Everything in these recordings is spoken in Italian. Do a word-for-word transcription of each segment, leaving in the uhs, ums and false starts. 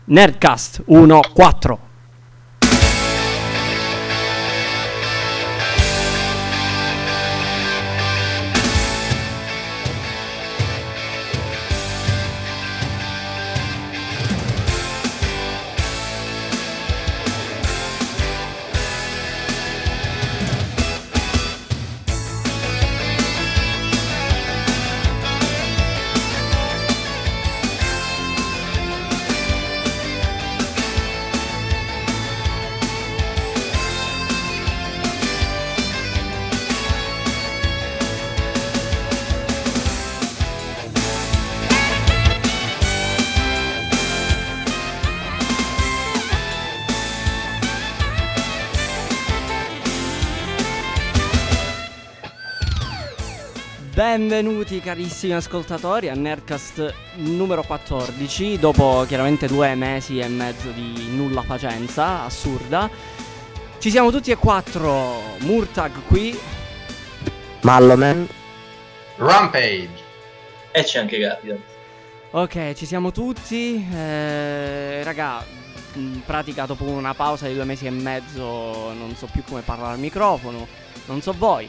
Nerdcast uno quattro. Benvenuti carissimi ascoltatori a Nerdcast numero quattordici. Dopo chiaramente due mesi e mezzo di nulla facenza assurda, ci siamo tutti e quattro. Murtag qui, Malloman, Rampage, e c'è anche Gabriel. Ok, ci siamo tutti. eh, Raga, in pratica dopo una pausa di due mesi e mezzo non so più come parlare al microfono, non so voi.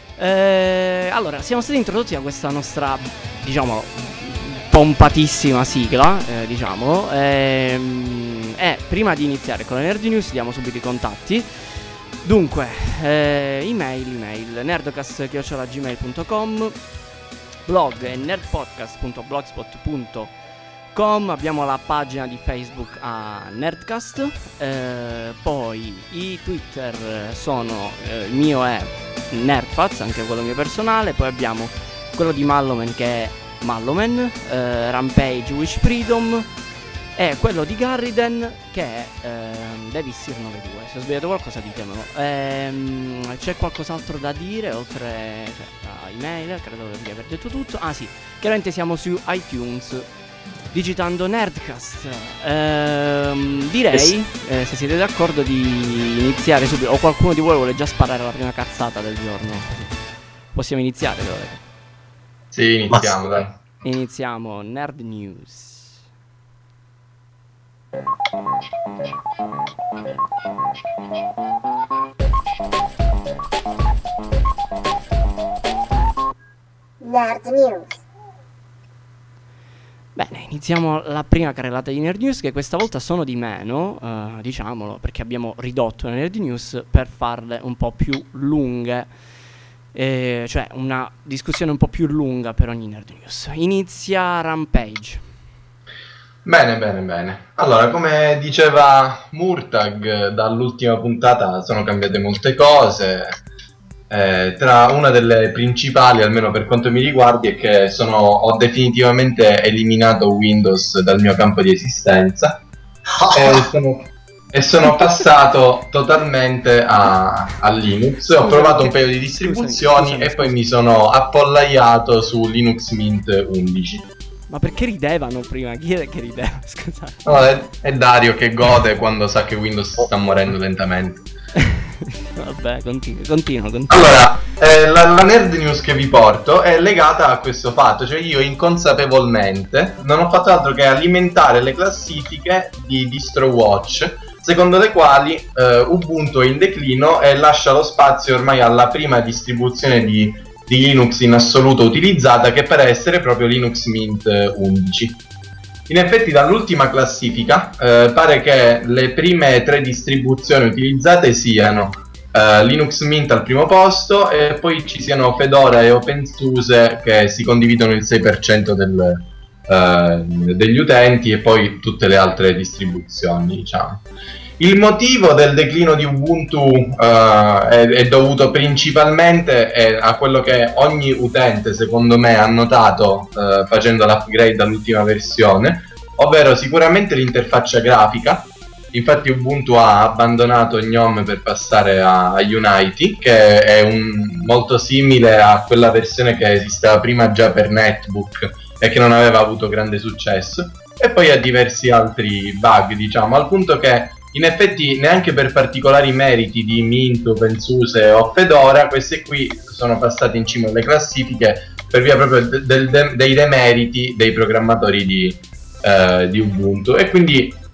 Eh, allora, siamo stati introdotti da questa nostra, diciamo, pompatissima sigla, eh, diciamo. E eh, prima di iniziare con le Nerd News diamo subito i contatti. Dunque, eh, email, email, nerdcast chiocciola gmail punto com, blog è nerdpodcast punto blogspot punto com, abbiamo la pagina di Facebook a Nerdcast, eh, poi i Twitter sono, eh, il mio è Nerdfaz, anche quello mio personale, poi abbiamo quello di Malloman che è Malloman, eh, Rampage Wish Freedom, e quello di Garriden che è eh, Devisir novantadue. Se ho sbagliato qualcosa ditemelo. ehm, C'è qualcos'altro da dire oltre, cioè, a email? Credo di aver detto tutto. Ah sì, chiaramente siamo su iTunes digitando Nerdcast. ehm, Direi, eh sì. eh, se siete d'accordo, di iniziare subito. O qualcuno di voi vuole già sparare la prima cazzata del giorno? Possiamo iniziare, dove? Sì, iniziamo, dai. Iniziamo Nerd News. Nerd News. Bene, iniziamo la prima carrellata di Nerd News, che questa volta sono di meno, uh, diciamolo, perché abbiamo ridotto le Nerd News per farle un po' più lunghe, eh, cioè una discussione un po' più lunga per ogni Nerd News. Inizia Rampage. Bene, bene, bene. Allora, come diceva Murtag, dall'ultima puntata sono cambiate molte cose. Eh, tra una delle principali, almeno per quanto mi riguardi, è che sono, ho definitivamente eliminato Windows dal mio campo di esistenza e, sono, e sono passato totalmente a, a Linux. Scusami, ho provato un paio di distribuzioni scusami, scusami, e poi mi sono appollaiato su Linux Mint undici. Ma perché ridevano prima? Chi è che rideva? Scusate. No, è, è Dario che gode quando sa che Windows sta morendo lentamente. Vabbè, continua, continua, continua. Allora, eh, la, la nerd news che vi porto è legata a questo fatto, cioè io inconsapevolmente non ho fatto altro che alimentare le classifiche di DistroWatch, secondo le quali eh, Ubuntu è in declino e lascia lo spazio ormai alla prima distribuzione di, di Linux in assoluto utilizzata, che per essere proprio Linux Mint undici. In effetti dall'ultima classifica eh, pare che le prime tre distribuzioni utilizzate siano eh, Linux Mint al primo posto e poi ci siano Fedora e OpenSUSE che si condividono il sei per cento del, eh, degli utenti, e poi tutte le altre distribuzioni, diciamo. Il motivo del declino di Ubuntu uh, è, è dovuto principalmente eh, a quello che ogni utente, secondo me, ha notato uh, facendo l'upgrade all'ultima versione, ovvero sicuramente l'interfaccia grafica. Infatti Ubuntu ha abbandonato Gnome per passare a, a Unity, che è un, molto simile a quella versione che esisteva prima già per netbook e che non aveva avuto grande successo, e poi ha diversi altri bug, diciamo, al punto che in effetti neanche per particolari meriti di Mint, OpenSUSE o Fedora queste qui sono passate in cima alle classifiche per via proprio del, del, dei demeriti dei programmatori di, eh, di Ubuntu. E quindi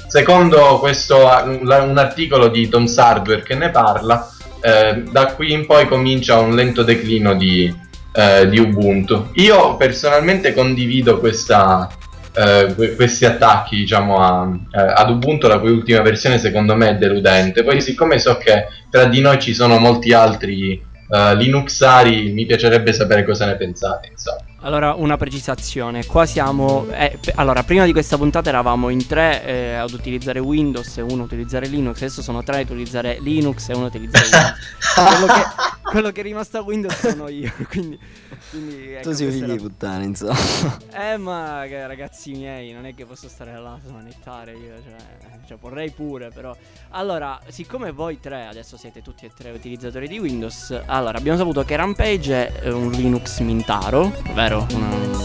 secondo questo un articolo di Tom's Hardware che ne parla, eh, da qui in poi comincia un lento declino di, eh, di Ubuntu. Io personalmente condivido questa, eh, questi attacchi, diciamo, a, eh, ad Ubuntu, la cui ultima versione secondo me è deludente. Poi, siccome so che tra di noi ci sono molti altri Uh, Linuxari, mi piacerebbe sapere cosa ne pensate, insomma. Allora, una precisazione, qua siamo eh, p- allora, prima di questa puntata eravamo in tre eh, ad utilizzare Windows e uno a utilizzare Linux. Adesso sono tre ad utilizzare Linux e uno a utilizzare Windows. quello, che, quello che è rimasto a Windows sono io. Quindi, quindi ecco, Tu sei questa figli di era- puttana, insomma. Eh ma che ragazzi miei, non è che posso stare là a smanettare io, cioè, cioè vorrei pure però. Allora, siccome voi tre adesso siete tutti e tre utilizzatori di Windows, allora abbiamo saputo che Rampage è un Linux mintaro, vero? Una...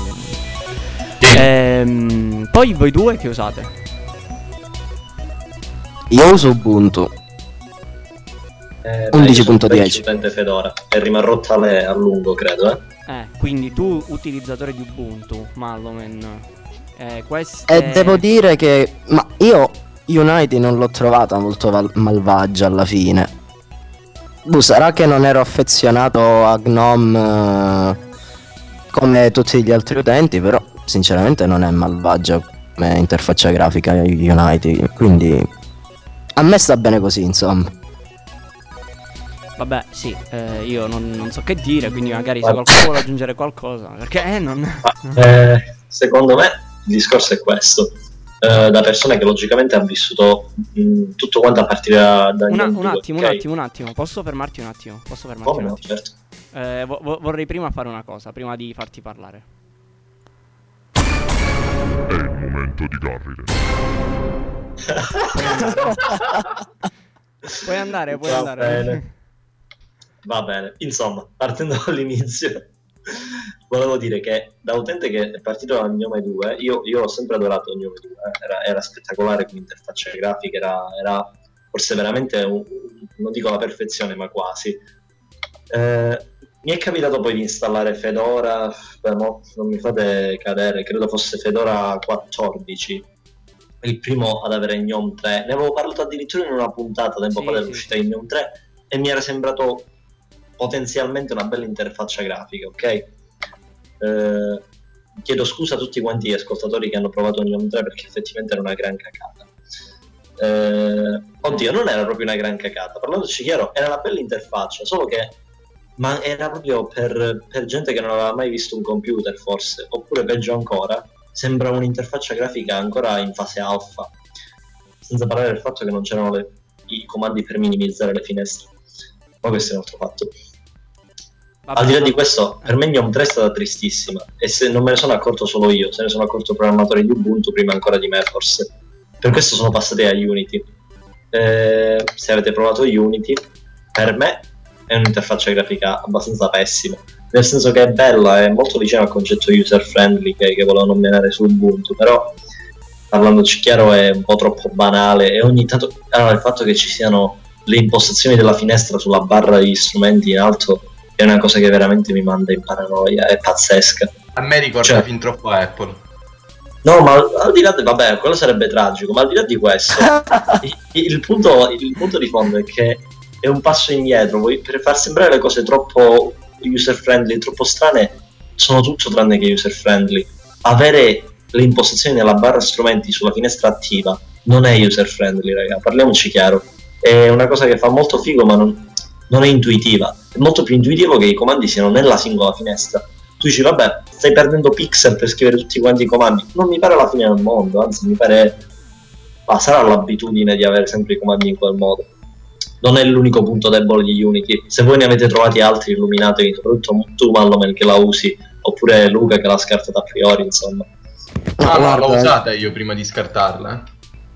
Ehm, poi voi due che usate? Io uso Ubuntu. Eh, undici io sono punto dieci. utente Fedora e rimarrò tale a lungo, credo, eh. Eh, quindi tu utilizzatore di Ubuntu, Malloman. Eh, queste... E devo dire che... Ma io Unity non l'ho trovata molto val- malvagia alla fine. Boh, sarà che non ero affezionato a GNOME eh, come tutti gli altri utenti, però sinceramente non è malvagia come interfaccia grafica Unity, quindi a me sta bene così, insomma. Vabbè, sì, eh, io non, non so che dire, quindi magari se qualcuno vuole aggiungere qualcosa, perché eh, non... Ma, eh, secondo me il discorso è questo. Eh, da persona che logicamente ha vissuto mh, tutto quanto a partire da, da Una- Gnom un due, attimo, ok? un attimo, un attimo, posso fermarti un attimo? Posso fermarti Come un no, attimo? certo. Eh, vo- vo- vorrei prima fare una cosa, prima di farti parlare. È il momento di Garride. Puoi andare, puoi Va andare. bene. Va bene, insomma, partendo dall'inizio, volevo dire che da utente che è partito da Gnome due, io, io ho sempre adorato Gnome due, eh. era, era spettacolare come interfaccia grafica, era, era forse veramente, un, non dico la perfezione, ma quasi. Eh, mi è capitato poi di installare Fedora, beh, mo non mi fate cadere, credo fosse Fedora quattordici, il primo ad avere Gnome tre, ne avevo parlato addirittura in una puntata tempo Sì, fa sì. dell'uscita di Gnome tre e mi era sembrato potenzialmente una bella interfaccia grafica, ok? Eh, chiedo scusa a tutti quanti gli ascoltatori che hanno provato Gnome tre perché effettivamente era una gran cacata. Eh, oddio, non era proprio una gran cacata, parlandoci chiaro, era una bella interfaccia, solo che ma era proprio per, per gente che non aveva mai visto un computer, forse, oppure peggio ancora, sembra un'interfaccia grafica ancora in fase alfa, senza parlare del fatto che non c'erano le, i comandi per minimizzare le finestre. Ma questo è un altro fatto. Vabbè, Al di là no. di questo, per me Gnome tre è stata tristissima, e se non me ne sono accorto solo io, se ne sono accorto i programmatori di Ubuntu prima ancora di me, forse. Per questo sono passati a Unity. Eh, se avete provato Unity, per me è un'interfaccia grafica abbastanza pessima, nel senso che è bella, è molto vicina al concetto user friendly che, che volevano menare su Ubuntu, però parlandoci chiaro è un po' troppo banale, e ogni tanto allora, il fatto che ci siano le impostazioni della finestra sulla barra degli strumenti in alto è una cosa che veramente mi manda in paranoia, è pazzesca. A me ricorda Cioè- fin troppo Apple. No, ma al di là di, vabbè, quello sarebbe tragico, ma al di là di questo, il, il punto, il punto di fondo è che è un passo indietro, voi- per far sembrare le cose troppo user friendly, troppo strane, sono tutto tranne che user friendly. Avere le impostazioni nella barra strumenti sulla finestra attiva non è user friendly, raga, parliamoci chiaro. È una cosa che fa molto figo, ma non, non è intuitiva. È molto più intuitivo che i comandi siano nella singola finestra. Tu dici, vabbè, stai perdendo pixel per scrivere tutti quanti i comandi. Non mi pare la fine del mondo, anzi mi pare... Ma sarà l'abitudine di avere sempre i comandi in quel modo. Non è l'unico punto debole di Unity. Se voi ne avete trovati altri, illuminatevi, soprattutto tu Malloman che la usi, oppure Luca che l'ha scartata a priori, insomma. Ah, no, Guarda, l'ho usata io prima di scartarla. eh.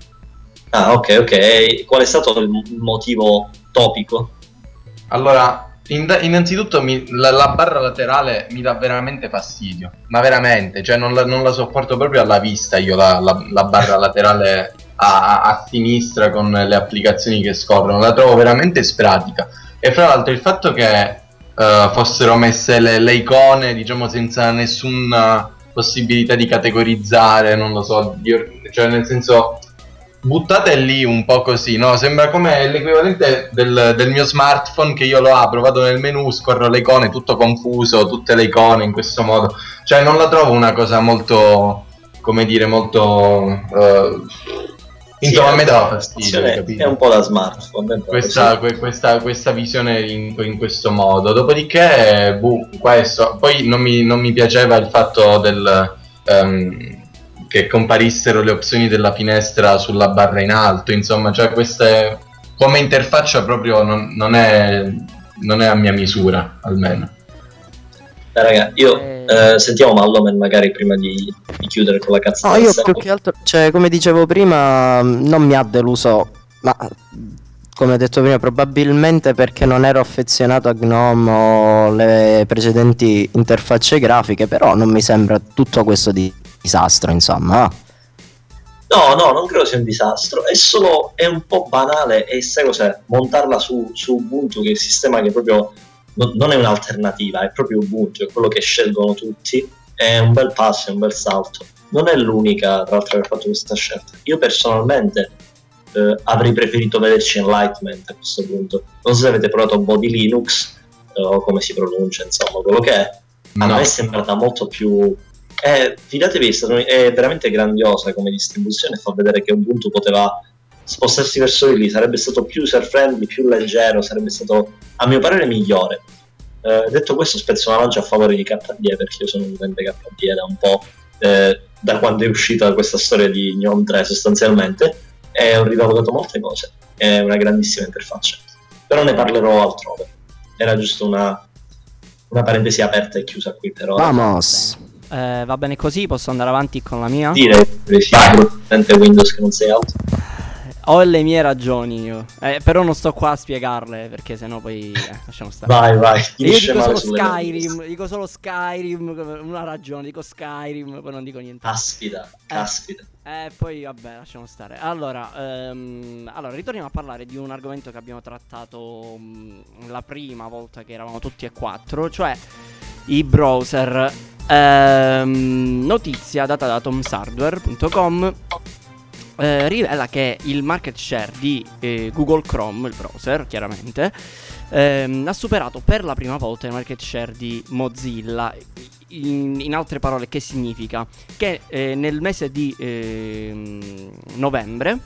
Ah, ok, ok. E qual è stato il motivo topico? Allora, in- innanzitutto mi- la, la barra laterale mi dà veramente fastidio, ma veramente, cioè non la, non la sopporto proprio alla vista io la, la- la barra laterale a, a sinistra con le applicazioni che scorrono, la trovo veramente spratica. E fra l'altro il fatto che eh, fossero messe le, le icone, diciamo, senza nessuna possibilità di categorizzare, non lo so, di or- cioè nel senso... buttate lì un po' così, no? Sembra come l'equivalente del, del mio smartphone, che io lo apro, vado nel menu, scorro le icone, tutto confuso, tutte le icone in questo modo. Cioè non la trovo una cosa molto, come dire, molto... Uh, insomma, sì, a me dava fastidio, è, capito? è un po' da smartphone. Questa, que, questa, questa visione in, in questo modo. Dopodiché, buh, questo. Poi non mi, non mi piaceva il fatto del... Um, che comparissero le opzioni della finestra sulla barra in alto, insomma, cioè queste come interfaccia proprio non, non è non è a mia misura, almeno. Eh, raga, io eh, sentiamo Malloman magari prima di, di chiudere con la cazzo. No, io più che altro, cioè, come dicevo prima, non mi ha deluso, ma come ho detto prima, probabilmente perché non ero affezionato a GNOME o le precedenti interfacce grafiche, però non mi sembra tutto questo di disastro, insomma. No, no, non credo sia un disastro, è solo, è un po' banale, e sai cos'è? Montarla su, su Ubuntu, che è il sistema che proprio non, non è un'alternativa, è proprio Ubuntu, è quello che scelgono tutti, è un bel passo, è un bel salto. Non è l'unica, tra l'altro, che ha fatto questa scelta. Io personalmente eh, avrei preferito vederci Enlightenment a questo punto. Non so se avete provato Body Linux, eh, o come si pronuncia, insomma, quello che è. A No. me è sembrata molto più... Eh, fidatevi, è, stato, è veramente grandiosa come distribuzione, fa vedere che Ubuntu poteva spostarsi verso di lì, sarebbe stato più user friendly, più leggero, sarebbe stato a mio parere migliore. Eh, detto questo, spezzo una lancia a favore di K D E, perché io sono un utente K D E da un po', eh, da quando è uscita questa storia di GNOME tre sostanzialmente, e ho rivalutato molte cose, è una grandissima interfaccia, però ne parlerò altrove, era giusto una, una parentesi aperta e chiusa qui per ora. Vamos. Eh, va bene così, posso andare avanti con la mia? Dire sì, utente Windows che non sei alto. Ho le mie ragioni io, eh, però non sto qua a spiegarle perché sennò poi eh, lasciamo stare. Vai, vai. Io Finisce dico male solo sulle Skyrim, notizie. dico solo Skyrim, una ragione, dico Skyrim, poi non dico niente. Caspita, caspita. Eh, poi vabbè, lasciamo stare. Allora, ehm, allora, ritorniamo a parlare di un argomento che abbiamo trattato mh, la prima volta che eravamo tutti e quattro, cioè i browser. Ehm, notizia data da tomshardware punto com eh, rivela che il market share di eh, Google Chrome, il browser, chiaramente, ehm, ha superato per la prima volta il market share di Mozilla. In, in altre parole, che significa? Che eh, nel mese di eh, novembre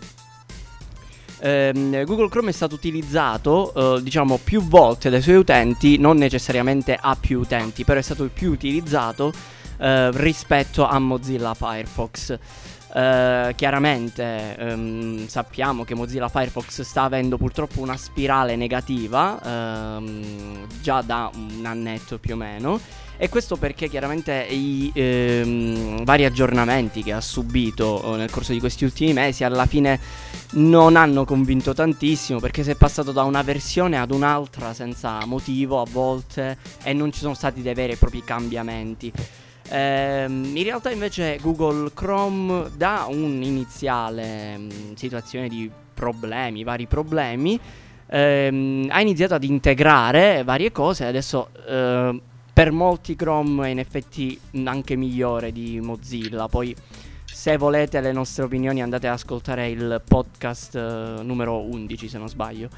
ehm, Google Chrome è stato utilizzato eh, diciamo più volte dai suoi utenti, non necessariamente a più utenti, però è stato più utilizzato eh, rispetto a Mozilla Firefox. Uh, chiaramente um, sappiamo che Mozilla Firefox sta avendo purtroppo una spirale negativa um, già da un annetto più o meno, e questo perché chiaramente i um, vari aggiornamenti che ha subito uh, nel corso di questi ultimi mesi alla fine non hanno convinto tantissimo, perché si è passato da una versione ad un'altra senza motivo a volte e non ci sono stati dei veri e propri cambiamenti. Ehm, in realtà invece Google Chrome, da un'iniziale mh, situazione di problemi, vari problemi, ehm, ha iniziato ad integrare varie cose. Adesso eh, per molti Chrome è in effetti anche migliore di Mozilla. Poi se volete le nostre opinioni andate ad ascoltare il podcast eh, numero undici, se non sbaglio.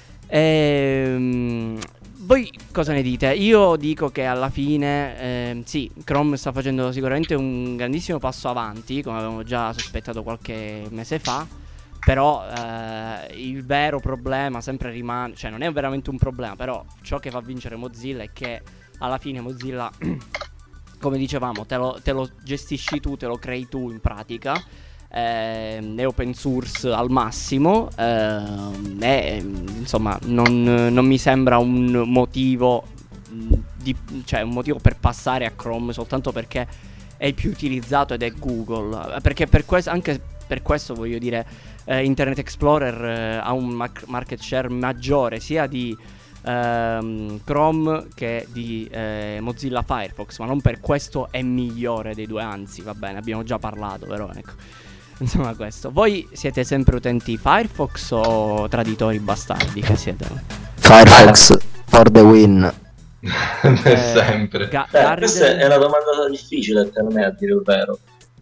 Ehm... Voi cosa ne dite? Io dico che alla fine eh, sì, Chrome sta facendo sicuramente un grandissimo passo avanti, come avevamo già sospettato qualche mese fa. Però eh, il vero problema sempre rimane, cioè non è veramente un problema, però ciò che fa vincere Mozilla è che alla fine Mozilla, come dicevamo, te lo, te lo gestisci tu, te lo crei tu in pratica. Eh, è open source al massimo, eh, e insomma non, non mi sembra un motivo di, cioè un motivo per passare a Chrome soltanto perché è il più utilizzato ed è Google, perché per questo, anche per questo voglio dire, eh, Internet Explorer eh, ha un mac- market share maggiore sia di ehm, Chrome che di eh, Mozilla Firefox, ma non per questo è migliore dei due, anzi va bene, abbiamo già parlato, però ecco. Insomma, questo. Voi siete sempre utenti Firefox o traditori bastardi che siete? Firefox for the win. Per sempre. Ga- Eh, Garriden- questa è una domanda difficile per me, a dire il vero.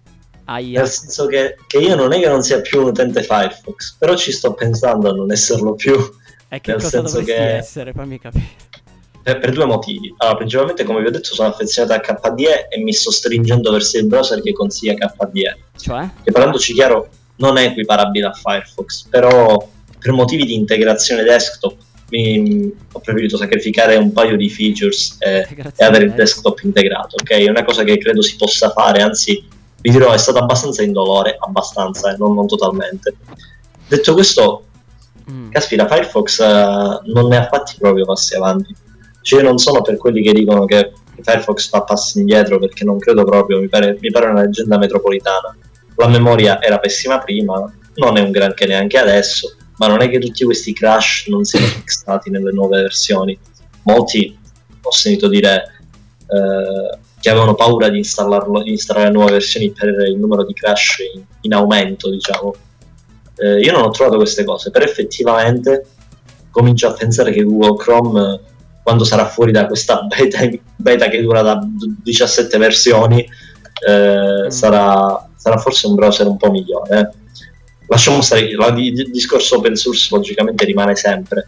Aia. Nel senso che, che io non è che non sia più un utente Firefox, però ci sto pensando a non esserlo più. E che nel cosa senso dovresti che- essere? Fammi capire. Per, per due motivi. Allora, principalmente, come vi ho detto, sono affezionato a K D E e mi sto stringendo verso il browser che consiglia K D E. Cioè? Che, parlandoci chiaro, non è equiparabile a Firefox, però per motivi di integrazione desktop mi, ho preferito sacrificare un paio di features e, e avere il desktop integrato, ok? È una cosa che credo si possa fare, anzi vi dirò è stato abbastanza indolore, abbastanza, eh, non, non totalmente. Detto questo, Mm. caspita, Firefox eh, non ne ha fatti proprio passi avanti. Cioè io non sono per quelli che dicono che Firefox fa passi indietro, perché non credo proprio, mi pare, mi pare una leggenda metropolitana. La memoria era pessima prima, non è un granché neanche adesso, ma non è che tutti questi crash non siano fissati nelle nuove versioni. Molti ho sentito dire eh, che avevano paura di, installarlo, di installare nuove versioni per il numero di crash in, in aumento, diciamo. Eh, io non ho trovato queste cose, però effettivamente comincio a pensare che Google Chrome, quando sarà fuori da questa beta, beta che dura da diciassette versioni, eh, Mm. sarà, sarà forse un browser un po' migliore. eh. Lasciamo stare, il discorso open source logicamente rimane sempre,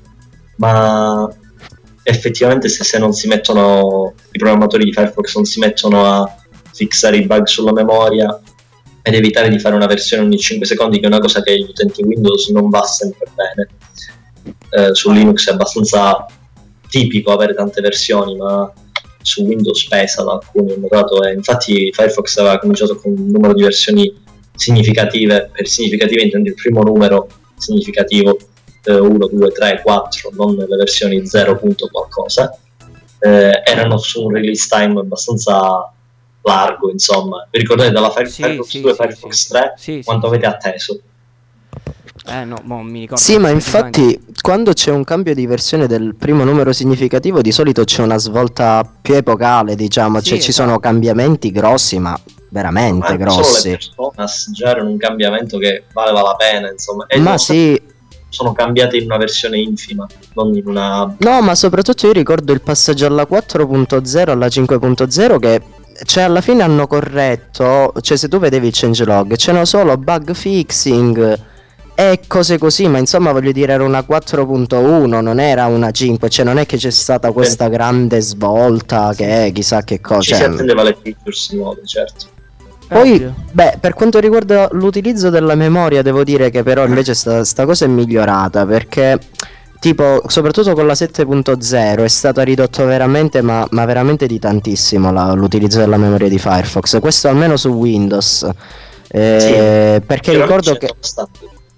ma effettivamente se, se non si mettono, i programmatori di Firefox non si mettono a fissare i bug sulla memoria ed evitare di fare una versione ogni cinque secondi, che è una cosa che agli utenti Windows non va sempre bene. Eh, su Linux è abbastanza tipico avere tante versioni, ma su Windows pesa da alcuni, ho notato, e infatti Firefox aveva cominciato con un numero di versioni significative. Per significative intendo il primo numero significativo, eh, uno, due, tre, quattro, non le versioni zero punto qualcosa. Eh, erano su un release time abbastanza largo, insomma. Vi ricordate dalla Fire- Sì, Firefox sì, due e sì, Firefox sì. tre Sì, sì, quanto sì. avete atteso? Eh no, mo mi ricordo. Sì, ma effettivamente. infatti quando c'è un cambio di versione del primo numero significativo di solito c'è una svolta più epocale, diciamo, Sì, cioè ci esatto. sono cambiamenti grossi, ma veramente Ma solo le grossi. personas già erano un cambiamento che valeva la pena, insomma. E Ma non sì, sono cambiate in una versione infima, non in una... no, ma soprattutto io ricordo il passaggio alla quattro punto zero, alla cinque punto zero che, cioè, alla fine hanno corretto, cioè se tu vedevi il changelog c'erano solo bug fixing e cose così, ma insomma voglio dire era una quattro punto uno, non era una cinque, cioè non è che c'è stata questa grande svolta che è chissà che cosa. Ci si cioè, attendeva le features nuove, certo. Poi, Ovvio. beh, per quanto riguarda l'utilizzo della memoria, devo dire che però invece sta, sta cosa è migliorata, perché tipo, soprattutto con la sette punto zero è stata ridotto veramente, ma, ma veramente di tantissimo la- l'utilizzo della memoria di Firefox, questo almeno su Windows. Eh, perché Sicuramente ricordo c'è che... abbastanza.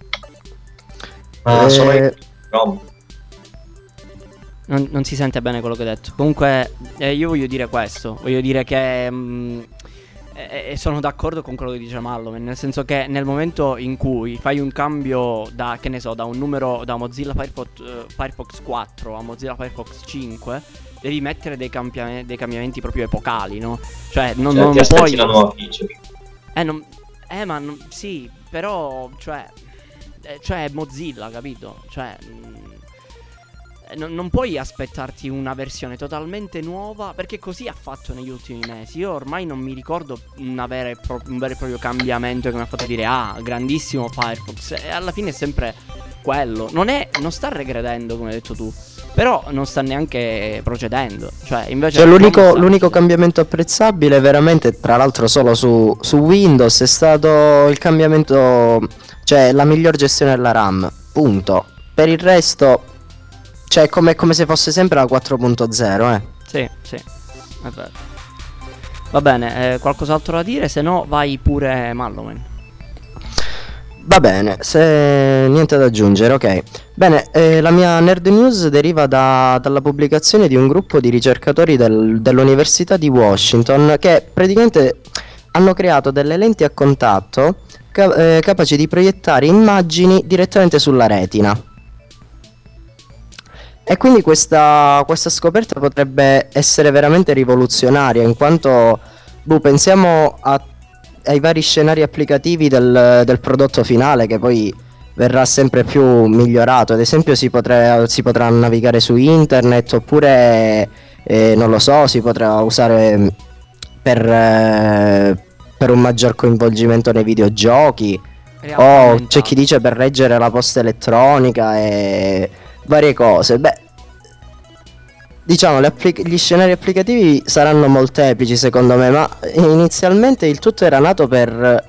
Ma eh, sono i Chrome. Non, non si sente bene quello che ho detto. Comunque, eh, io voglio dire questo. Voglio dire che. mm, eh, eh, sono d'accordo con quello che dice Malloman. Nel senso che nel momento in cui fai un cambio da, che ne so, da un numero, da Mozilla Firefox, eh, Firefox quattro a Mozilla Firefox cinque, devi mettere dei, cambiam- dei cambiamenti proprio epocali, no? Cioè, non, Cioè, non ti aspetti puoi. la nuova feature. Eh, non, eh, ma non- sì, però, cioè, eh, cioè è Mozilla, capito? Cioè, mm, eh, non, non puoi aspettarti una versione totalmente nuova, perché così ha fatto negli ultimi mesi. Io ormai non mi ricordo una vera e pro- un vero e proprio cambiamento che mi ha fatto dire, ah, grandissimo Firefox. E alla fine è sempre quello. Non è, non sta regredendo, come hai detto tu, però non sta neanche procedendo. Cioè, invece Cioè, l'unico, Chrome sta l'unico procedendo. cambiamento apprezzabile, veramente, tra l'altro solo su, su Windows, è stato il cambiamento, cioè la miglior gestione della RAM, punto. Per il resto, cioè, è come, come se fosse sempre la quattro punto zero, eh. Sì, sì, è vero. Va bene, eh, qualcos'altro da dire? Se no, vai pure Malloman. Va bene, se niente da aggiungere, ok. Bene, eh, la mia nerd news deriva da- dalla pubblicazione di un gruppo di ricercatori del- dell'Università di Washington che praticamente hanno creato delle lenti a contatto ca- eh, capaci di proiettare immagini direttamente sulla retina. E quindi questa, questa scoperta potrebbe essere veramente rivoluzionaria, in quanto, boh, pensiamo a- ai vari scenari applicativi del, del prodotto finale che poi verrà sempre più migliorato. Ad esempio si, potrà, si potrà navigare su internet, oppure, eh, non lo so, si potrà usare per, eh, per un maggior coinvolgimento nei videogiochi, Realtà o aumentata. c'è chi dice per leggere la posta elettronica e varie cose. Beh, diciamo, le appli- gli scenari applicativi saranno molteplici secondo me, ma inizialmente il tutto era nato per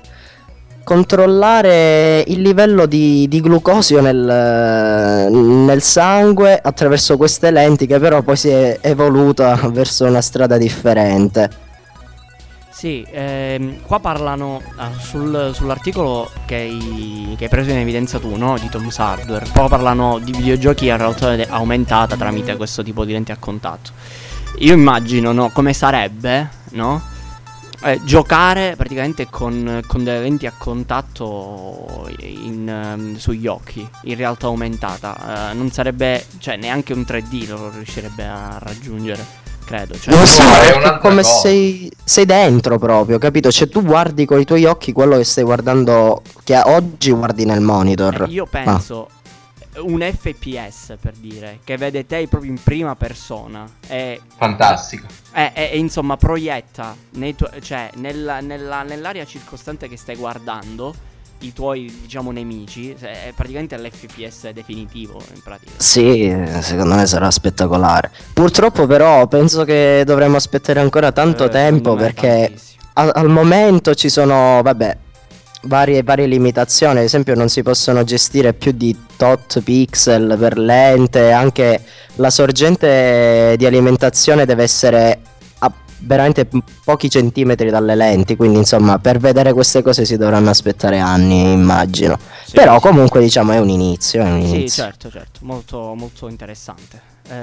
controllare il livello di, di glucosio nel, nel sangue attraverso queste lenti, che però poi si è evoluta verso una strada differente. Sì, ehm, qua parlano ah, sul- sull'articolo che hai, che hai preso in evidenza tu, no? Di Tom's Hardware. Poi parlano di videogiochi a realtà aumentata tramite questo tipo di lenti a contatto. Io immagino, no, come sarebbe, no? Eh, giocare praticamente con, con delle lenti a contatto in, ehm, sugli occhi in realtà aumentata. Eh, non sarebbe, cioè, neanche un tre D lo riuscirebbe a raggiungere. Credo, cioè, Non so, è è un'altra come cosa. sei, sei dentro proprio, capito? Cioè tu guardi con i tuoi occhi quello che stai guardando, che oggi guardi nel monitor. Eh, io penso un F P S, per dire, che vede te proprio in prima persona e, Fantastico. e- e- e, insomma proietta nei tu- cioè nella, nella- nell'area circostante che stai guardando i tuoi, diciamo, nemici. Se- È praticamente l'F P S definitivo in pratica. Sì, secondo me sarà spettacolare. Purtroppo però penso che dovremo aspettare ancora tanto Eh, tempo, secondo me perché tantissimo. al, al momento ci sono, vabbè, varie, varie limitazioni. Ad esempio non si possono gestire più di tot pixel per lente, anche la sorgente di alimentazione deve essere a veramente p- pochi centimetri dalle lenti, quindi insomma per vedere queste cose si dovranno aspettare anni, immagino. Sì, Però sì. comunque diciamo è un inizio, è un Sì, inizio. certo, certo, molto, molto interessante.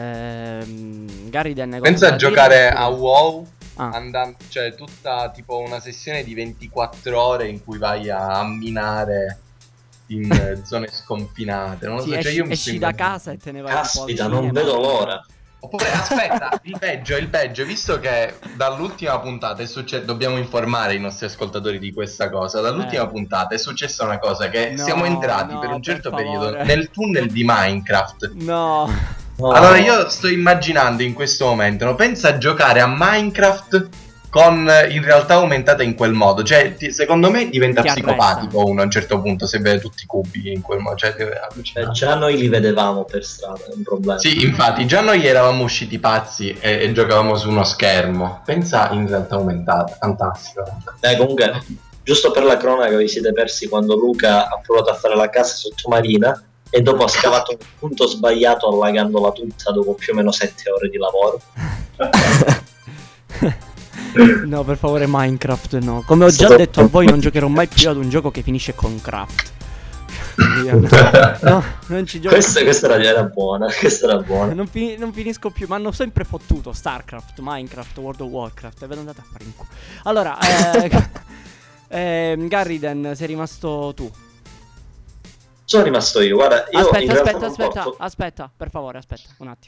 Ehm, Gariden, cosa Pensa a da dire? giocare a WoW Ah. andando, cioè tutta tipo una sessione di ventiquattro ore in cui vai a minare in eh, zone sconfinate. Non lo Sì, so, cioè esci, io mi esci sto da immaginando. casa e te ne vai un po' al Caspita, non cinema. vedo l'ora. Oppure aspetta, il peggio, il peggio, visto che dall'ultima puntata è successo, dobbiamo informare i nostri ascoltatori di questa cosa. Dall'ultima Eh. puntata è successa una cosa, che No, siamo entrati no, per un per certo favore. periodo nel tunnel di Minecraft. No. No. Allora io sto immaginando in questo momento, no? Pensa a giocare a Minecraft con eh, in realtà aumentata in quel modo. Cioè, ti- secondo me diventa Ti psicopatico uno a un certo punto se vede tutti i cubi in quel modo. Cioè, è Eh, allucinante. già noi li vedevamo per strada, è un problema. Sì, infatti, già noi eravamo usciti pazzi e, e giocavamo su uno schermo. Pensa in realtà aumentata, fantastico. Eh, comunque, giusto per la cronaca, vi siete persi quando Luca ha provato a fare la casa sottomarina e dopo ha scavato un punto sbagliato allagandola tutta dopo più o meno sette ore di lavoro. No, per favore, Minecraft no. Come ho già Stato- detto a voi, non giocherò mai più ad un gioco che finisce con craft. No, non ci gioco. Questa, questa era, era buona, questa era buona. Non, fini- non finisco più. Mi hanno sempre fottuto StarCraft, Minecraft, World of Warcraft. E vedo andate a fare in culo. Allora, eh, eh, Garriden, sei rimasto tu. Sono rimasto io, guarda, io in Aspetta, realtà aspetta, non aspetta, porto- aspetta, per favore, aspetta un attimo.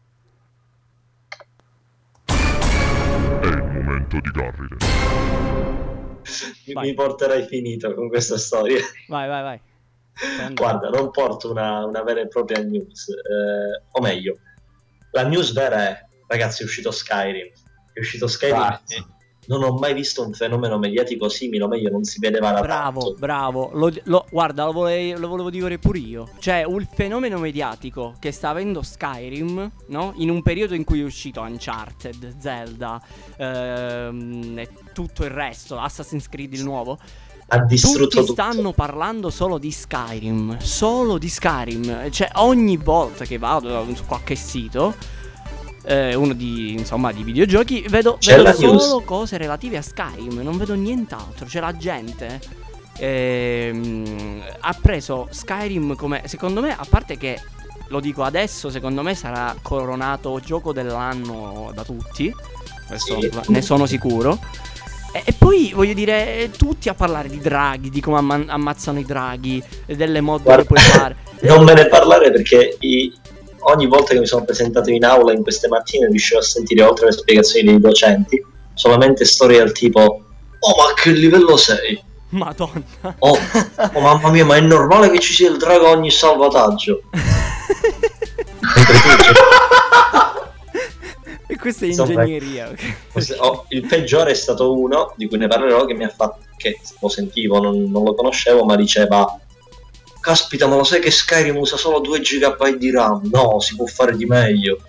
È il momento di Garriden. mi, Vai. mi porterai finito con questa storia. Vai, vai, vai. Prendi. Guarda, non porto una, una vera e propria news, eh, o meglio, la news vera è, ragazzi, è uscito Skyrim, è uscito Skyrim Grazie. e non ho mai visto un fenomeno mediatico simile, o meglio, non si vedeva da Bravo, tanto. bravo. Lo, lo- guarda, lo, volei- lo volevo dire pure io. Cioè, un fenomeno mediatico che sta avendo Skyrim, no? In un periodo in cui è uscito Uncharted, Zelda, ehm, e tutto il resto, Assassin's Creed il nuovo. Ha distrutto Tutti tutto. stanno parlando solo di Skyrim. Solo di Skyrim. Cioè, ogni volta che vado su qualche sito, eh, uno di, insomma, di videogiochi, vedo, C'è vedo la solo news. cose relative a Skyrim. Non vedo nient'altro. C'è la gente ehm, ha preso Skyrim come, secondo me, a parte che lo dico adesso, secondo me sarà coronato gioco dell'anno da tutti. Questo Sì. ne sono sicuro. E, e poi voglio dire, tutti a parlare di draghi, di come amma- ammazzano i draghi, e delle mod Guarda, che puoi fare. non me ne parlare perché i- ogni volta che mi sono presentato in aula in queste mattine riuscivo a sentire, oltre alle spiegazioni dei docenti, solamente storie al tipo: oh, ma a che livello sei? Madonna. Oh, oh, mamma mia, ma è normale che ci sia il drago a ogni salvataggio? E Questa è Insomma, ingegneria. oh, il peggiore è stato uno di cui ne parlerò, che mi ha fatto, che lo sentivo, non, non lo conoscevo, ma diceva: caspita, ma lo sai che Skyrim usa solo due giga di RAM? No, si può fare di meglio.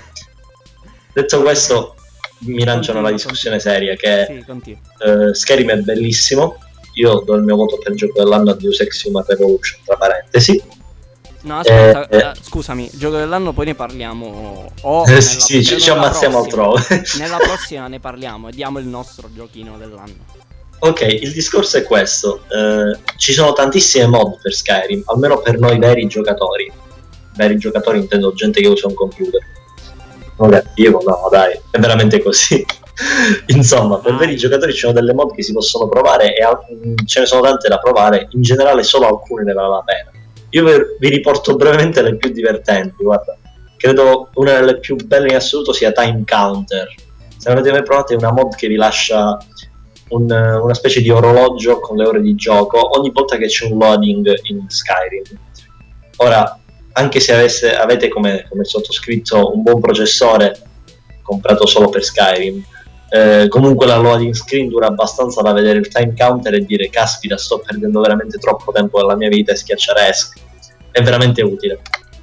Detto questo, mi lanciano la discussione seria, che Sì, continua. eh, Skyrim è bellissimo. Io do il mio voto per il gioco dell'anno a Deus Ex Human Revolution, tra parentesi. No, aspetta, Eh, eh, scusami, gioco dell'anno poi ne parliamo. O Eh, nella- sì, ci, ci nella ammazziamo prossima. altrove. Nella prossima ne parliamo e diamo il nostro giochino dell'anno. Ok, il discorso è questo. Eh, ci sono tantissime mod per Skyrim, almeno per noi veri giocatori. Veri giocatori intendo gente che usa un computer. Non cattivo, no, dai, è veramente così. Insomma, per Dai. veri giocatori ci sono delle mod che si possono provare e al- ce ne sono tante da provare. In generale solo alcune ne vale la pena. Io vi- vi riporto brevemente le più divertenti. Guarda, credo una delle più belle in assoluto sia Time Counter. Se non avete mai provato, è una mod che vi lascia un- una specie di orologio con le ore di gioco ogni volta che c'è un loading in Skyrim. Ora, anche se avesse- avete come, come sottoscritto un buon processore comprato solo per Skyrim, eh, comunque la loading screen dura abbastanza da vedere il time counter e dire: caspita, sto perdendo veramente troppo tempo della mia vita, e schiacciare ESC. È veramente utile.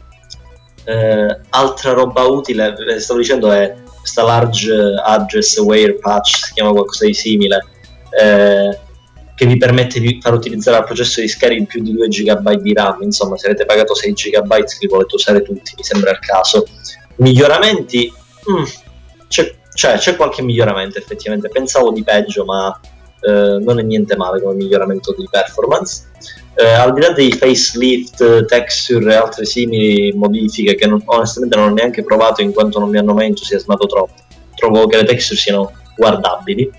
Eh, altra roba utile, ve stavo dicendo, è questa large address aware patch, si chiama qualcosa di simile, eh, che vi permette di far utilizzare al processo di Skyrim più di due giga di RAM. Insomma, se avete pagato sei giga li volete usare tutti, mi sembra il caso. Miglioramenti, mm, c'è, cioè, c'è qualche miglioramento effettivamente, pensavo di peggio, ma eh, non è niente male come miglioramento di performance. Eh, al di là dei facelift, texture e altre simili modifiche che non, onestamente non ho neanche provato in quanto non mi hanno mai entusiasmato troppo, trovo che le texture siano guardabili.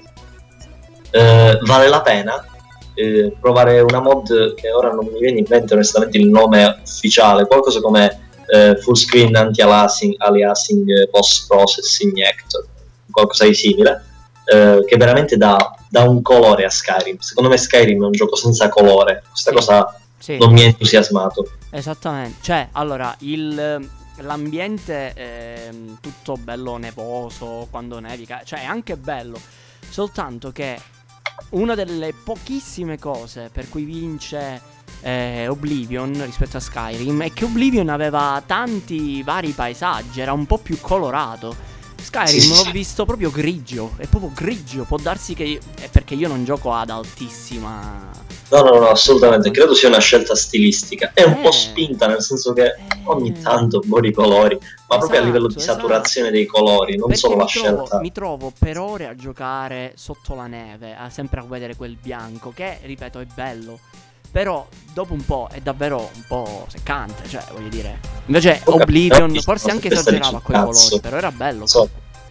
Eh, vale la pena eh, provare una mod che ora non mi viene in mente onestamente il nome ufficiale, qualcosa come eh, full screen anti-aliasing aliasing post processing actor, qualcosa di simile, eh, che veramente dà, dà un colore a Skyrim. Secondo me Skyrim è un gioco senza colore, questa Sì. cosa Sì, non mi ha entusiasmato. esattamente. Cioè, allora, il, l'ambiente è tutto bello nevoso quando nevica, cioè è anche bello, soltanto che una delle pochissime cose per cui vince eh, Oblivion rispetto a Skyrim è che Oblivion aveva tanti vari paesaggi, era un po' più colorato. Skyrim Sì. l'ho visto proprio grigio, è proprio grigio, può darsi che è perché io non gioco ad altissima. No, no, no, assolutamente, credo sia una scelta stilistica. È un Eh. po' spinta, nel senso che ogni tanto buoni colori, ma proprio a livello di Esatto, saturazione dei colori, non Perché solo la mi trovo, scelta. mi trovo per ore a giocare sotto la neve, a sempre a vedere quel bianco, che ripeto è bello. Però dopo un po' è davvero un po' seccante, cioè voglio dire. Invece Ho capito, Oblivion ho visto, forse ma anche sempre stavi esagerava sul con i cazzo. colori, però era bello. So.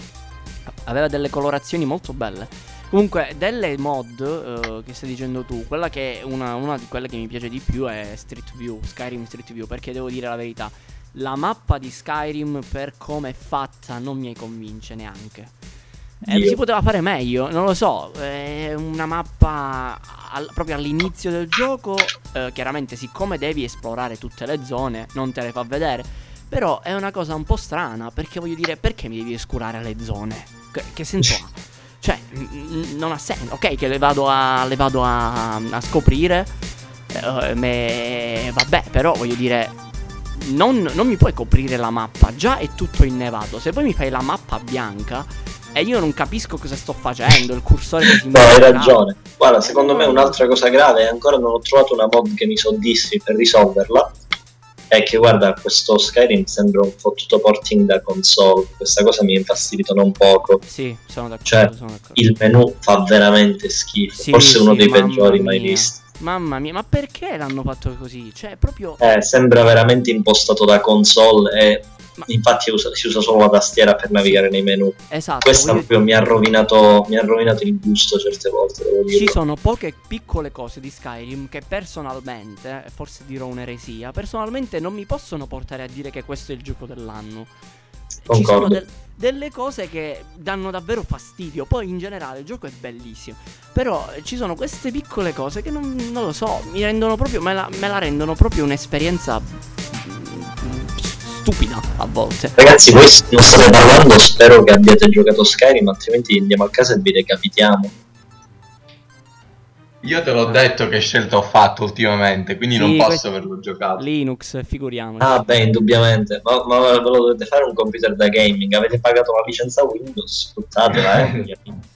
Aveva delle colorazioni molto belle. Comunque, delle mod eh, che stai dicendo tu, quella che è una, una di quelle che mi piace di più è Street View, Skyrim Street View, perché devo dire la verità, la mappa di Skyrim per come è fatta non mi convince neanche. Eh, Io. si poteva fare meglio, non lo so, è una mappa al- proprio all'inizio del gioco, eh, chiaramente siccome devi esplorare tutte le zone non te le fa vedere, però è una cosa un po' strana, perché voglio dire, perché mi devi oscurare le zone? Che, che senso ha? Cioè, n- non ha senso. Ok, che le vado a, le vado a, a scoprire. Eh, me- vabbè, però voglio dire, non, non mi puoi coprire la mappa. Già è tutto innevato. Se poi mi fai la mappa bianca e io non capisco cosa sto facendo, il cursore che si No, muove. hai ragione. Guarda, Eh, secondo no, me no. un'altra cosa grave, e ancora non ho trovato una mod che mi soddisfi per risolverla, è che guarda, questo Skyrim sembra un fottuto porting da console. Questa cosa mi ha infastidito non poco. Sì, sono d'accordo. Cioè, sono d'accordo. Il menu fa veramente schifo, Sì, forse uno sì, dei mamma peggiori mai mia. visti. Mamma mia, ma perché l'hanno fatto così? Cioè, proprio. Eh, sembra veramente impostato da console e Ma- infatti usa- si usa solo la tastiera per navigare nei menu. Esatto. Questa voglio- proprio mi ha rovinato mi ha rovinato il gusto certe volte, devo Ci dirlo. sono poche piccole cose di Skyrim che personalmente, e forse dirò un'eresia, personalmente non mi possono portare a dire che questo è il gioco dell'anno. Ci sono Concordo. del- delle cose che danno davvero fastidio. Poi in generale il gioco è bellissimo, però eh, ci sono queste piccole cose che non, non lo so, mi rendono proprio, me la, me la rendono proprio un'esperienza mm, stupida a volte. Ragazzi, voi non state parlando, spero che abbiate giocato Skyrim, altrimenti andiamo a casa e vi decapitiamo. Io te l'ho detto che scelta ho fatto ultimamente, quindi Sì, non posso questo- averlo giocato. Linux, figuriamoci. Ah, beh, indubbiamente. Ma, ma ve lo dovete fare un computer da gaming. Avete pagato la licenza Windows, sfruttatela, eh.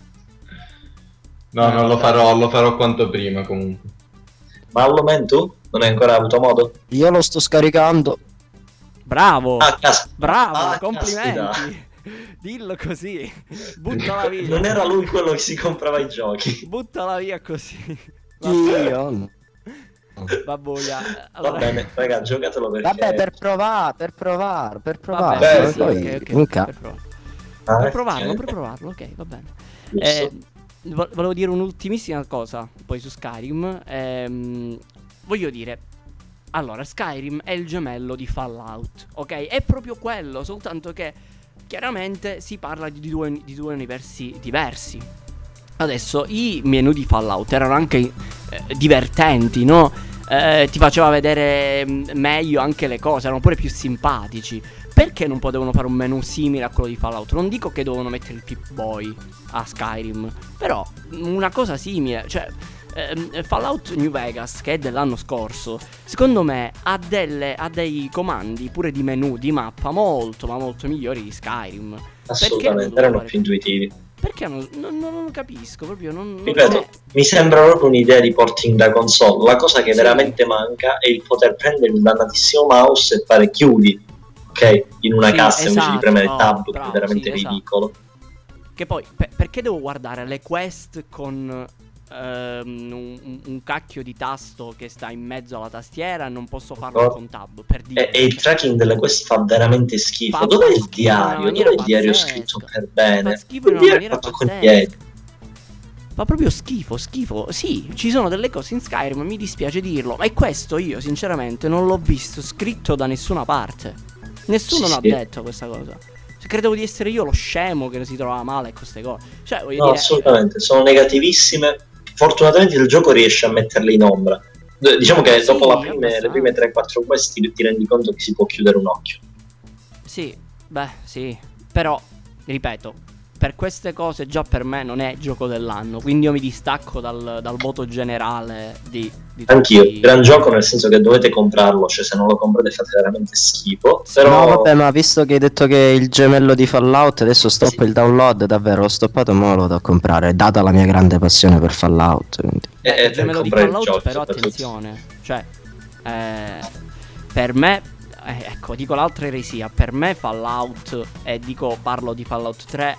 No, non lo farò, lo farò quanto prima comunque. Ma al momento non hai ancora avuto modo? Io lo sto scaricando. Bravo, Ah, cas- bravo, ah, complimenti. caspita. Dillo così, buttala via. Non era lui quello che si comprava i giochi. Buttala via così. Io. Babboia. Va Allora, bene, raga, giocatelo perché... Vabbè, per provare, per provare, per provare. vabbè, Beh, sì, poi, ok, ok, minchia. per provare. Ah, Per eh, provarlo, ok. per provarlo, ok, va bene. Giusto. Eh, vo- volevo dire un'ultimissima cosa poi su Skyrim. Ehm, voglio dire, allora, Skyrim è il gemello di Fallout, ok? È proprio quello, soltanto che chiaramente si parla di due, di due universi diversi. Adesso i menu di Fallout erano anche eh, divertenti, no? Eh, ti faceva vedere mm, meglio anche le cose, erano pure più simpatici. Perché non potevano fare un menu simile a quello di Fallout? Non dico che dovevano mettere il Pip-Boy a Skyrim, però una cosa simile, cioè ehm, Fallout New Vegas, che è dell'anno scorso, secondo me ha, delle, ha dei comandi pure di menu, di mappa molto ma molto migliori di Skyrim. Assolutamente, non erano fare- più intuitivi. Perché non, non, non capisco, proprio non, non Ripeto, è- mi sembra proprio un'idea di porting da console. La cosa che Sì. veramente manca è il poter prendere il dannatissimo mouse e fare chiudi, ok? In una Sì, cassa invece di esatto, premere no, tab, che bravo, è veramente sì, esatto. ridicolo. Che poi, pe- perché devo guardare le quest con ehm, un, un cacchio di tasto che sta in mezzo alla tastiera e non posso farlo No. con tab, per dire. E, e il tracking delle quest fa veramente schifo. Fa Dov'è il schifo in una diario? maniera Dov'è il diario pazzesca. scritto per bene? Fa schifo in Il una diario è maniera fatto con i pazzesca. piedi. Fa proprio schifo, schifo. Sì, ci sono delle cose in Skyrim, mi dispiace dirlo, ma è questo io sinceramente non l'ho visto scritto da nessuna parte. Nessuno Sì, l'ha sì. detto questa cosa. Cioè, credevo di essere io lo scemo che si trova male con queste cose. Cioè, voglio No, dire, assolutamente, sono negativissime. Fortunatamente il gioco riesce a metterle in ombra. D- Diciamo che Sì, dopo la prime- le abbastanza. prime tre quattro quest ti, ti rendi conto che si può chiudere un occhio. Sì, beh, sì. Però, ripeto, per queste cose già per me non è gioco dell'anno. Quindi io mi distacco dal, dal voto generale di, di Anch'io, tutti- gran gioco nel senso che dovete comprarlo, cioè se non lo comprate fate veramente schifo. Sì, Però No, vabbè, ma visto che hai detto che è il gemello di Fallout, adesso stoppo il download, davvero, l'ho stoppato e me lo vado a comprare, data la mia grande passione per Fallout. Quindi. è, è il per gemello di comprare il Fallout, gioco, però soprattutto. attenzione, cioè eh, per me eh, ecco, dico l'altra eresia, per me Fallout e dico parlo di Fallout tre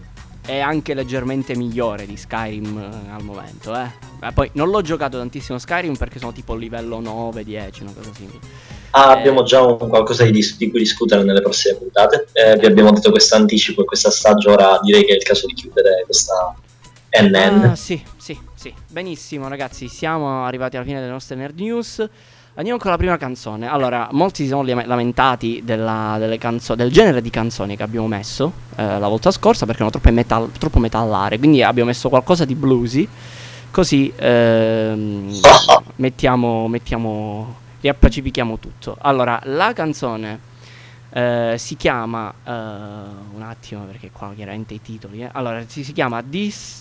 è anche leggermente migliore di Skyrim eh, al momento, eh. Ma poi non l'ho giocato tantissimo Skyrim perché sono tipo livello nove dieci, una cosa simile. Ah, Eh, abbiamo già un qualcosa di, dis- di cui discutere nelle prossime puntate. Eh, vi abbiamo detto questo anticipo e questo assaggio, ora direi che è il caso di chiudere questa N N. Ah, sì, sì, sì. Benissimo, ragazzi, siamo arrivati alla fine delle nostre nerd news. Andiamo con la prima canzone. Allora, molti si sono lame- lamentati della, delle canzo- del genere di canzoni che abbiamo messo eh, la volta scorsa perché erano troppo, metal- troppo metallare. Quindi abbiamo messo qualcosa di bluesy. Così ehm, mettiamo, mettiamo, riappacifichiamo tutto. Allora, la canzone eh, si chiama eh, un attimo perché qua chiaramente i titoli. Eh. Allora, si, si chiama This.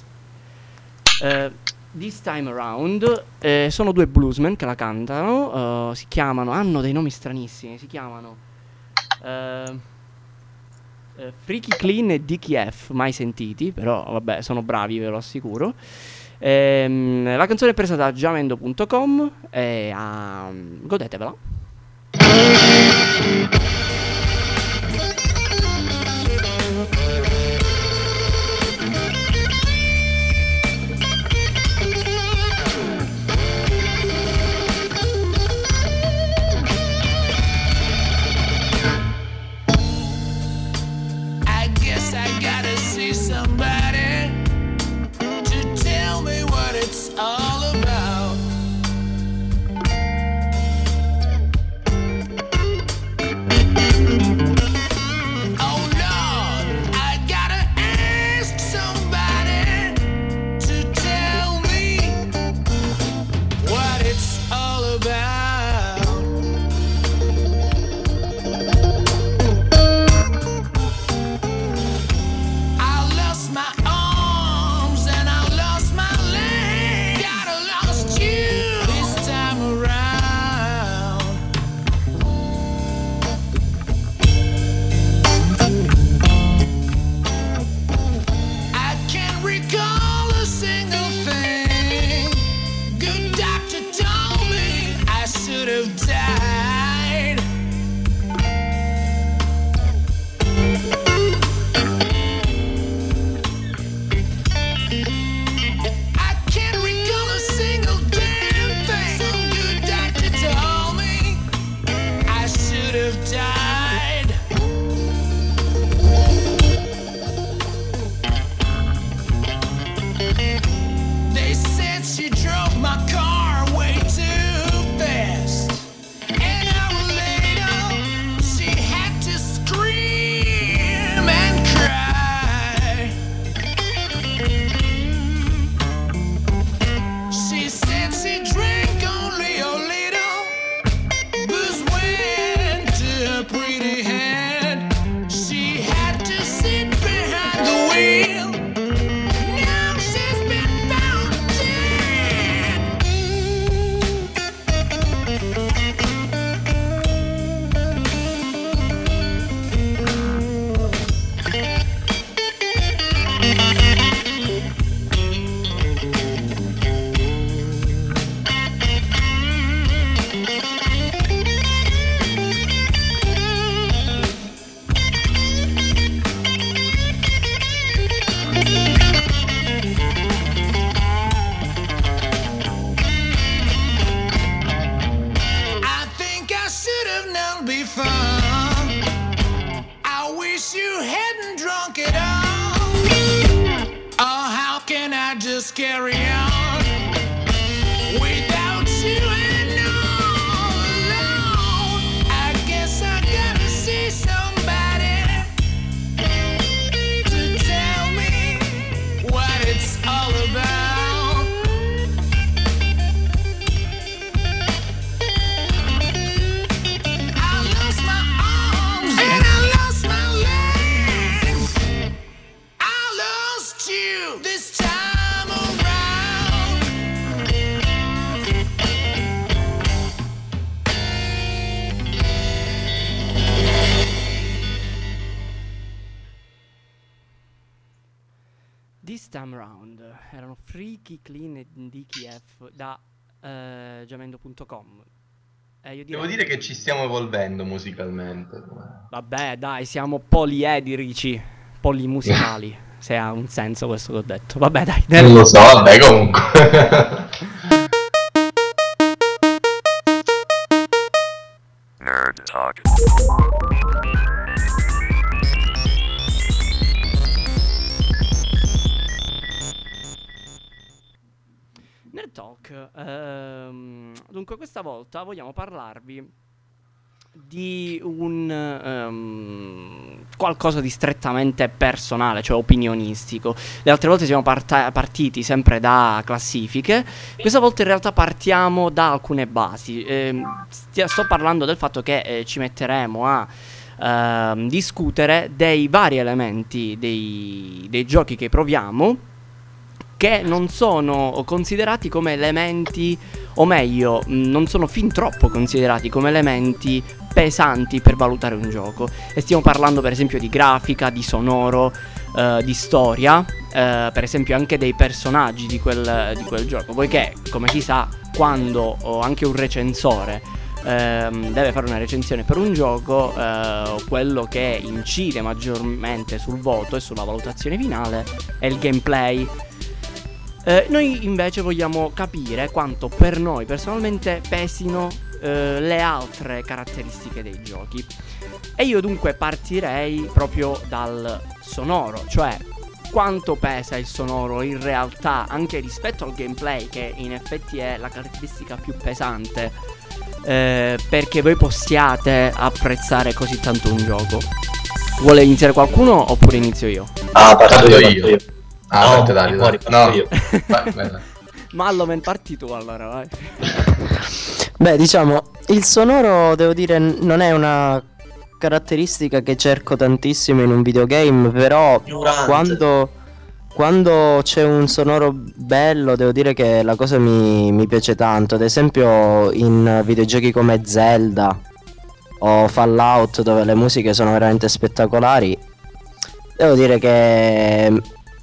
eh, This Time Around. eh, sono due bluesmen che la cantano. eh, si chiamano. Hanno dei nomi stranissimi. Si chiamano eh, eh, Freaky Clean e Dickie F. Mai sentiti, però vabbè, sono bravi, ve lo assicuro. Ehm, la canzone è presa da jamendo punto com e ah, godetevela. I guess I gotta see somebody to tell me what it's all about. have died. I can't recall a single damn thing. Some good doctor told me I should have died. They said she drove my car way too fast. An hour later, she had to scream and cry. She said she drank only a little, booze went to her pretty head. She had to sit behind the wheel. Now she's been found dead. I think I should have known before. I wish you hadn't drunk it all. Oh, how can I just carry on without you and all alone? I guess I gotta see somebody to tell me what it's all about. I lost my arms and I lost my legs. I lost you this time around. This time round erano Freaky Clean e D K F da eh, Jamendo punto com. Eh, io Devo direi- dire che ci stiamo evolvendo musicalmente. Vabbè, dai, siamo poliedrici, polimusicali, se ha un senso questo che ho detto. Vabbè, dai. Non lo so, vabbè, comunque. Nerd Talk. Nerd Talk, ehm, dunque questa volta vogliamo parlarvi di un ehm, qualcosa di strettamente personale, cioè opinionistico. Le altre volte siamo parta- partiti sempre da classifiche, questa volta in realtà partiamo da alcune basi. Ehm, stia- sto parlando del fatto che eh, ci metteremo a ehm, discutere dei vari elementi dei, dei giochi che proviamo, che non sono considerati come elementi, o meglio, mh, non sono fin troppo considerati come elementi pesanti per valutare un gioco. E stiamo parlando per esempio di grafica, di sonoro, eh, di storia, eh, per esempio anche dei personaggi di quel, di quel gioco. Poiché, come si sa, quando oh, anche un recensore ehm, deve fare una recensione per un gioco, eh, quello che incide maggiormente sul voto e sulla valutazione finale è il gameplay. Eh, noi invece vogliamo capire quanto per noi personalmente pesino eh, le altre caratteristiche dei giochi. E io dunque partirei proprio dal sonoro, cioè quanto pesa il sonoro in realtà anche rispetto al gameplay, che in effetti è la caratteristica più pesante eh, perché voi possiate apprezzare così tanto un gioco. Vuole iniziare qualcuno oppure inizio io? Ah, parto Parto io, io. parto io. Ah, No, parte Dario, fuori, dai. parto No. io. Vai, vai, vai. Malloman, parti tu allora, vai. Beh, diciamo, il sonoro, devo dire, n- non è una caratteristica che cerco tantissimo in un videogame, però Ignorante. quando, quando c'è un sonoro bello, devo dire che la cosa mi, mi piace tanto. Ad esempio in videogiochi come Zelda o Fallout, dove le musiche sono veramente spettacolari, devo dire che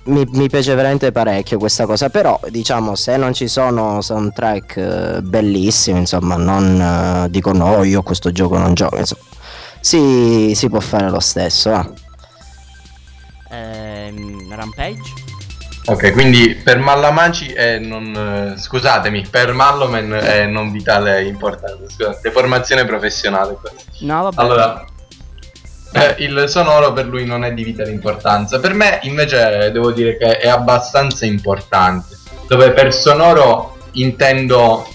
mi, mi piace veramente parecchio questa cosa, però diciamo se non ci sono soundtrack eh, bellissimi, insomma, non eh, dico no, io questo gioco non gioco, insomma, si, si può fare lo stesso. Eh. Ehm, Rampage? Ok, quindi per Mallamaci è non... eh, scusatemi, per Malloman è non vitale importante, scusate, deformazione professionale questa. No, vabbè. Allora, eh, il sonoro per lui non è di vitale importanza, per me invece devo dire che è abbastanza importante, dove per sonoro intendo,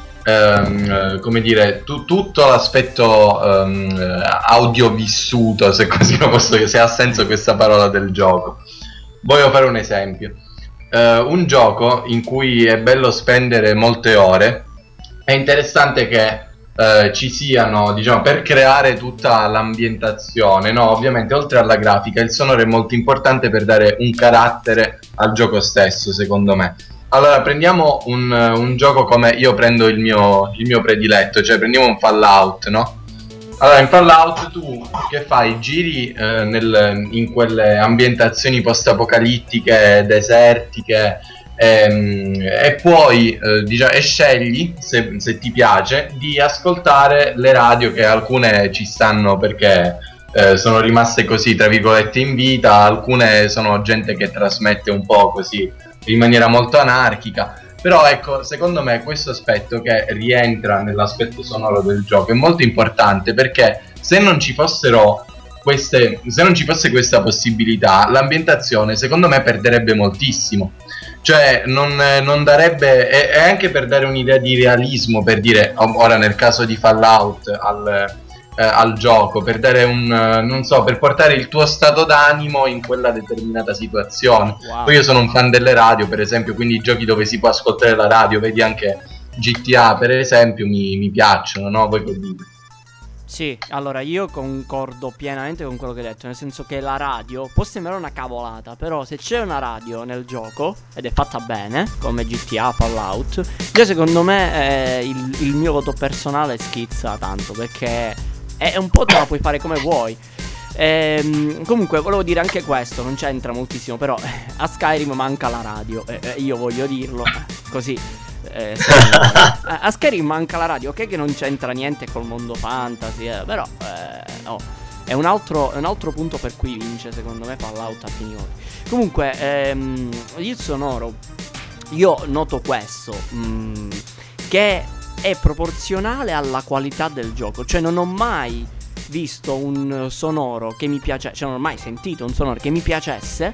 ehm, eh, come dire, tu- tutto l'aspetto ehm, audiovissuto, se così lo posso dire, se ha senso questa parola del gioco. Voglio fare un esempio. Uh, un gioco in cui è bello spendere molte ore, è interessante che uh, ci siano, diciamo, per creare tutta l'ambientazione, no? Ovviamente oltre alla grafica il sonoro è molto importante per dare un carattere al gioco stesso, secondo me. Allora prendiamo un, un gioco come, io prendo il mio, il mio prediletto, cioè prendiamo un Fallout, no? Allora, in Fallout tu che fai? Giri eh, nel, in quelle ambientazioni post-apocalittiche, desertiche, ehm, e poi eh, diciamo, e scegli, se, se ti piace, di ascoltare le radio, che alcune ci stanno perché eh, sono rimaste così, tra virgolette, in vita, alcune sono gente che trasmette un po' così, in maniera molto anarchica. Però ecco, secondo me questo aspetto che rientra nell'aspetto sonoro del gioco è molto importante, perché se non ci fossero queste, se non ci fosse questa possibilità, l'ambientazione secondo me perderebbe moltissimo. Cioè non, non darebbe, e, e anche per dare un'idea di realismo, per dire, ora nel caso di Fallout al, eh, al gioco, per dare un, non so, per portare il tuo stato d'animo in quella determinata situazione. Wow. Poi io sono un fan delle radio, per esempio, quindi i giochi dove si può ascoltare la radio, vedi anche G T A per esempio, mi, mi piacciono, no? Voi che dite? Sì, allora io concordo pienamente con quello che hai detto, nel senso che la radio può sembrare una cavolata, però se c'è una radio nel gioco ed è fatta bene, come G T A, Fallout, già secondo me eh, il, il mio voto personale schizza tanto, perché è un po' te la puoi fare come vuoi. Ehm, comunque volevo dire anche questo, non c'entra moltissimo, però a Skyrim manca la radio, e eh, io voglio dirlo così. Eh, se- a a Skyrim manca la radio, ok, che non c'entra niente col mondo fantasy, eh, però eh, oh, è un altro, è un altro punto per cui vince secondo me Fallout a fini ora. Comunque ehm, il sonoro, io noto questo, mh, che è proporzionale alla qualità del gioco. Cioè non ho mai visto un sonoro che mi piace, cioè non ho mai sentito un sonoro che mi piacesse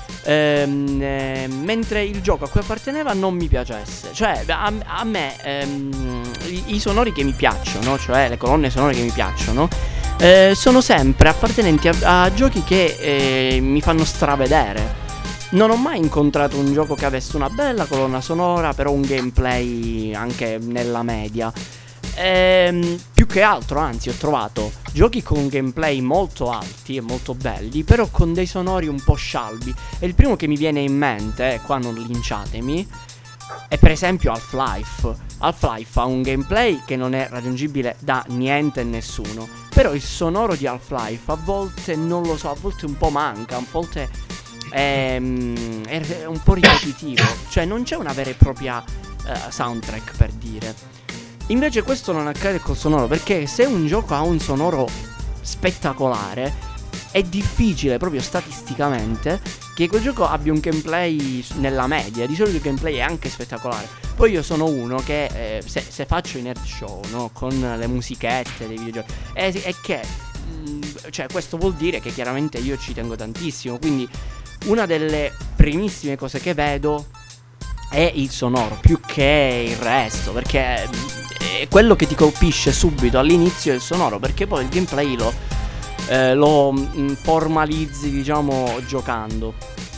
ehm, eh, mentre il gioco a cui apparteneva non mi piacesse. Cioè a, a me ehm, i, i sonori che mi piacciono, cioè le colonne sonore che mi piacciono, eh, sono sempre appartenenti a, a giochi che eh, mi fanno stravedere. Non ho mai incontrato un gioco che avesse una bella colonna sonora, però un gameplay anche nella media. Ehm, più che altro, anzi, ho trovato giochi con gameplay molto alti e molto belli, però con dei sonori un po' scialbi. E il primo che mi viene in mente, e qua non linciatemi, è per esempio Half-Life. Half-Life ha un gameplay che non è raggiungibile da niente e nessuno, però il sonoro di Half-Life a volte, non lo so, a volte un po' manca, a volte è, è un po' ripetitivo. Cioè non c'è una vera e propria uh, soundtrack, per dire. Invece questo non accade col sonoro, perché se un gioco ha un sonoro spettacolare è difficile proprio statisticamente che quel gioco abbia un gameplay nella media. Di solito il gameplay è anche spettacolare. Poi io sono uno che eh, se, se faccio i nerd show, no, con le musichette dei videogiochi, è, è che mh, cioè questo vuol dire che chiaramente io ci tengo tantissimo. Quindi una delle primissime cose che vedo è il sonoro più che il resto, perché è quello che ti colpisce subito all'inizio è il sonoro, perché poi il gameplay lo, eh, lo mh, formalizzi, diciamo, giocando.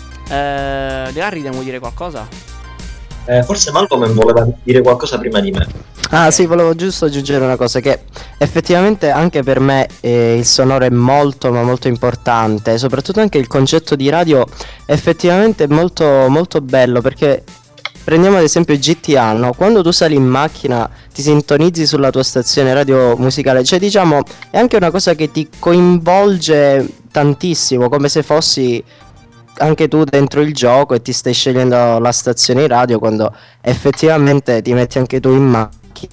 eh, De Harry, devo dire qualcosa? Eh, forse Malcolm voleva dire qualcosa prima di me. Ah sì, volevo giusto aggiungere una cosa, che effettivamente anche per me eh, il sonoro è molto ma molto importante, soprattutto anche il concetto di radio effettivamente è molto molto bello, perché prendiamo ad esempio G T A, no? Quando tu sali in macchina ti sintonizzi sulla tua stazione radio musicale, cioè diciamo è anche una cosa che ti coinvolge tantissimo, come se fossi anche tu dentro il gioco e ti stai scegliendo la stazione di radio quando effettivamente ti metti anche tu in macchina.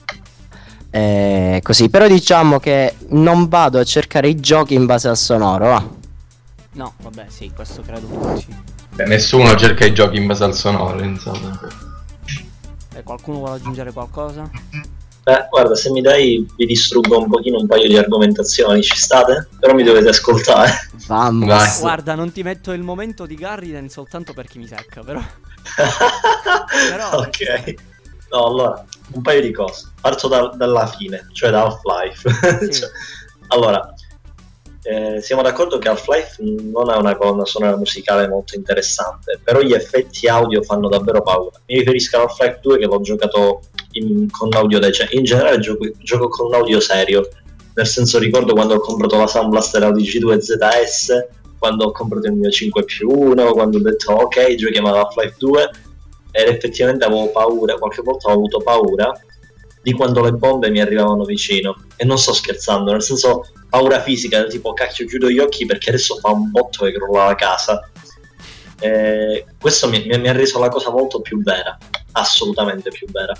Eh, così, però diciamo che non vado a cercare i giochi in base al sonoro, va. No, vabbè, sì, questo credo tutti. Beh, nessuno cerca i giochi in base al sonoro, insomma. E qualcuno vuole aggiungere qualcosa? Beh, guarda, se mi dai vi distruggo un pochino un paio di argomentazioni, ci state? Però mi dovete ascoltare. Vamos. Vai. Guarda, non ti metto il momento di Garriden soltanto per chi mi secca, però. Però- Ok. No, allora, un paio di cose. Parto da- dalla fine, cioè da Half-Life. Sì. Cioè, allora, eh, siamo d'accordo che Half-Life non ha una colonna sonora musicale molto interessante, però gli effetti audio fanno davvero paura. Mi riferisco a Half-Life due che l'ho giocato in- con audio decente. In generale gioco, gioco con un audio serio, nel senso ricordo quando ho comprato la Sound Blaster Audi G due Z S, quando ho comprato il mio cinque più uno, quando ho detto ok, giochiamo ad Half-Life due, ed effettivamente avevo paura, qualche volta ho avuto paura di quando le bombe mi arrivavano vicino, e non sto scherzando, nel senso paura fisica, del tipo cacchio chiudo gli occhi perché adesso fa un botto che crolla la casa. Eh, questo mi, mi- mi ha reso la cosa molto più vera, assolutamente più vera.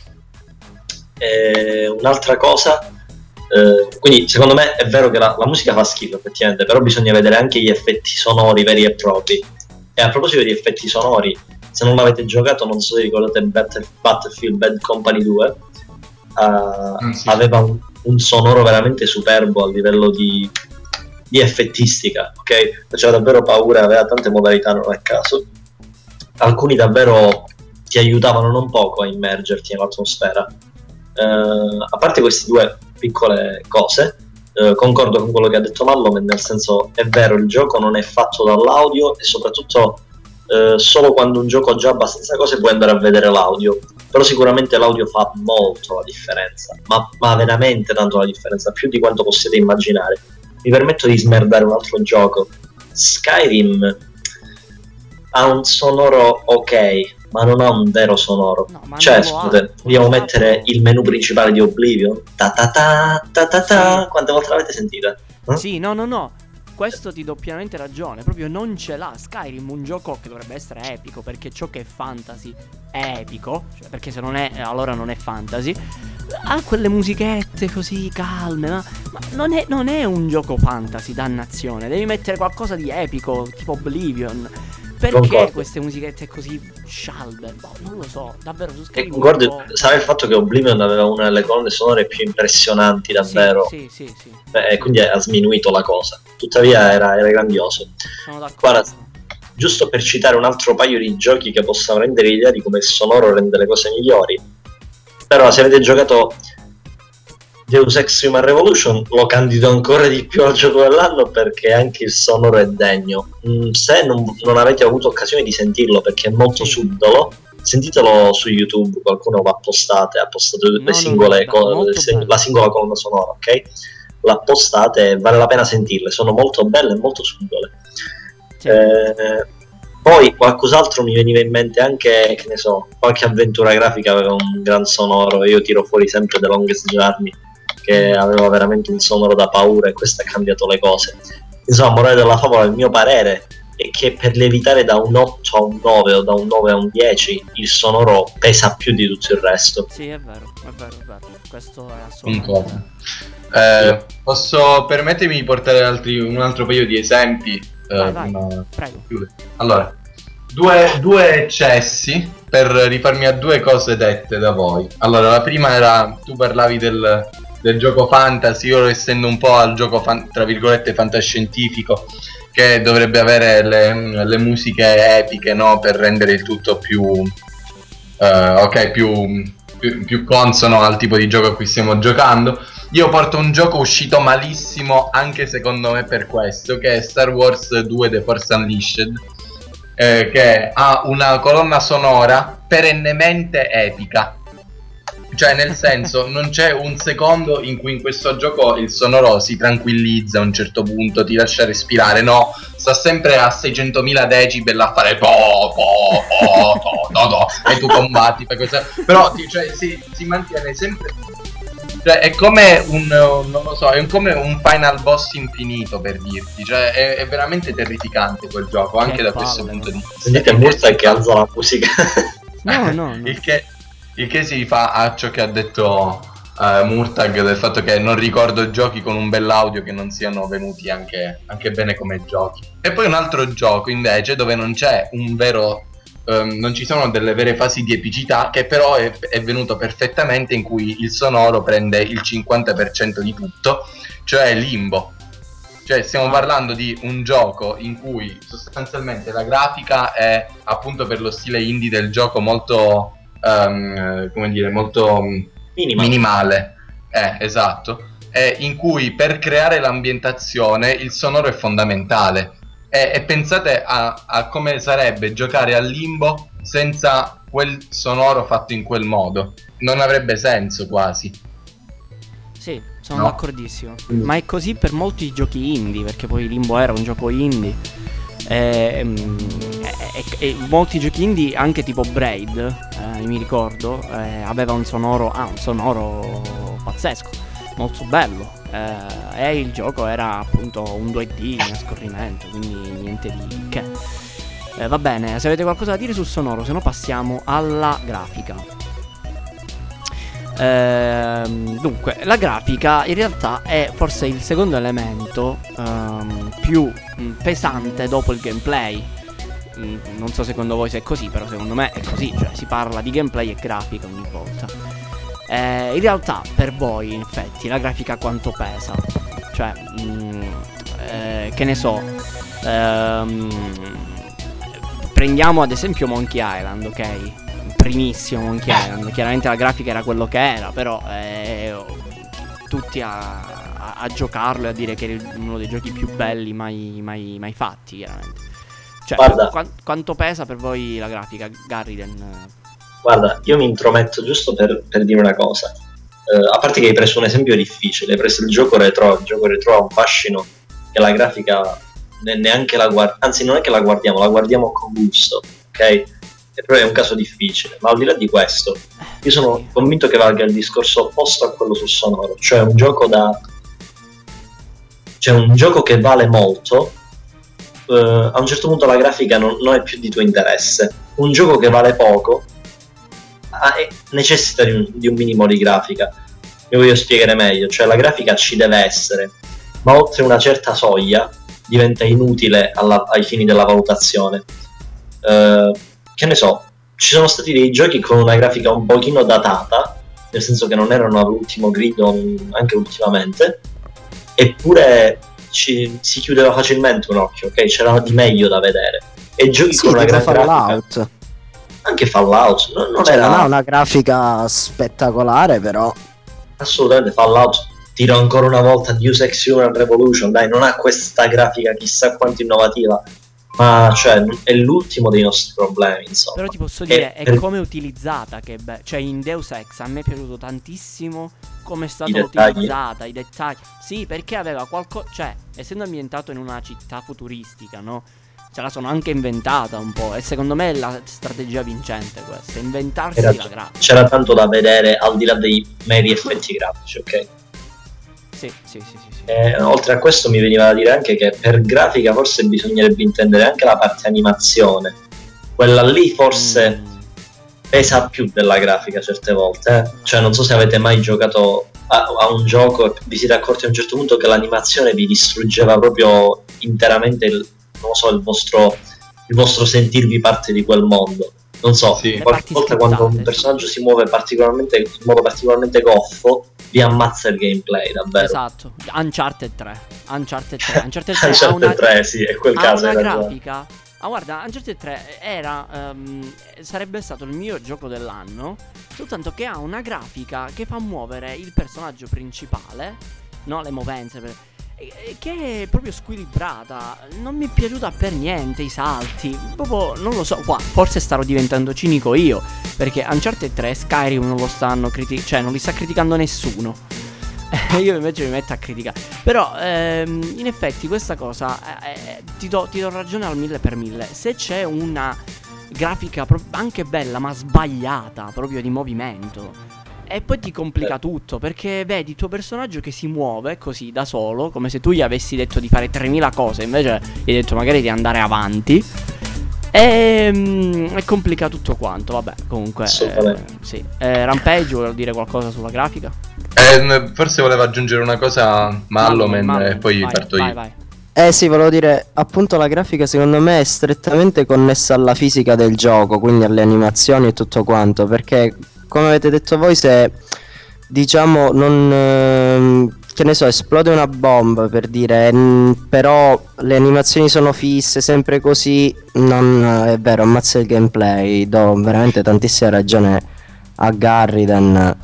Eh, un'altra cosa, eh, quindi secondo me è vero che la, la musica fa schifo effettivamente, però bisogna vedere anche gli effetti sonori veri e propri. E a proposito di effetti sonori, se non l'avete giocato, non so se ricordate Battle- Battlefield Bad Company due, eh, Mm, sì. aveva un, un sonoro veramente superbo a livello di, di effettistica, ok? Faceva davvero paura, aveva tante modalità, non a caso. Alcuni davvero ti aiutavano non poco a immergerti nell'atmosfera. Eh, a parte queste due piccole cose, eh, concordo con quello che ha detto Mallo, nel senso è vero, il gioco non è fatto dall'audio, e soprattutto eh, solo quando un gioco ha già abbastanza cose puoi andare a vedere l'audio, però sicuramente l'audio fa molto la differenza, ma, ma veramente tanto la differenza, più di quanto possiate immaginare. Mi permetto di smerdare un altro gioco. Skyrim ha un sonoro ok, ma non ha un vero sonoro. No, ma Cioè, non lo ha. scusate, dobbiamo Non lo ha. mettere il menu principale di Oblivion. Ta ta ta ta ta ta. Sì. Quante volte l'avete sentita? Eh? Sì, no, no, no. Questo ti do pienamente ragione. Proprio non ce l'ha. Skyrim, un gioco che dovrebbe essere epico, perché ciò che è fantasy è epico. Cioè, perché se non è, allora non è fantasy. Ha quelle musichette così calme. Ma, ma non, è, non è un gioco fantasy, dannazione. Devi mettere qualcosa di epico, tipo Oblivion. Perché Concordo. queste musichette così scialbe? Boh, non lo so, davvero su E Skyrim. concordo, un po'- sarà il fatto che Oblivion aveva una delle colonne sonore più impressionanti davvero. Sì, sì, sì, sì. E quindi ha sminuito la cosa. Tuttavia era, era grandioso. Sono d'accordo. Guarda, giusto per citare un altro paio di giochi che possano rendere l'idea di come il sonoro rende le cose migliori. Però se avete giocato Deus Ex Human Revolution, lo candido ancora di più al gioco dell'anno perché anche il sonoro è degno. Mm, se non, non avete avuto occasione di sentirlo perché è molto Sì. subdolo, sentitelo su YouTube, qualcuno l'ha postate, ha postato No, le no, singole no, co- molto le sing- bello. la singola colonna sonora, ok? L'ha postate e vale la pena sentirle, sono molto belle e molto subdole. Sì. Eh, poi qualcos'altro mi veniva in mente anche, che ne so, qualche avventura grafica aveva un gran sonoro, e io tiro fuori sempre The Longest Journey, che aveva veramente un sonoro da paura, e questo ha cambiato le cose. Insomma, morale della favola, il mio parere è che per lievitare da un otto a un nove o da un nove a un dieci, il sonoro pesa più di tutto il resto. Sì, è vero, è vero, è vero. Questo è assolutamente. Concordo. Eh, posso permettermi di portare altri, un altro paio di esempi? eh, Vai, vai. prima- Prego. chiude. Allora, due, due eccessi per rifarmi a due cose dette da voi. Allora, la prima era, tu parlavi del, del gioco fantasy, io essendo un po' al gioco fan- tra virgolette fantascientifico, che dovrebbe avere le, le musiche epiche, no? Per rendere il tutto più, eh, ok, più, più, più consono al tipo di gioco a cui stiamo giocando. Io porto un gioco uscito malissimo anche secondo me per questo, che è Star Wars due The Force Unleashed, eh, che ha una colonna sonora perennemente epica. Cioè, nel senso, non c'è un secondo in cui in questo gioco il sonoro si tranquillizza a un certo punto, ti lascia respirare. No, sta sempre a seicentomila decibel a fare po po po to, to, to, e tu combatti per questo. Però ti, cioè, si, si mantiene sempre Cioè, è come un, non lo so, è come un final boss infinito, per dirti. Cioè, è, è veramente terrificante quel gioco, anche Che da palle, questo no? punto di vista. Sentite Murta che alza la musica. No, no, no. Il che, il che si fa a ciò che ha detto uh, Murtag, del fatto che non ricordo giochi con un bell'audio che non siano venuti anche, anche bene come giochi. E poi un altro gioco invece dove non c'è un vero... Um, non ci sono delle vere fasi di epicità, che però è, è venuto perfettamente, in cui il sonoro prende il cinquanta per cento di tutto, cioè Limbo. Cioè stiamo parlando di un gioco in cui sostanzialmente la grafica è, appunto per lo stile indie del gioco, molto um, come dire, molto Minima. minimale. Eh, esatto. E in cui per creare l'ambientazione il sonoro è fondamentale. E, e pensate a, a come sarebbe giocare a Limbo senza quel sonoro fatto in quel modo. Non avrebbe senso quasi. Sì, sono No. d'accordissimo. Ma è così per molti giochi indie, perché poi Limbo era un gioco indie. E, mm, e- e- e molti giochi indie, anche tipo Braid, eh, mi ricordo, eh, aveva un sonoro, ah, un sonoro pazzesco, molto bello. Eh, e il gioco era appunto un due D a scorrimento, quindi niente di che. Eh, va bene, se avete qualcosa da dire sul sonoro, se no passiamo alla grafica. Ehm, dunque, la grafica in realtà è forse il secondo elemento ehm, più mh, pesante dopo il gameplay. Mm, non so secondo voi se è così, però secondo me è così. Cioè si parla di gameplay e grafica ogni volta. Eh, in realtà per voi in effetti la grafica quanto pesa? Cioè mh, eh, che ne so, ehm, prendiamo ad esempio Monkey Island, ok? Primissimo Monkey Island, chiaramente la grafica era quello che era, però eh, tutti a, a, a giocarlo e a dire che era uno dei giochi più belli mai, mai, mai fatti, chiaramente. Cioè, Guarda. qua- quanto pesa per voi la grafica, Garriden? Guarda, io mi intrometto giusto per, per dire una cosa. Eh, a parte che hai preso un esempio difficile, hai preso il gioco retro. Il gioco retro ha un fascino che la grafica ne- neanche la guardiamo, anzi non è che la guardiamo, la guardiamo con gusto, ok? E però è un caso difficile, ma al di là di questo, io sono Sì. convinto che valga il discorso opposto a quello sul sonoro, cioè un gioco da... cioè un gioco che vale molto, eh, a un certo punto la grafica non, non è più di tuo interesse. Un gioco che vale poco ha- è- necessita di un, di un minimo di grafica. Mi voglio spiegare meglio, cioè la grafica ci deve essere, ma oltre una certa soglia diventa inutile alla- ai fini della valutazione. Eh, che ne so, ci sono stati dei giochi con una grafica un pochino datata, nel senso che non erano all'ultimo grido anche ultimamente, eppure ci, si chiudeva facilmente un occhio, ok? C'era di meglio da vedere. E giochi Sì, con una tipo gran grafica, Fallout. anche Fallout, non, non Cioè, era non ha una grafica spettacolare, però. assolutamente Fallout. Tiro ancora una volta Deus Ex Human Revolution, dai, non ha questa grafica chissà quanto innovativa, ma cioè è l'ultimo dei nostri problemi, insomma. Però ti posso E dire, è per- come è utilizzata che è be- cioè in Deus Ex a me è piaciuto tantissimo come è stata I dettagli. utilizzata, i dettagli. Sì, perché aveva qualcosa, cioè, essendo ambientato in una città futuristica, no? Se la sono anche inventata un po', e secondo me è la strategia vincente questa, inventarsi Era- la grafica. c'era tanto da vedere al di là dei meri effetti grafici, ok? Sì, sì, sì, sì, sì. E, oltre a questo mi veniva da dire anche che per grafica forse bisognerebbe intendere anche la parte animazione. Quella lì forse Mm. pesa più della grafica certe volte, eh. Cioè non so se avete mai giocato a, a un gioco e vi siete accorti a un certo punto che l'animazione vi distruggeva proprio interamente il, non lo so, il vostro, il vostro sentirvi parte di quel mondo. Non so, Sì. qualche parti volta quando un scriptate, personaggio si muove particolarmente in modo particolarmente goffo vi ammazza il gameplay, davvero. Esatto, Uncharted tre. Uncharted tre. Uncharted tre ha Uncharted una, tre, sì, è quel ha caso. una hai ragione. grafica. Ah, guarda, Uncharted tre era ehm, sarebbe stato il mio gioco dell'anno, soltanto che ha una grafica che fa muovere il personaggio principale, no, le movenze, per- e- e che è proprio squilibrata. Non mi è piaciuta per niente i salti. Proprio non lo so, qua forse starò diventando cinico io, perché Uncharted tre e Skyrim non lo stanno criti- cioè non li sta criticando nessuno. Io invece mi metto a criticare. Però ehm, in effetti questa cosa eh, eh, ti, do, ti do ragione al mille per mille. Se c'è una grafica pro- anche bella ma sbagliata proprio di movimento, è, e poi ti complica tutto, perché vedi il tuo personaggio che si muove così da solo, come se tu gli avessi detto di fare tremila cose, invece gli hai detto magari di andare avanti. E, mm, e complica tutto quanto, vabbè, comunque eh, sì. eh, Rampage vuol dire qualcosa sulla grafica? Eh, forse voleva aggiungere una cosa Malloman, Malloman, e poi vai, parto vai, io. vai. Eh sì, volevo dire, appunto la grafica secondo me è strettamente connessa alla fisica del gioco, quindi alle animazioni e tutto quanto, perché come avete detto voi, se diciamo non... ehm, che ne so, esplode una bomba per dire, n- però le animazioni sono fisse, sempre così, non è vero, ammazza il gameplay, do veramente tantissima ragione a Garriden.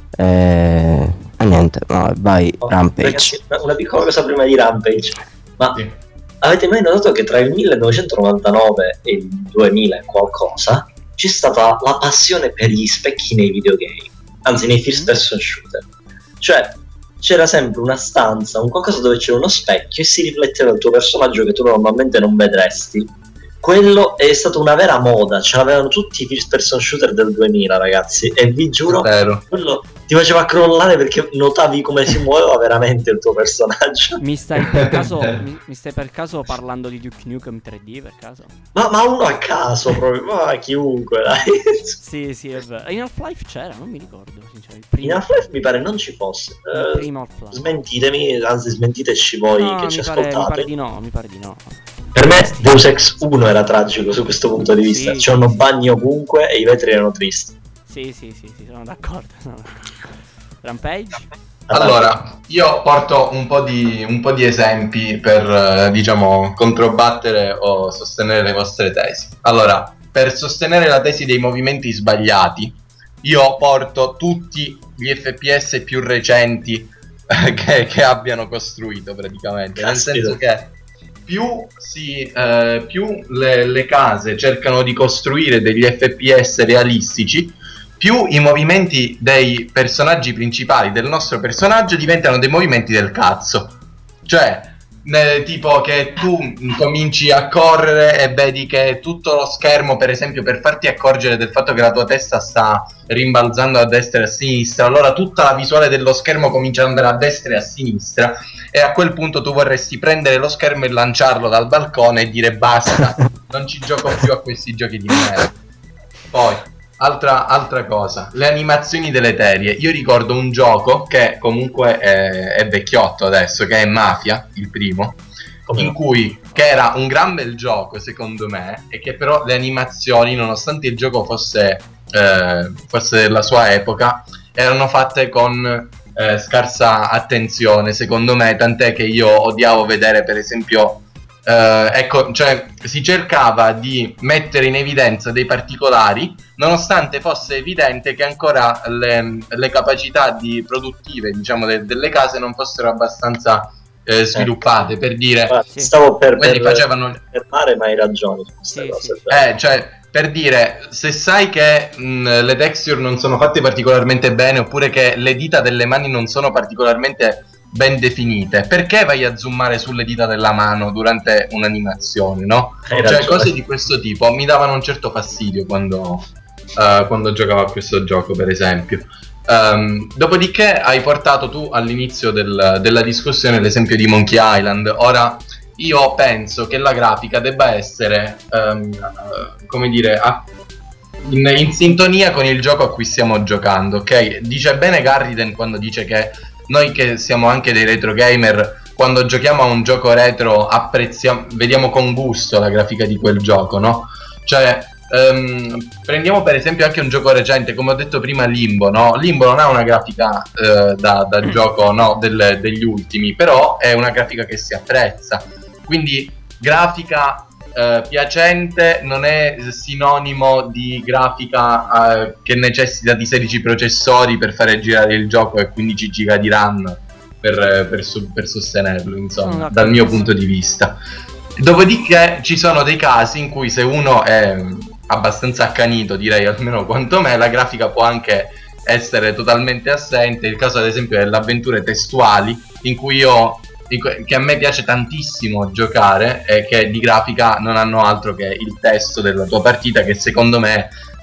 E eh, niente, no, vai, Oh, Rampage. ragazzi, una- una piccola cosa prima di Rampage. Ma Sì. avete mai notato che tra il millenovecentonovantanove e il duemila e qualcosa c'è stata la passione per gli specchi nei videogame, anzi nei first person shooter? Cioè, c'era sempre una stanza, un qualcosa dove c'era uno specchio e si rifletteva il tuo personaggio che tu normalmente non vedresti. Quello è stata una vera moda, ce l'avevano tutti i first person shooter del duemila, ragazzi, e vi giuro, Vero. quello ti faceva crollare perché notavi come si muoveva veramente il tuo personaggio. Mi stai per caso mi, mi stai per caso parlando di Duke Nukem tre D per caso? Ma, ma uno a caso proprio, ma chiunque, dai. Sì, sì, è vero. In Half-Life c'era, non mi ricordo, sinceramente. Il In primo, Half-Life mi pare non ci fosse. il Eh, primo Half-Life. smentitemi, anzi smentiteci voi No, che mi ci pare, mi ascoltate. pare di no, mi pare di no. Per me Deus Ex uno era tragico su questo punto di vista. Sì, C'erano sì, bagni ovunque e i vetri erano tristi. Sì, sì, sì, sì, sono d'accordo. sono d'accordo. Rampage? Allora, io porto un po' di, un po' di esempi per, eh, diciamo, controbattere o sostenere le vostre tesi. Allora, per sostenere la tesi dei movimenti sbagliati, io porto tutti gli F P S più recenti eh, che, che abbiano costruito praticamente. Nel Caspita. senso che più, si, eh, più le, le case cercano di costruire degli F P S realistici, più i movimenti dei personaggi principali del nostro personaggio diventano dei movimenti del cazzo. Cioè, ne- tipo che tu cominci a correre e vedi che tutto lo schermo, per esempio, per farti accorgere del fatto che la tua testa sta rimbalzando a destra e a sinistra, allora tutta la visuale dello schermo comincia ad andare a destra e a sinistra, e a quel punto tu vorresti prendere lo schermo e lanciarlo dal balcone e dire basta, non ci gioco più a questi giochi di merda. Poi Altra, altra cosa, le animazioni deleterie. Io ricordo un gioco che comunque è, è vecchiotto adesso, che è Mafia, il primo, Come in no? cui, che era un gran bel gioco secondo me, e che però le animazioni, nonostante il gioco fosse, eh, fosse della sua epoca, erano fatte con eh, scarsa attenzione secondo me, tant'è che io odiavo vedere per esempio... Uh, ecco, cioè si cercava di mettere in evidenza dei particolari, nonostante fosse evidente che ancora le, le capacità di produttive, diciamo, de- delle case non fossero abbastanza eh, sviluppate. Per dire, Guarda, Sì. stavo per, quelli per facevano, fermare, ma hai ragione su queste Sì, cose. sì. eh, cioè, per dire, se sai che mh, le texture non sono fatte particolarmente bene, oppure che le dita delle mani non sono particolarmente ben definite, perché vai a zoomare sulle dita della mano durante un'animazione, no? Hai Cioè, ragione. cose di questo tipo mi davano un certo fastidio quando, eh, quando giocavo a questo gioco, per esempio. Um, dopodiché hai portato tu all'inizio del- della discussione l'esempio di Monkey Island. Ora, io penso che la grafica debba essere, ehm, eh, come dire, a- in, in sintonia con il gioco a cui stiamo giocando, ok? Dice bene Garriden quando dice che noi che siamo anche dei retro gamer, quando giochiamo a un gioco retro apprezziamo, vediamo con gusto la grafica di quel gioco, no? Cioè, ehm, prendiamo per esempio anche un gioco recente, come ho detto prima, Limbo, no? Limbo non ha una grafica eh, da, da gioco, no, del- degli ultimi, però è una grafica che si apprezza. Quindi grafica eh, piacente non è sinonimo di grafica eh, che necessita di sedici processori per fare girare il gioco e quindici giga di RAM per, per, su- per sostenerlo, insomma, No, dal mio punto di vista. Dopodiché ci sono dei casi in cui se uno è abbastanza accanito, direi almeno quanto me, la grafica può anche essere totalmente assente. Il caso ad esempio delle avventure testuali, in cui io in cui- che a me piace tantissimo giocare e che di grafica non hanno altro che il testo della tua partita, che secondo me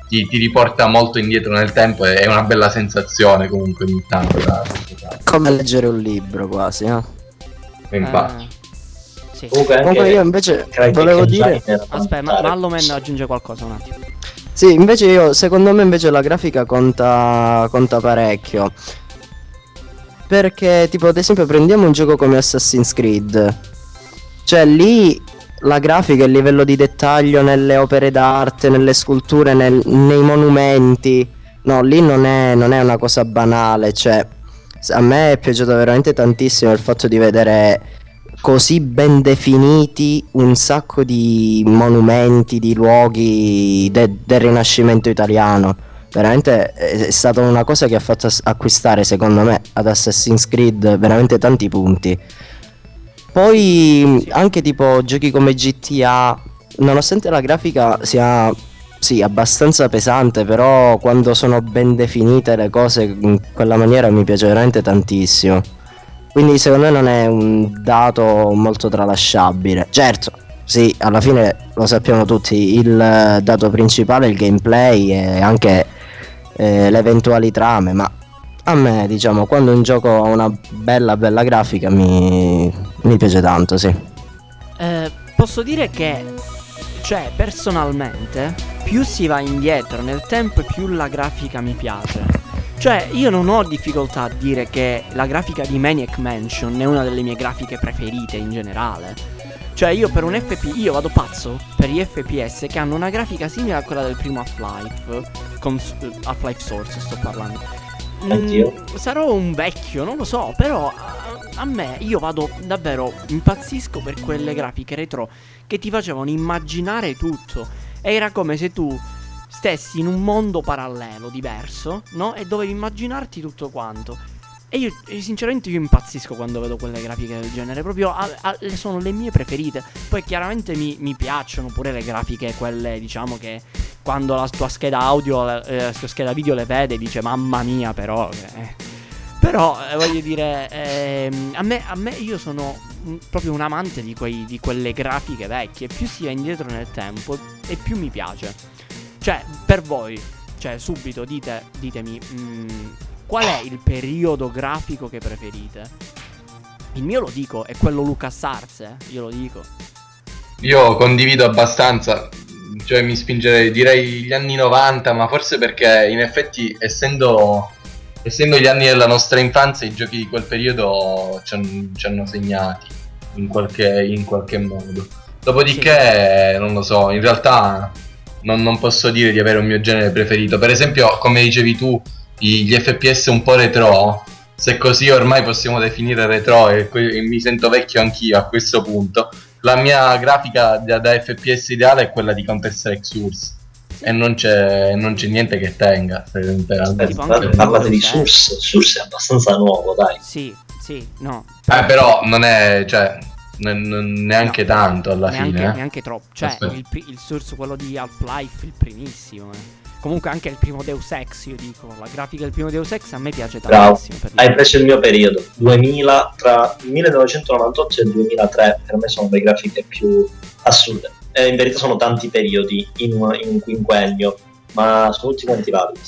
ti, ti riporta molto indietro nel tempo e è una bella sensazione comunque ogni tanto da... Come leggere un libro quasi, no? Infatti. Eh, sì. Comunque, anche Comunque io invece Craig volevo Designer dire... da Aspetta, ma valutare. Malloman aggiunge qualcosa un attimo. Sì, invece io, secondo me invece la grafica conta, conta parecchio. Perché, tipo, ad esempio, prendiamo un gioco come Assassin's Creed. Cioè, lì la grafica, il livello di dettaglio nelle opere d'arte, nelle sculture, nel- nei monumenti. No, lì non è, non è una cosa banale. Cioè, s- a me è piaciuto veramente tantissimo il fatto di vedere così ben definiti un sacco di monumenti, di luoghi de- del Rinascimento italiano. Veramente è è stata una cosa che ha fatto as- acquistare, secondo me, ad Assassin's Creed veramente tanti punti. Poi anche tipo giochi come G T A, nonostante la grafica sia sì, abbastanza pesante, però quando sono ben definite le cose in quella maniera mi piace veramente tantissimo. Quindi secondo me non è un dato molto tralasciabile. Certo, sì, alla fine lo sappiamo tutti, il eh, dato principale è il gameplay e anche eh, le eventuali trame, ma a me, diciamo, quando un gioco ha una bella bella grafica mi, mi piace tanto, sì. Eh, posso dire che, cioè, personalmente, più si va indietro nel tempo e più la grafica mi piace. Cioè, io non ho difficoltà a dire che la grafica di Maniac Mansion è una delle mie grafiche preferite in generale. Cioè, io per un F P io vado pazzo per gli F P S che hanno una grafica simile a quella del primo Half-Life, con s- Half-Life Source sto parlando. Mm, Anch'io. sarò un vecchio, non lo so, però a, a me io vado davvero impazzisco per quelle grafiche retro che ti facevano immaginare tutto. Era come se tu stessi in un mondo parallelo diverso, no? E dovevi immaginarti tutto quanto. E io e sinceramente io impazzisco quando vedo quelle grafiche del genere. Proprio a- a- sono le mie preferite. Poi chiaramente mi, mi piacciono pure le grafiche, quelle diciamo che quando la tua scheda audio, eh, la tua scheda video le vede dice mamma mia però eh. Però eh, voglio dire ehm, a, me, a me io sono un- proprio un amante di, quei, di quelle grafiche vecchie. Più si va indietro nel tempo e più mi piace. Cioè per voi, cioè subito dite, ditemi mm, qual è il periodo grafico che preferite? Il mio lo dico, è quello LucasArts, eh? Io lo dico. Io condivido abbastanza, cioè mi spingerei, direi gli anni novanta, ma forse perché in effetti essendo, essendo gli anni della nostra infanzia i giochi di quel periodo ci han- ci hanno segnati in qualche, in qualche modo. Dopodiché, non lo so, in realtà non, non posso dire di avere un mio genere preferito. Per esempio, come dicevi tu, i- gli F P S un po' retro, se così ormai possiamo definire retro e, que- e mi sento vecchio anch'io a questo punto. La mia grafica da, da F P S ideale è quella di Counter-Strike Source e non c'è, non c'è niente che tenga. Aspetta, Tipo guarda, anche parlate di Deus Ex. Source. Source è abbastanza nuovo, dai. Sì, sì, no. Eh, però non è, cioè, n- n- neanche No, tanto alla neanche, fine. eh. neanche troppo. Cioè, Aspetta. il, pri- il source, quello di Half-Life, il primissimo. Eh. Comunque anche il primo Deus Ex, io dico. La grafica del primo Deus Ex a me piace Bravo, tantissimo. Per hai dire. preso il mio periodo, duemila, tra il millenovecentonovantotto e il duemilatré, per me sono le grafiche più assurde. Eh, in verità sono tanti periodi in un, in un quinquennio, ma sono tutti quanti validi.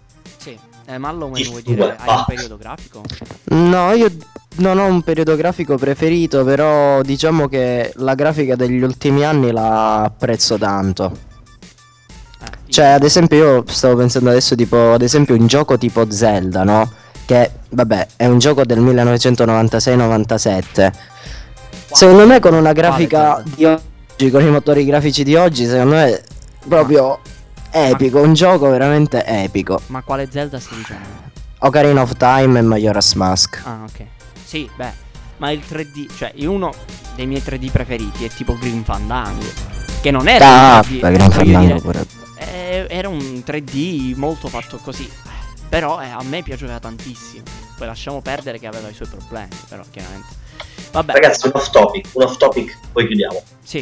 Sì. Eh, Mallo, come Il vuoi due, dire? Hai va. un periodo grafico? No, io non ho un periodo grafico preferito, però diciamo che la grafica degli ultimi anni la apprezzo tanto. Eh, io- Cioè, ad esempio, io stavo pensando adesso, tipo, ad esempio, un gioco tipo Zelda, no? Che, vabbè, è un gioco del millenovecentonovantasei novantasette. Secondo me, con una grafica Zelda? di oggi, con i motori grafici di oggi, secondo me è proprio epico. Un gioco veramente epico. Ma quale Zelda stai dicendo? Ocarina of Time e Majora's Mask. Ah, ok. Sì, beh, ma il tre D, cioè uno dei miei tre D preferiti è tipo Grim Fandango, che non era Ah, un tre D, beh, Gran voglio Fandango dire, pure. eh, era un tre D molto fatto così. Però eh, a me piaceva tantissimo. Poi lasciamo perdere che aveva i suoi problemi, però chiaramente. Vabbè. Ragazzi, un off topic, un off topic, poi chiudiamo. Sì.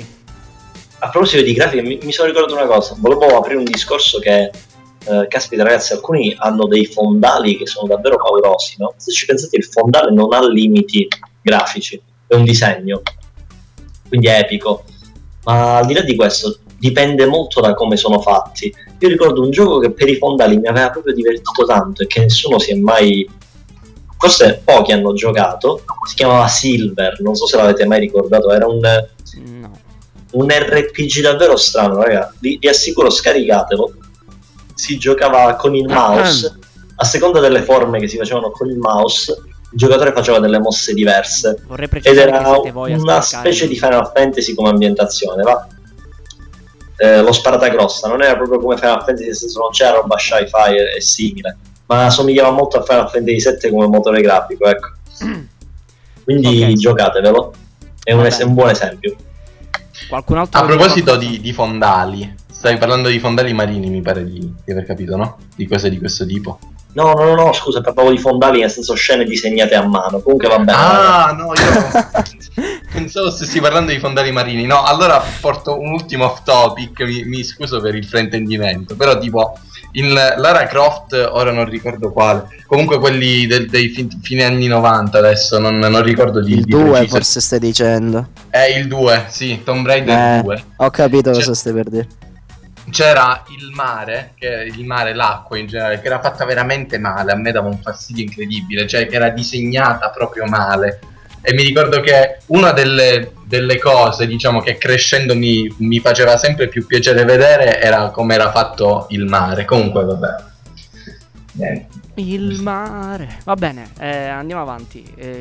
A proposito di grafiche, mi, mi sono ricordato una cosa, volevo aprire un discorso che, eh, caspita ragazzi, alcuni hanno dei fondali che sono davvero paurosi, no? Se ci pensate, il fondale non ha limiti grafici, è un disegno, quindi è epico. Ma al di là di questo, dipende molto da come sono fatti. Io ricordo un gioco che per i fondali mi aveva proprio divertito tanto e che nessuno si è mai, forse pochi hanno giocato, si chiamava Silver, non so se l'avete mai ricordato, era un, No. un R P G davvero strano, raga, vi, vi assicuro, scaricatelo. Si giocava con il mouse, a seconda delle forme che si facevano con il mouse, il giocatore faceva delle mosse diverse. Vorrei Ed precisare era che siete voi a una scaricare. specie di Final Fantasy come ambientazione, va? Eh, lo sparatagrossa non era proprio come Final Fantasy, nel senso non c'era roba sci-fi e, e simile, ma somigliava molto a Final Fantasy sette come motore grafico, ecco. Quindi Ok. giocatevelo, è un, Va es- bene. un buon esempio. Qualcun altro A vuole proposito dire di, di fondali, stai parlando di fondali marini, mi pare di, di aver capito, no? Di cose di questo tipo. No, no, no, no, scusa, parlavo di fondali nel senso scene disegnate a mano, comunque va bene. Ah, no, io pensavo stessi parlando di fondali marini. No, allora porto un ultimo off topic, mi, mi scuso per il fraintendimento, però tipo in Lara Croft, ora non ricordo quale, comunque quelli del- dei fin- fine anni novanta, adesso non, non ricordo di, Il di due preciso. forse stai dicendo. È il due, sì, Tomb Raider Eh, due. ho capito Cioè- cosa stai per dire. C'era il mare, che il mare, l'acqua in generale, che era fatta veramente male, a me dava un fastidio incredibile, cioè che era disegnata proprio male. E mi ricordo che una delle, delle cose, diciamo, che crescendo mi, mi faceva sempre più piacere vedere era come era fatto il mare. Comunque, vabbè. Niente. il mare. Va bene, eh, andiamo avanti.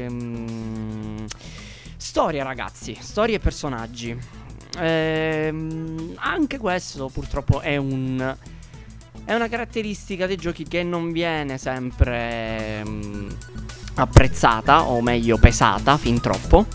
Ehm, Storia, ragazzi, storie e personaggi. Ehm, anche questo purtroppo è un è una caratteristica dei giochi che non viene sempre mm, apprezzata, o meglio pesata fin troppo.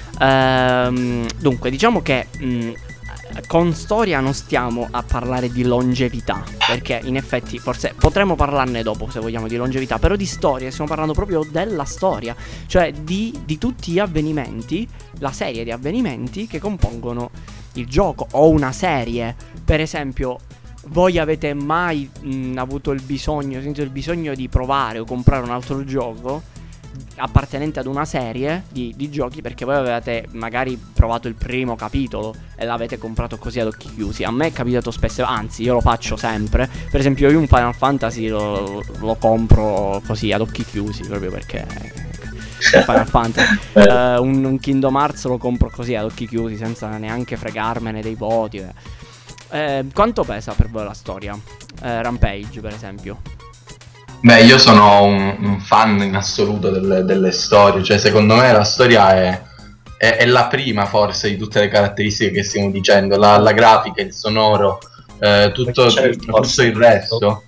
Ehm, dunque, diciamo che mm, con storia non stiamo a parlare di longevità, perché in effetti forse potremmo parlarne dopo se vogliamo di longevità, però di storia stiamo parlando proprio della storia, cioè di, di tutti gli avvenimenti, la serie di avvenimenti che compongono il gioco o una serie. Per esempio, voi avete mai mh, avuto il bisogno, sentito il bisogno di provare o comprare un altro gioco appartenente ad una serie di, di giochi perché voi avevate magari provato il primo capitolo e l'avete comprato così ad occhi chiusi? A me è capitato spesso, anzi io lo faccio sempre. Per esempio io un Final Fantasy lo, lo compro così ad occhi chiusi, proprio perché Final Fantasy. Eh, un, un Kingdom Hearts lo compro così ad occhi chiusi senza neanche fregarmene dei voti. eh. Eh, quanto pesa per voi la storia? Eh, Rampage per esempio. Beh, io sono un, un fan in assoluto delle, delle storie, cioè secondo me la storia è, è, è la prima forse di tutte le caratteristiche che stiamo dicendo, la, la grafica, il sonoro, eh, tutto, C'è il tutto forse. il resto.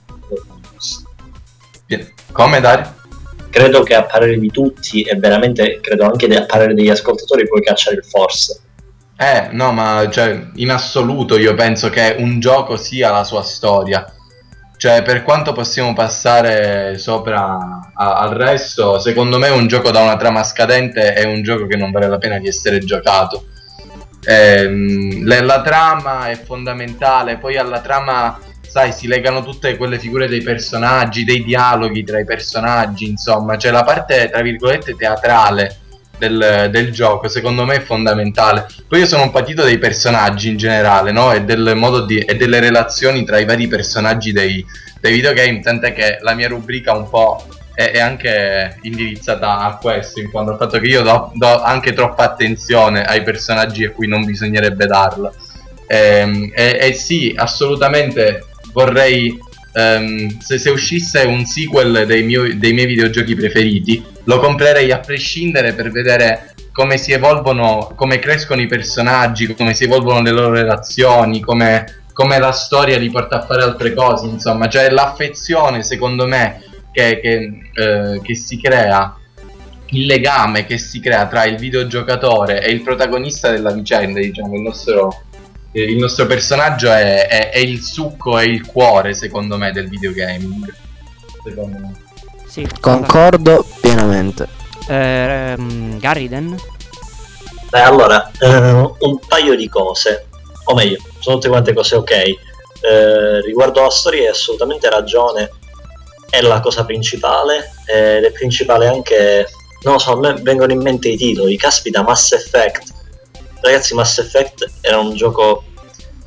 Come Dario? Credo che a parere di tutti e veramente credo anche de- a parere degli ascoltatori puoi cacciare il forse. Eh, no, ma cioè, in assoluto io penso che un gioco sia la sua storia. Cioè, per quanto possiamo passare sopra a- al resto, secondo me un gioco da una trama scadente è un gioco che non vale la pena di essere giocato. Ehm, le- la trama è fondamentale, poi alla trama, sai, si legano tutte quelle figure dei personaggi, dei dialoghi tra i personaggi, insomma, cioè la parte, tra virgolette, teatrale del, del gioco, secondo me è fondamentale. Poi io sono un patito dei personaggi in generale, no? E del modo di, e delle relazioni tra i vari personaggi dei, dei videogame, tant'è che la mia rubrica un po' è, è anche indirizzata a questo, in quanto al fatto che io do, do anche troppa attenzione ai personaggi a cui non bisognerebbe darla. Ehm, E, e sì, assolutamente vorrei, ehm, se, se uscisse un sequel dei, mio- dei miei videogiochi preferiti, lo comprerei a prescindere per vedere come si evolvono, come crescono i personaggi, come si evolvono le loro relazioni, come, come la storia li porta a fare altre cose, insomma, cioè l'affezione, secondo me, che, che, eh, che si crea, il legame che si crea tra il videogiocatore e il protagonista della vicenda, diciamo, il nostro, eh, il nostro personaggio è, è, è il succo e il cuore, secondo me, del videogaming. Secondo me. Sì, Concordo pienamente. Eh, ehm, Garriden? Beh, allora, eh, un paio di cose, o meglio, sono tutte quante cose ok. Eh, riguardo alla storia hai assolutamente ragione, è la cosa principale, ed è principale anche, non lo so, a me vengono in mente i titoli, caspita, Mass Effect. Ragazzi, Mass Effect era un gioco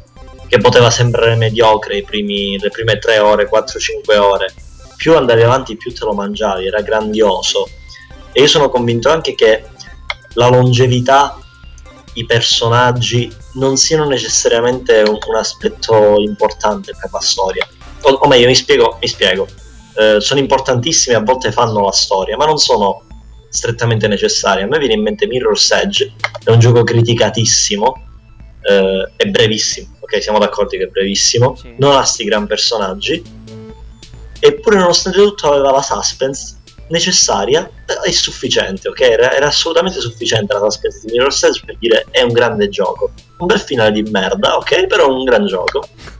che poteva sembrare mediocre i primi, le prime tre ore, quattro cinque ore, più andavi avanti più te lo mangiavi, era grandioso. E io sono convinto anche che la longevità, i personaggi non siano necessariamente un, un aspetto importante per la storia, o, o meglio mi spiego, mi spiego. Eh, sono importantissimi, a volte fanno la storia, ma non sono strettamente necessari. A me viene in mente Mirror's Edge, è un gioco criticatissimo, eh, è brevissimo, ok, siamo d'accordo che è brevissimo, Sì. non ha sti gran personaggi, eppure nonostante tutto aveva la suspense necessaria e sufficiente, ok? Era, era assolutamente sufficiente la suspense di Mirror's Edge per dire è un grande gioco, un bel finale di merda, ok? Però un gran gioco.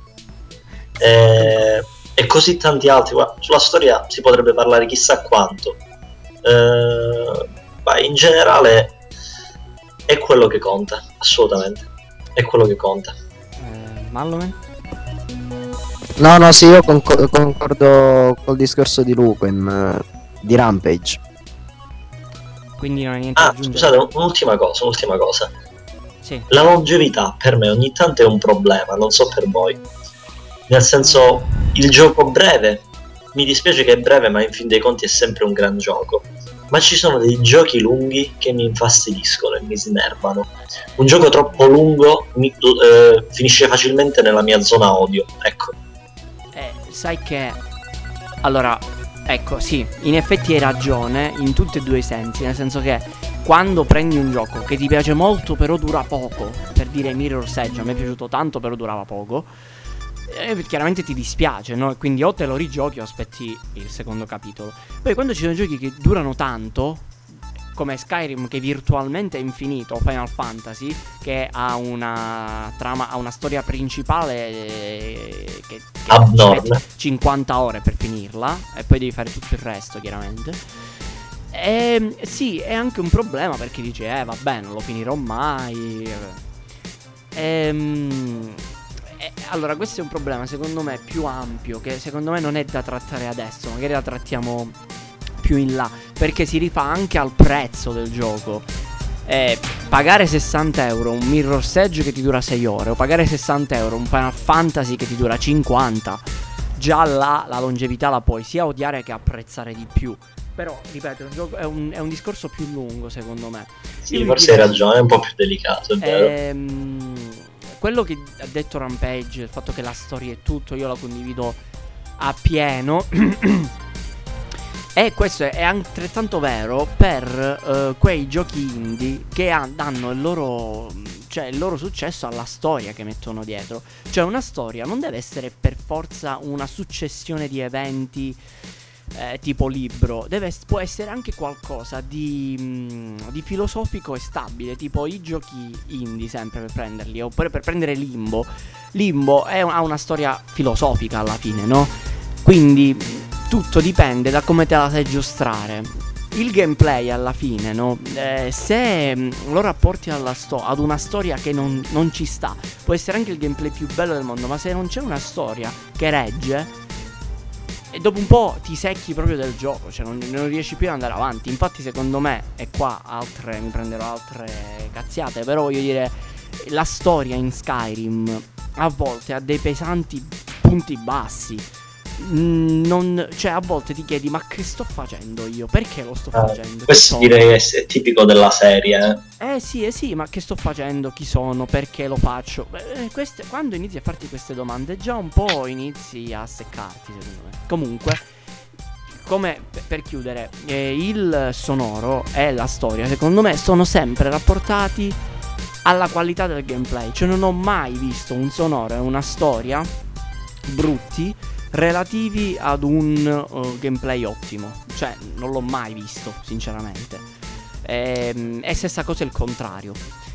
E, e così tanti altri. Guarda, sulla storia si potrebbe parlare chissà quanto. Eh, ma in generale è quello che conta, assolutamente è quello che conta. Eh, Malloman? No, no, sì, io concor- concordo col discorso di Luquen, eh, di Rampage. Quindi non hai niente da Ah, aggiungere? scusate, un'ultima cosa, un'ultima cosa. Sì. La longevità per me ogni tanto è un problema, non so per voi. Nel senso, il gioco breve, mi dispiace che è breve, ma in fin dei conti è sempre un gran gioco. Ma ci sono dei giochi lunghi che mi infastidiscono e mi snervano. Un gioco troppo lungo mi, eh, finisce facilmente nella mia zona odio, ecco. Eh, sai che... Allora, ecco, sì, in effetti hai ragione in tutti e due i sensi, nel senso che quando prendi un gioco che ti piace molto però dura poco, per dire Mirror's Edge, a me è piaciuto tanto però durava poco, eh, chiaramente ti dispiace, no? E quindi o te lo rigiochi o aspetti il secondo capitolo. Poi quando ci sono giochi che durano tanto, come Skyrim che virtualmente è infinito, o Final Fantasy che ha una trama, ha una storia principale eh, che, che Abnorme. ci metti cinquanta ore per finirla e poi devi fare tutto il resto chiaramente. E, sì, è anche un problema perché dici eh vabbè non lo finirò mai. Ehm, e, allora questo è un problema secondo me più ampio, che secondo me non è da trattare adesso, magari la trattiamo più in là, perché si rifà anche al prezzo del gioco. Eh, pagare sessanta euro un Mirror's Edge che ti dura sei ore, o pagare sessanta euro un Final Fantasy che ti dura cinquanta, già là la longevità la puoi sia odiare che apprezzare di più. Però, ripeto, il gioco è un, è un discorso più lungo secondo me. Sì, Io mi forse hai direi- ragione, è un po' più delicato, è vero. Ehm, quello che ha detto Rampage, il fatto che la storia è tutto, io la condivido appieno. E questo è altrettanto vero per eh, quei giochi indie che han- danno il loro, cioè il loro successo alla storia che mettono dietro. Cioè una storia non deve essere per forza una successione di eventi eh, tipo libro, deve es- può essere anche qualcosa di, mh, di filosofico e stabile, tipo i giochi indie, sempre per prenderli, oppure per prendere Limbo. Limbo è un- ha una storia filosofica alla fine, no? Quindi tutto dipende da come te la sai giostrare. Il gameplay alla fine, no? Eh, se mh, lo rapporti alla sto- ad una storia che non, non ci sta, può essere anche il gameplay più bello del mondo, ma se non c'è una storia che regge, e dopo un po' ti secchi proprio del gioco, cioè non, non riesci più ad andare avanti. Infatti secondo me, e qua altre mi prenderò altre cazziate, però voglio dire, la storia in Skyrim a volte ha dei pesanti punti bassi. Mm, non, cioè a volte ti chiedi ma che sto facendo io? Perché lo sto Ah, facendo? Chi questo sono? direi è, è tipico della serie, eh. Eh sì, eh sì, ma che sto facendo? Chi sono? Perché lo faccio? Beh, queste, quando inizi a farti queste domande già un po' inizi a seccarti secondo me. Comunque, come per- per chiudere, eh, il sonoro e la storia secondo me sono sempre rapportati alla qualità del gameplay. Cioè non ho mai visto un sonoro e una storia brutti relativi ad un uh, gameplay ottimo. Cioè non l'ho mai visto sinceramente. Ehm, E stessa cosa il contrario.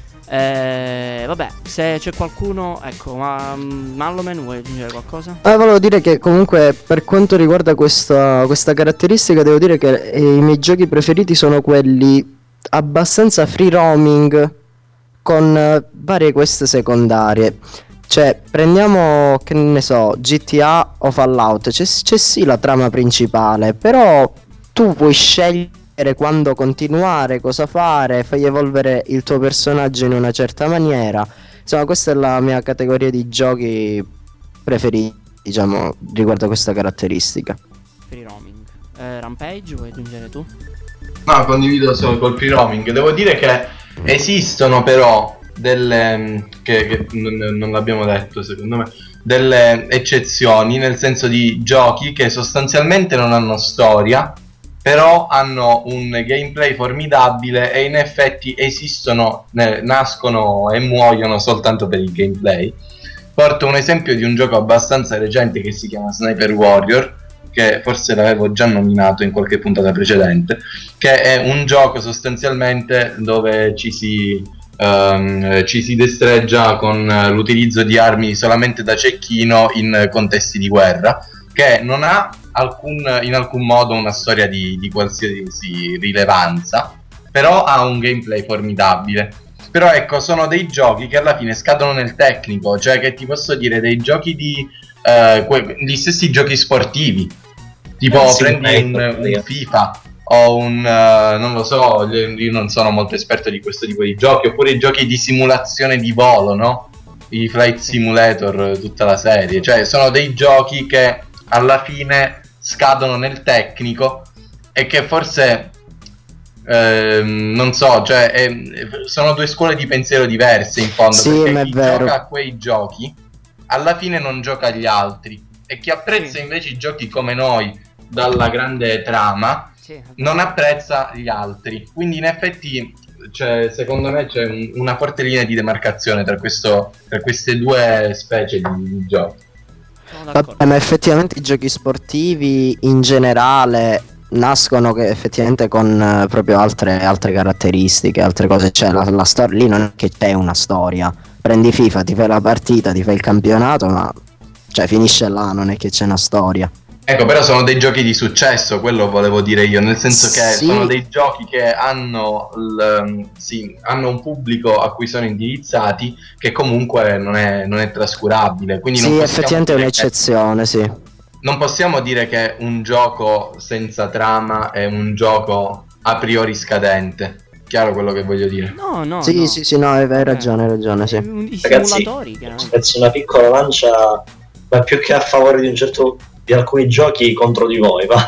Eh, vabbè, se c'è qualcuno, ecco, ma mm, Malloman vuoi aggiungere qualcosa? Eh, volevo dire che comunque per quanto riguarda questa, questa caratteristica devo dire che eh, i miei giochi preferiti sono quelli abbastanza free roaming con eh, varie quest secondarie. Cioè prendiamo, che ne so, G T A o Fallout, c'è, c'è sì la trama principale, però tu puoi scegliere quando continuare, cosa fare, fai evolvere il tuo personaggio in una certa maniera Insomma, questa è la mia categoria di giochi preferiti, diciamo, riguardo a questa caratteristica. Free roaming. Eh, Rampage, vuoi aggiungere tu? No, condivido solo col free roaming. Devo dire che esistono però delle che, che non, non l'abbiamo detto secondo me, delle eccezioni, nel senso di giochi che sostanzialmente non hanno storia, però hanno un gameplay formidabile e in effetti esistono, ne- nascono e muoiono soltanto per il gameplay. Porto un esempio di un gioco abbastanza recente che si chiama Sniper Warrior, che forse l'avevo già nominato in qualche puntata precedente, che è un gioco sostanzialmente dove ci si, um, ci si destreggia con l'utilizzo di armi solamente da cecchino in contesti di guerra, che non ha alcun, in alcun modo una storia di, di qualsiasi rilevanza, però ha un gameplay formidabile. Però ecco, sono dei giochi che alla fine scadono nel tecnico, cioè che ti posso dire dei giochi di eh, que- gli stessi giochi sportivi, tipo Eh sì, prendi ecco, un, sì. un FIFA o un uh, non lo so, io non sono molto esperto di questo tipo di giochi, oppure i giochi di simulazione di volo, no? I Flight Simulator, tutta la serie, cioè sono dei giochi che alla fine scadono nel tecnico e che forse ehm, non so, cioè è, sono due scuole di pensiero diverse in fondo, Sì, perché ma è chi vero. gioca a quei giochi alla fine non gioca agli altri, e chi apprezza invece i giochi come noi dalla grande trama Sì. non apprezza gli altri. Quindi in effetti cioè, secondo me c'è un- una forte linea di demarcazione tra, questo, tra queste due specie di, di giochi. Sono d'accordo. Vabbè, ma effettivamente i giochi sportivi in generale nascono che effettivamente con eh, proprio altre, altre caratteristiche, altre cose. Cioè la, la storia lì non è che c'è una storia. Prendi FIFA, ti fai la partita, ti fai il campionato, ma cioè finisce là, non è che c'è una storia. Ecco, però sono dei giochi di successo, quello volevo dire io, nel senso che Sì. sono dei giochi che hanno, il, sì, hanno un pubblico a cui sono indirizzati che comunque non è, non è trascurabile. Quindi non Sì, possiamo effettivamente è dire che- un'eccezione, sì. non possiamo dire che un gioco senza trama è un gioco a priori scadente. Chiaro quello che voglio dire? No, no, Sì, no. sì, sì, no, hai hai ragione, hai ragione, sì. I Ragazzi, simulatori, chiaramente. spezzo una piccola lancia, ma più che a favore di un certo di alcuni giochi contro di voi, ma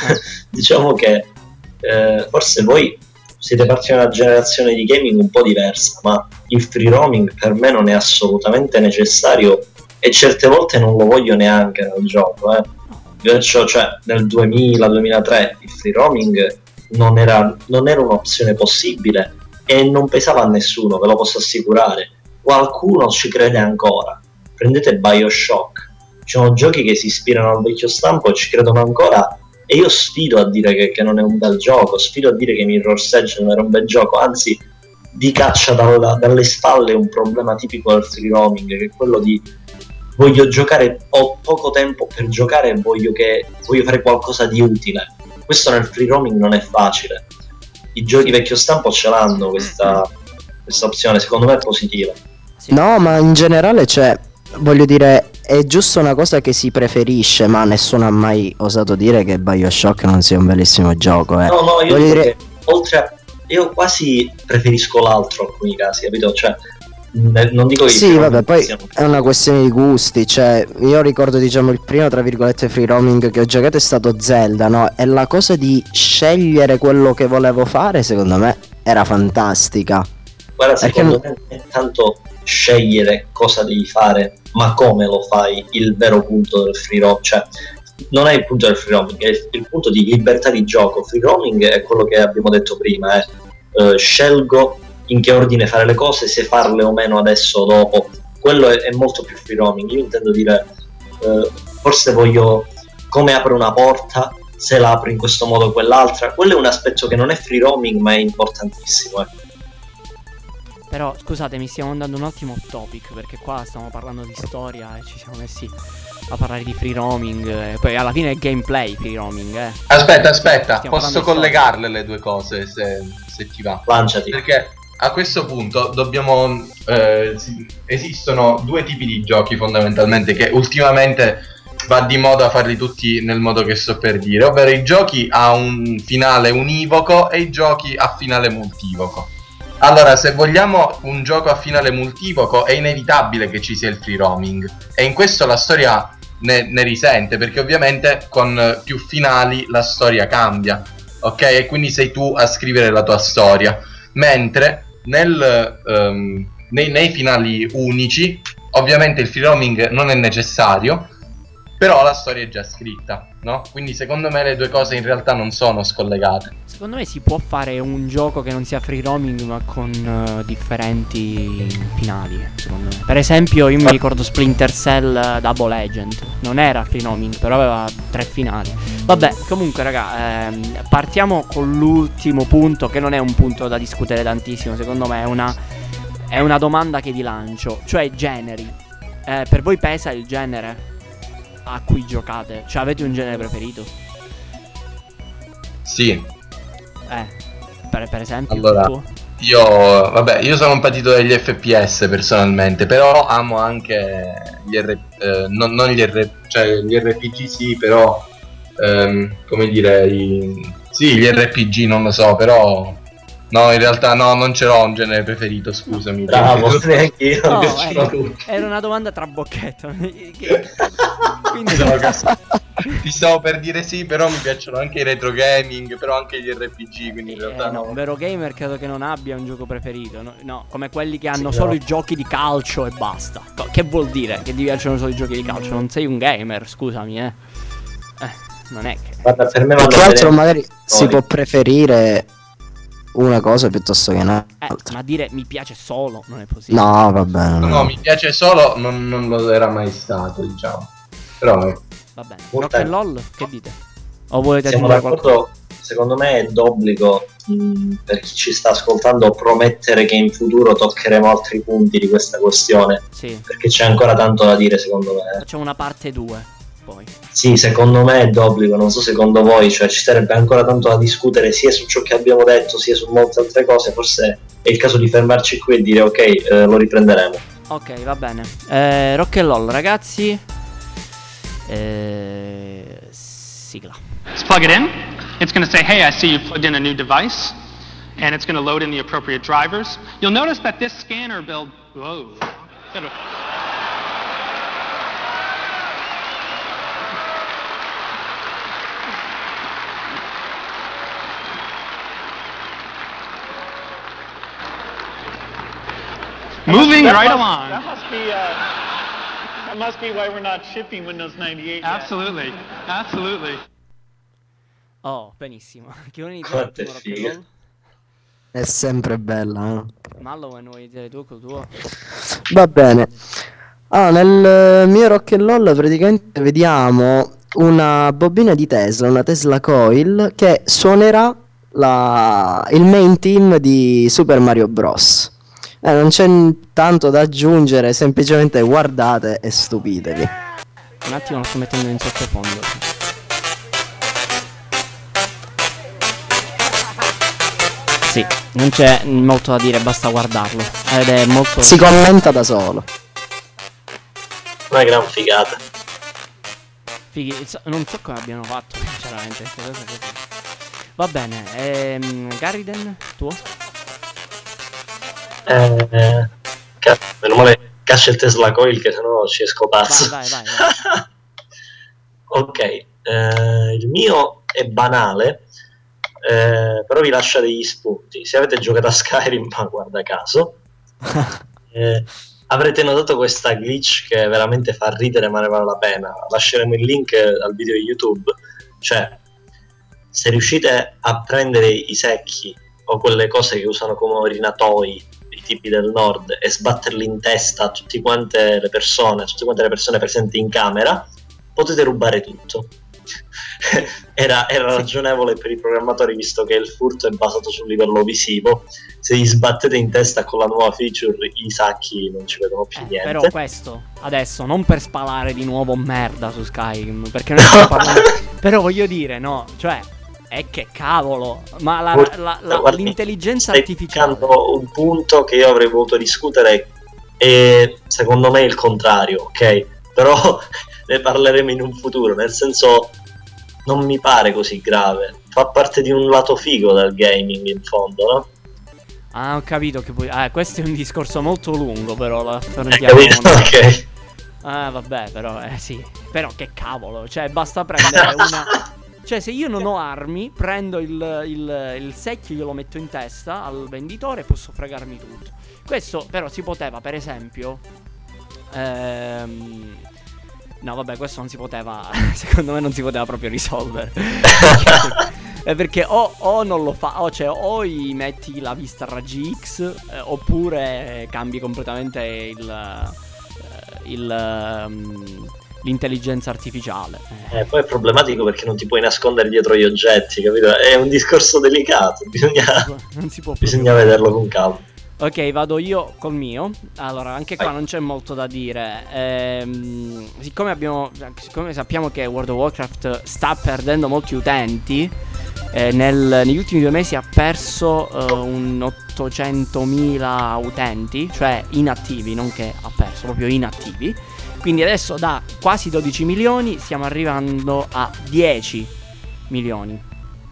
diciamo che eh, forse voi siete partiti da una generazione di gaming un po' diversa, ma il free roaming per me non è assolutamente necessario e certe volte non lo voglio neanche nel gioco, eh. Io c'ho- cioè nel duemila duemilatré il free roaming non era, non era un'opzione possibile e non pesava a nessuno, ve lo posso assicurare. Qualcuno ci crede ancora. Prendete BioShock, ci sono giochi che si ispirano al vecchio stampo e ci credono ancora, e io sfido a dire che, che non è un bel gioco, sfido a dire che Mirror's Edge non era un bel gioco, anzi di caccia dalla- dalle spalle un problema tipico del free roaming, che è quello di voglio giocare, ho poco tempo per giocare e voglio, che, voglio fare qualcosa di utile. Questo nel free roaming non è facile. I giochi vecchio stampo ce l'hanno questa, questa opzione, secondo me è positiva. Sì. No, ma in generale, cioè, voglio dire, è giusto una cosa che si preferisce, ma nessuno ha mai osato dire che BioShock non sia un bellissimo gioco, eh. No, no, io Voglio dico dire- che oltre a... io quasi preferisco l'altro in alcuni casi, capito? Cioè, ne- non dico che i Sì, free vabbè, roaming poi siano- è una questione di gusti, cioè io ricordo, diciamo, il primo tra virgolette free roaming che ho giocato è stato Zelda, no? E la cosa di scegliere quello che volevo fare, secondo me, era fantastica. Guarda, Perché secondo me non è tanto scegliere cosa devi fare, ma come lo fai, il vero punto del free roaming. Cioè, non è il punto del free roaming, è il, il punto di libertà di gioco. Free roaming è quello che abbiamo detto prima, eh. Eh, scelgo in che ordine fare le cose, se farle o meno adesso o dopo. Quello è, è molto più free roaming. Io intendo dire, eh, forse voglio come apro una porta, se la apro in questo modo o quell'altra. Quello è un aspetto che non è free roaming, ma è importantissimo, eh. Però scusatemi, stiamo andando un attimo off topic, perché qua stiamo parlando di storia e ci siamo messi a parlare di free roaming, e poi alla fine è gameplay free roaming, eh. Aspetta, aspetta, Stiamo posso parlando di collegarle le due cose se, se ti va. Lanciati. Perché a questo punto dobbiamo eh, sì, esistono due tipi di giochi fondamentalmente che ultimamente va di moda farli tutti nel modo che sto per dire, ovvero i giochi a un finale univoco e i giochi a finale multivoco. Allora, se vogliamo un gioco a finale multivoco, è inevitabile che ci sia il free roaming. E in questo la storia ne, ne risente, perché ovviamente con più finali la storia cambia. Ok? E quindi sei tu a scrivere la tua storia. Mentre nel, um, nei, nei finali unici, ovviamente il free roaming non è necessario, però la storia è già scritta, no? Quindi secondo me le due cose in realtà non sono scollegate. Secondo me si può fare un gioco che non sia free roaming ma con uh, differenti finali, secondo me. Per esempio io mi ricordo Splinter Cell uh, Double Legend. Non era free roaming, però aveva tre finali. Vabbè, comunque raga, ehm, partiamo con l'ultimo punto, che non è un punto da discutere tantissimo. Secondo me è una, è una domanda che vi lancio. Cioè generi. eh, Per voi pesa il genere a cui giocate? Cioè avete un genere preferito? Sì. Eh, per, per esempio Allora, tu? io, vabbè, io sono un patito degli F P S personalmente, però amo anche gli R, eh, non, non gli R, cioè gli R P G sì, però ehm, come dire, i, sì, gli R P G non lo so, però no, in realtà no, non ce l'ho un genere preferito, scusami. Bravo, neanche io. No, mi piacciono eh, tutti. era una domanda tra bocchetto. Che- Quindi No, cazzo. Ti stavo per dire sì, però mi piacciono anche i retro gaming, però anche gli R P G, quindi in realtà Eh, no, no. un vero gamer credo che non abbia un gioco preferito. No, no, come quelli che hanno Sì, solo no. i giochi di calcio e basta. Co- Che vuol dire che ti piacciono solo i giochi di calcio? Non sei un gamer, scusami, eh. Eh, non è che. Guarda, per me Più vanno che altro bene magari si storie. può preferire una cosa piuttosto che Eh, un'altra. ma dire mi piace solo non è possibile. No, va bene. No, no. no, mi piace solo, non, non lo era mai stato, diciamo. Però eh. Va bene. Molto Rock and bene. LOL, che dite? O volete Siamo aggiungere qualcosa? d'accordo, secondo me è d'obbligo mh, per chi ci sta ascoltando promettere che in futuro toccheremo altri punti di questa questione, Sì. perché c'è ancora tanto da dire secondo me. Facciamo una parte due. Poi. Sì, secondo me è d'obbligo, non so secondo voi, cioè ci sarebbe ancora tanto da discutere sia su ciò che abbiamo detto sia su molte altre cose, forse è il caso di fermarci qui e dire ok, eh, lo riprenderemo. Ok, va bene. Eh, Rock and LOL, ragazzi. Eh, sigla. Let's plug it in. It's going to say, hey, I see you've plugged in a new device. And it's going to load in the appropriate drivers. You'll notice that this scanner build... Whoa. Moving That right must- along. That must be. Uh, that must be why we're not shipping Windows ninety-eight. yet. Absolutely. Absolutely. Oh, benissimo. Chi vuole iniziare il Quante primo Rock and fighe. LOL? È sempre bella, eh? Mallo, vuoi vuoi iniziare tu col tuo? Va bene. Ah, nel mio Rock and Roll praticamente vediamo una bobina di Tesla, una Tesla Coil, che suonerà la- il main team di Super Mario Bros. Eh, non c'è n- tanto da aggiungere, semplicemente guardate e stupitevi. Un attimo lo sto mettendo in sottofondo. Sì, non c'è molto da dire, basta guardarlo. Ed è molto... Si commenta da solo. Una gran figata. Fighi, so- non so come abbiano fatto, sinceramente. queste cose così. Va bene, ehm, Garriden, tuo? Eh, cazzo, meno male caccia il Tesla Coil che sennò ci esco pazzo. Vai, vai, vai, vai. Ok, eh, il mio è banale, eh, però vi lascia degli spunti. Se avete giocato a Skyrim, ma guarda caso, eh, avrete notato questa glitch che veramente fa ridere ma ne vale la pena. Lasceremo il link al video di YouTube. Cioè, se riuscite a prendere i secchi o quelle cose che usano come orinatoi i tipi del nord e sbatterli in testa a tutte quante le persone, a tutte quante le persone presenti in camera, potete rubare tutto. era, era ragionevole per i programmatori, visto che il furto è basato sul livello visivo. Se gli sbattete in testa con la nuova feature, i sacchi non ci vedono più Eh, niente. però questo, adesso, non per spalare di nuovo merda su Skyrim, perché noi stiamo parlando... Però voglio dire, no, cioè... E che cavolo, ma la, Guarda, la- la- guardi, l'intelligenza stai artificiale... toccando un punto che io avrei voluto discutere e secondo me è il contrario, ok? Però ne parleremo in un futuro, nel senso non mi pare così grave, fa parte di un lato figo del gaming in fondo, no? Ah, ho capito che poi... Ah, questo è un discorso molto lungo, però la Hai affrontiamo. capito? Ok. Ah, vabbè, però, eh sì. Però che cavolo, cioè basta prendere una... Cioè, se io non ho armi, prendo il, il, il secchio, glielo metto in testa al venditore e posso fregarmi tutto. Questo però si poteva, per esempio... Ehm... No, vabbè, questo non si poteva... Secondo me non si poteva proprio risolvere. È perché o, o non lo fa, o cioè o i metti la vista a raggi X, eh, oppure cambi completamente il, eh, il um, l'intelligenza artificiale. Eh, poi è problematico perché non ti puoi nascondere dietro gli oggetti, capito? È un discorso delicato, bisogna, Non si può bisogna vederlo con calma. Ok, vado io col mio. Allora, anche qua non c'è molto da dire. Ehm, siccome abbiamo siccome sappiamo che World of Warcraft sta perdendo molti utenti, eh, nel, negli ultimi due mesi ha perso eh, un ottocentomila utenti, cioè inattivi, non che ha perso, proprio inattivi. Quindi adesso da quasi dodici milioni stiamo arrivando a dieci milioni.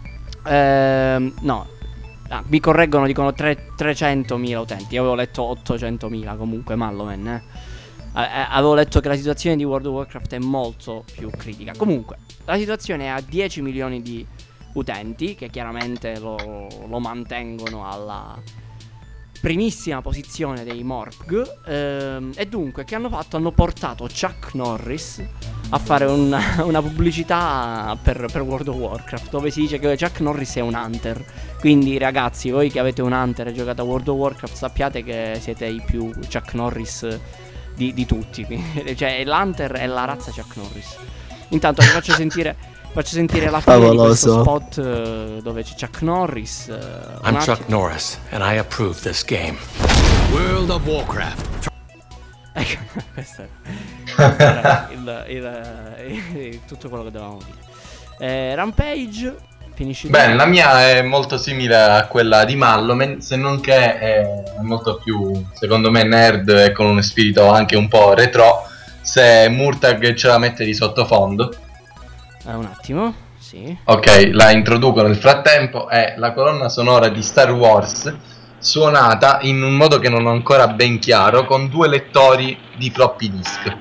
Ehm, no. Ah, mi correggono, dicono tre, trecentomila utenti. Io avevo letto ottocentomila, comunque Malloman, eh. eh. Avevo letto che la situazione di World of Warcraft è molto più critica. Comunque, la situazione è a dieci milioni di utenti, che chiaramente lo, lo mantengono alla primissima posizione dei Morpg, ehm, e dunque che hanno fatto? Hanno portato Chuck Norris a fare una, una pubblicità per, per World of Warcraft, dove si dice che Chuck Norris è un hunter. Quindi ragazzi, voi che avete un hunter e giocate a World of Warcraft, sappiate che siete i più Chuck Norris di, di tutti. Quindi, cioè l'hunter è la razza Chuck Norris. Intanto vi faccio sentire Faccio sentire la fine di questo spot uh, dove c'è Chuck Norris. uh, I'm un Chuck attimo. Norris, and I approve this game. World of Warcraft. Ecco, questo era il, il, il, il, tutto quello che dovevamo dire. eh, Rampage, finisci tu. Bene, la mia è molto simile a quella di Malloman, se non che è molto più, secondo me, nerd e con uno spirito anche un po' retro, se Murtag ce la mette di sottofondo. Eh, un attimo, sì. Ok, la introduco nel frattempo. È la colonna sonora di Star Wars, suonata in un modo che non ho ancora ben chiaro, con due lettori di floppy disk.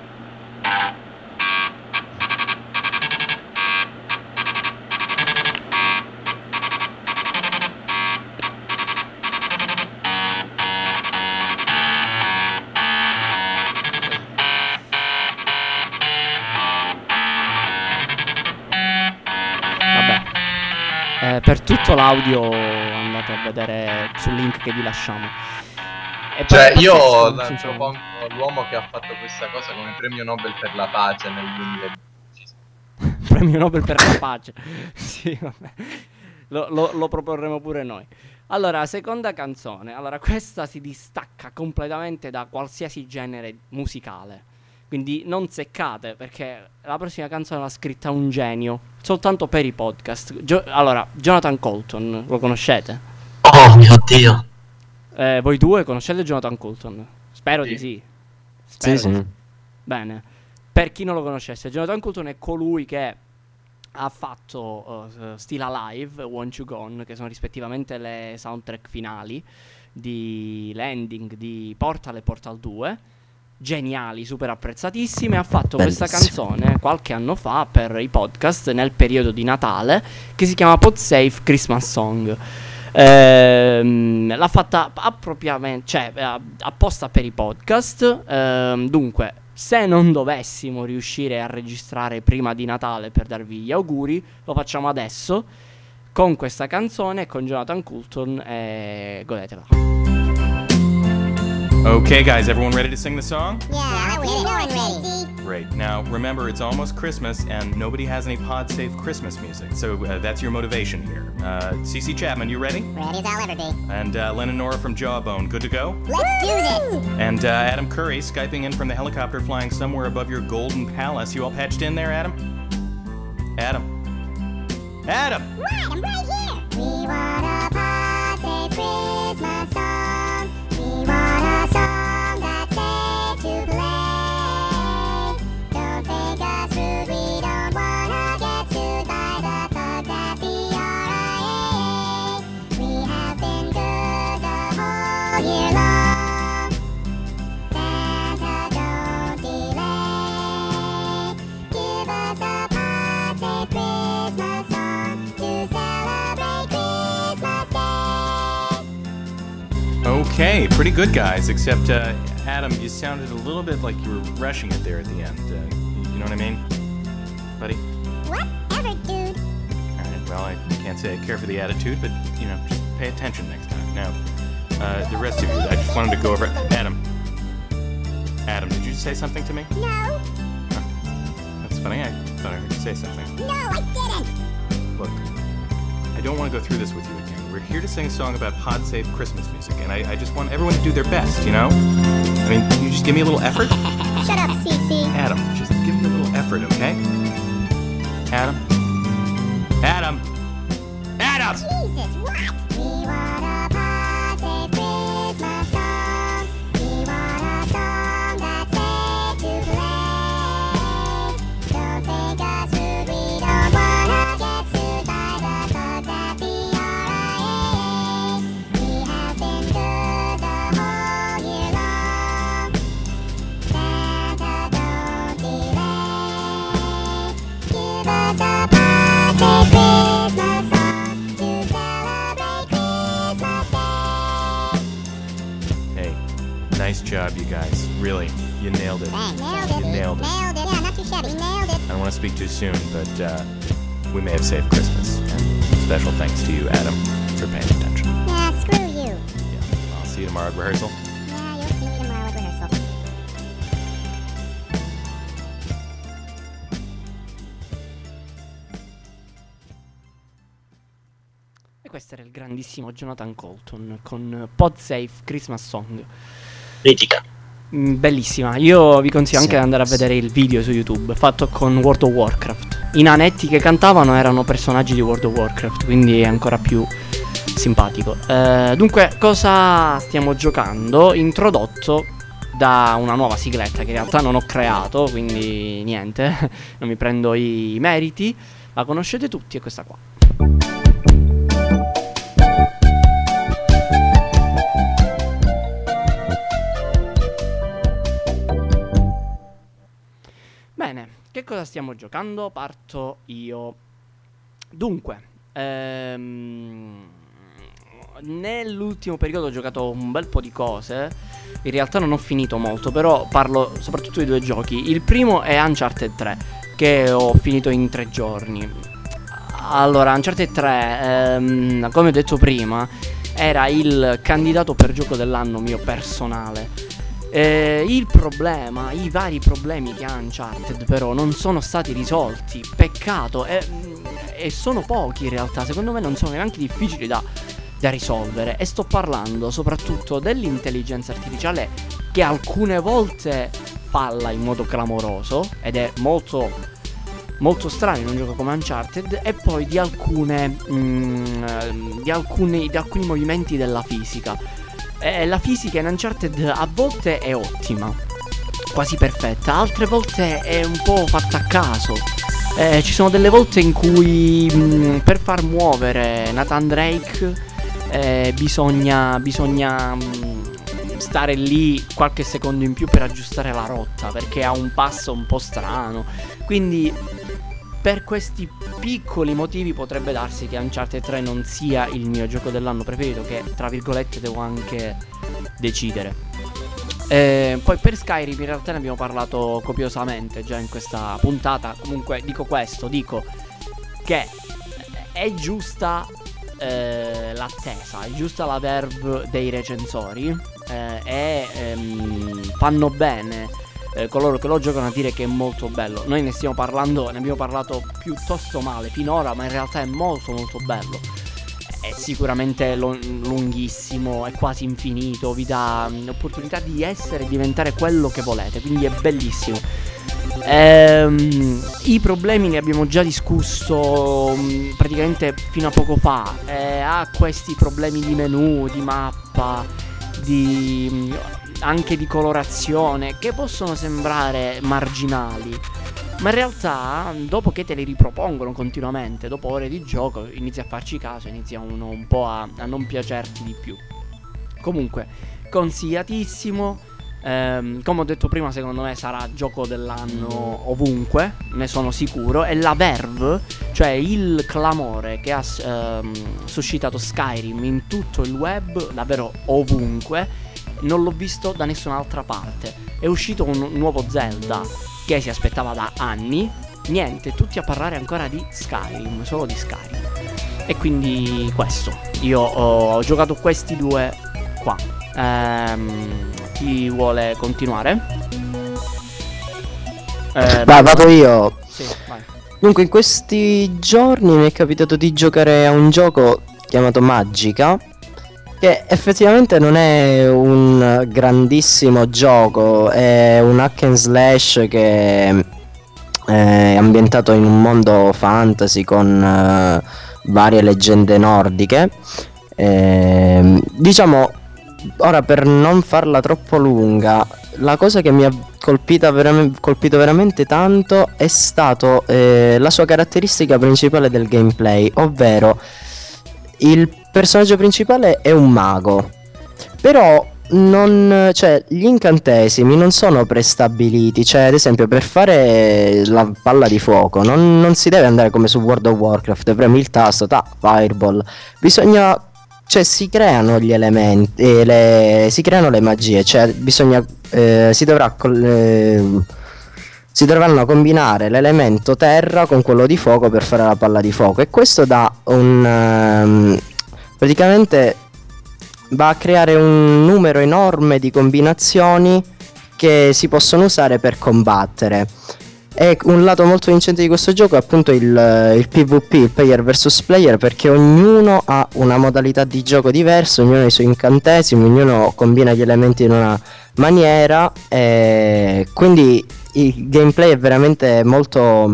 Eh, per tutto l'audio andate a vedere sul link che vi lasciamo. E Cioè poi- io la sì, sì. propongo l'uomo che ha fatto questa cosa come premio Nobel per la pace nel duemiladodici. Premio Nobel per la pace. Sì, vabbè. Lo, lo- lo proporremo pure noi. Allora, seconda canzone. Allora, questa si distacca completamente da qualsiasi genere musicale. Quindi non seccate, perché la prossima canzone l'ha scritta un genio, soltanto per i podcast. Gio- allora, Jonathan Coulton, lo conoscete? Oh mio Dio. Eh, voi due conoscete Jonathan Coulton? Spero di sì. Spero Sì, di sì. Bene. Per chi non lo conoscesse, Jonathan Coulton è colui che ha fatto uh, Still Alive e Want You Gone, che sono rispettivamente le soundtrack finali di landing di Portal e Portal due. Geniali, super apprezzatissime. Ha fatto questa Bellissimo. canzone qualche anno fa per i podcast nel periodo di Natale, che si chiama Podsafe Christmas Song. Ehm, l'ha fatta appropriamente, cioè eh, apposta per i podcast. Ehm, dunque, se non dovessimo riuscire a registrare prima di Natale per darvi gli auguri, lo facciamo adesso con questa canzone, con Jonathan Coulton, e godetela. Okay, guys, everyone ready to sing the song? Yeah, we're born ready. Great. Now, remember, it's almost Christmas, and nobody has any pod-safe Christmas music, so uh, that's your motivation here. Uh, Cece Chapman, you ready? Ready as I'll ever be. And uh, Len and Nora from Jawbone, good to go? Let's do this! And uh, Adam Curry, Skyping in from the helicopter flying somewhere above your golden palace. You all patched in there, Adam? Adam? Adam! Right, I'm right here! We want a pod-safe Christmas song. We want a song that's safe to play. Don't think us rude, we don't wanna get sued by the thugs at the R I A A. We have been good the whole Okay, pretty good, guys. Except, uh, Adam, you sounded a little bit like you were rushing it there at the end. Uh, you know what I mean, buddy? Whatever, dude. All right. Well, I can't say I care for the attitude, but you know, just pay attention next time. Now, uh, the rest of you, I just wanted to go over. Adam. Adam, did you say something to me? No. Huh. That's funny. I thought I heard you say something. No, I didn't. Look, I don't want to go through this with you again. We're here to sing a song about pod-safe Christmas music, and I, I just want everyone to do their best, you know? I mean, can you just give me a little effort? Shut up, Cece. Adam, just give me a little effort, okay? Adam? Adam! Adam! Jesus, what? We want a pod-safe Christmas song. We want a song that's safe to play. Don't think us rude, we don't wanna get sued by the thugs at the R I A. We have been good the whole year long. Santa, don't delay. Give us a pod-safe Christmas song to celebrate Christmas Day. Hey, nice job, you guys. Really, you nailed it. Thanks. Nailed it. You nailed it. Nailed it. Yeah, not too shabby. Nailed it. I don't want to speak too soon, but uh, we may have saved Christmas. And special thanks to you, Adam, for paying attention. Yeah, screw you. Yeah, I'll see you tomorrow at rehearsal. Yeah, you'll see me tomorrow at rehearsal. E questo era il grandissimo Jonathan Colton con PodSafe Christmas Song. Critica. Mm, Bellissima. Io vi consiglio anche Sì, di andare a sì. vedere il video su YouTube fatto con World of Warcraft. I nanetti che cantavano erano personaggi di World of Warcraft, quindi è ancora più simpatico. Eh, dunque, cosa stiamo giocando? Introdotto da una nuova sigletta che in realtà non ho creato, quindi niente, non mi prendo i meriti. La conoscete tutti, è questa qua. Bene, che cosa stiamo giocando? Parto io. Dunque, ehm, nell'ultimo periodo ho giocato un bel po' di cose. In realtà non ho finito molto, però parlo soprattutto di due giochi. Il primo è Uncharted tre, che ho finito in tre giorni. Allora, Uncharted tre, ehm, come ho detto prima, era il candidato per gioco dell'anno mio personale. Eh, il problema, i vari problemi che ha Uncharted però non sono stati risolti. Peccato, e, e sono pochi in realtà. Secondo me non sono neanche difficili da, da risolvere. E sto parlando soprattutto dell'intelligenza artificiale, che alcune volte falla in modo clamoroso, ed è molto molto strano in un gioco come Uncharted. E poi di alcune mm, di alcuni di alcuni movimenti della fisica. Eh, la fisica in Uncharted a volte è ottima, quasi perfetta, altre volte è un po' fatta a caso. Eh, ci sono delle volte in cui mh, per far muovere Nathan Drake eh, bisogna, bisogna mh, stare lì qualche secondo in più per aggiustare la rotta, perché ha un passo un po' strano. Quindi per questi piccoli motivi potrebbe darsi che Uncharted tre non sia il mio gioco dell'anno preferito, che tra virgolette devo anche decidere. Eh, poi per Skyrim in realtà ne abbiamo parlato copiosamente già in questa puntata. Comunque dico questo, dico che è giusta eh, l'attesa, è giusta la verve dei recensori eh, e ehm, fanno bene Eh, coloro che lo giocano a dire che è molto bello. Noi ne stiamo parlando, ne abbiamo parlato piuttosto male finora, ma in realtà è molto molto bello. È sicuramente lo- lunghissimo, è quasi infinito, vi dà mm, l'opportunità di essere e diventare quello che volete, quindi è bellissimo. Ehm, I problemi ne abbiamo già discusso mh, praticamente fino a poco fa. Eh, ha questi problemi di menu, di mappa, di mh, anche di colorazione, che possono sembrare marginali, ma in realtà dopo che te li ripropongono continuamente, dopo ore di gioco, inizi a farci caso, inizia uno un po' a, a non piacerti di più. Comunque, consigliatissimo. Ehm, come ho detto prima, secondo me sarà gioco dell'anno ovunque, ne sono sicuro. E la verve, cioè il clamore che ha ehm, suscitato Skyrim in tutto il web, davvero ovunque, non l'ho visto da nessun'altra parte. È uscito un nuovo Zelda che si aspettava da anni. Niente, tutti a parlare ancora di Skyrim, solo di Skyrim. E quindi questo, io ho, ho giocato questi due qua. Ehm, chi vuole continuare? Eh, Va, vado io. Sì, vai. Dunque, in questi giorni mi è capitato di giocare a un gioco chiamato Magica, che effettivamente non è un grandissimo gioco, è un hack and slash che è ambientato in un mondo fantasy con uh, varie leggende nordiche. E, diciamo, ora, per non farla troppo lunga, la cosa che mi ha colpita veram- colpito veramente tanto è stato eh, la sua caratteristica principale del gameplay, ovvero il personaggio principale è un mago, però non, cioè, gli incantesimi non sono prestabiliti. Cioè, ad esempio, per fare la palla di fuoco non, non si deve andare come su World of Warcraft, premi il tasto, ta, fireball. Bisogna, cioè, si creano gli elementi, eh, le, si creano le magie. Cioè, bisogna, eh, si dovrà col, eh, si dovranno combinare l'elemento terra con quello di fuoco per fare la palla di fuoco, e questo dà un um, praticamente va a creare un numero enorme di combinazioni che si possono usare per combattere. E un lato molto vincente di questo gioco è appunto il, il PvP, il player versus player, perché ognuno ha una modalità di gioco diversa, ognuno ha i suoi incantesimi, ognuno combina gli elementi in una maniera, e quindi il gameplay è veramente molto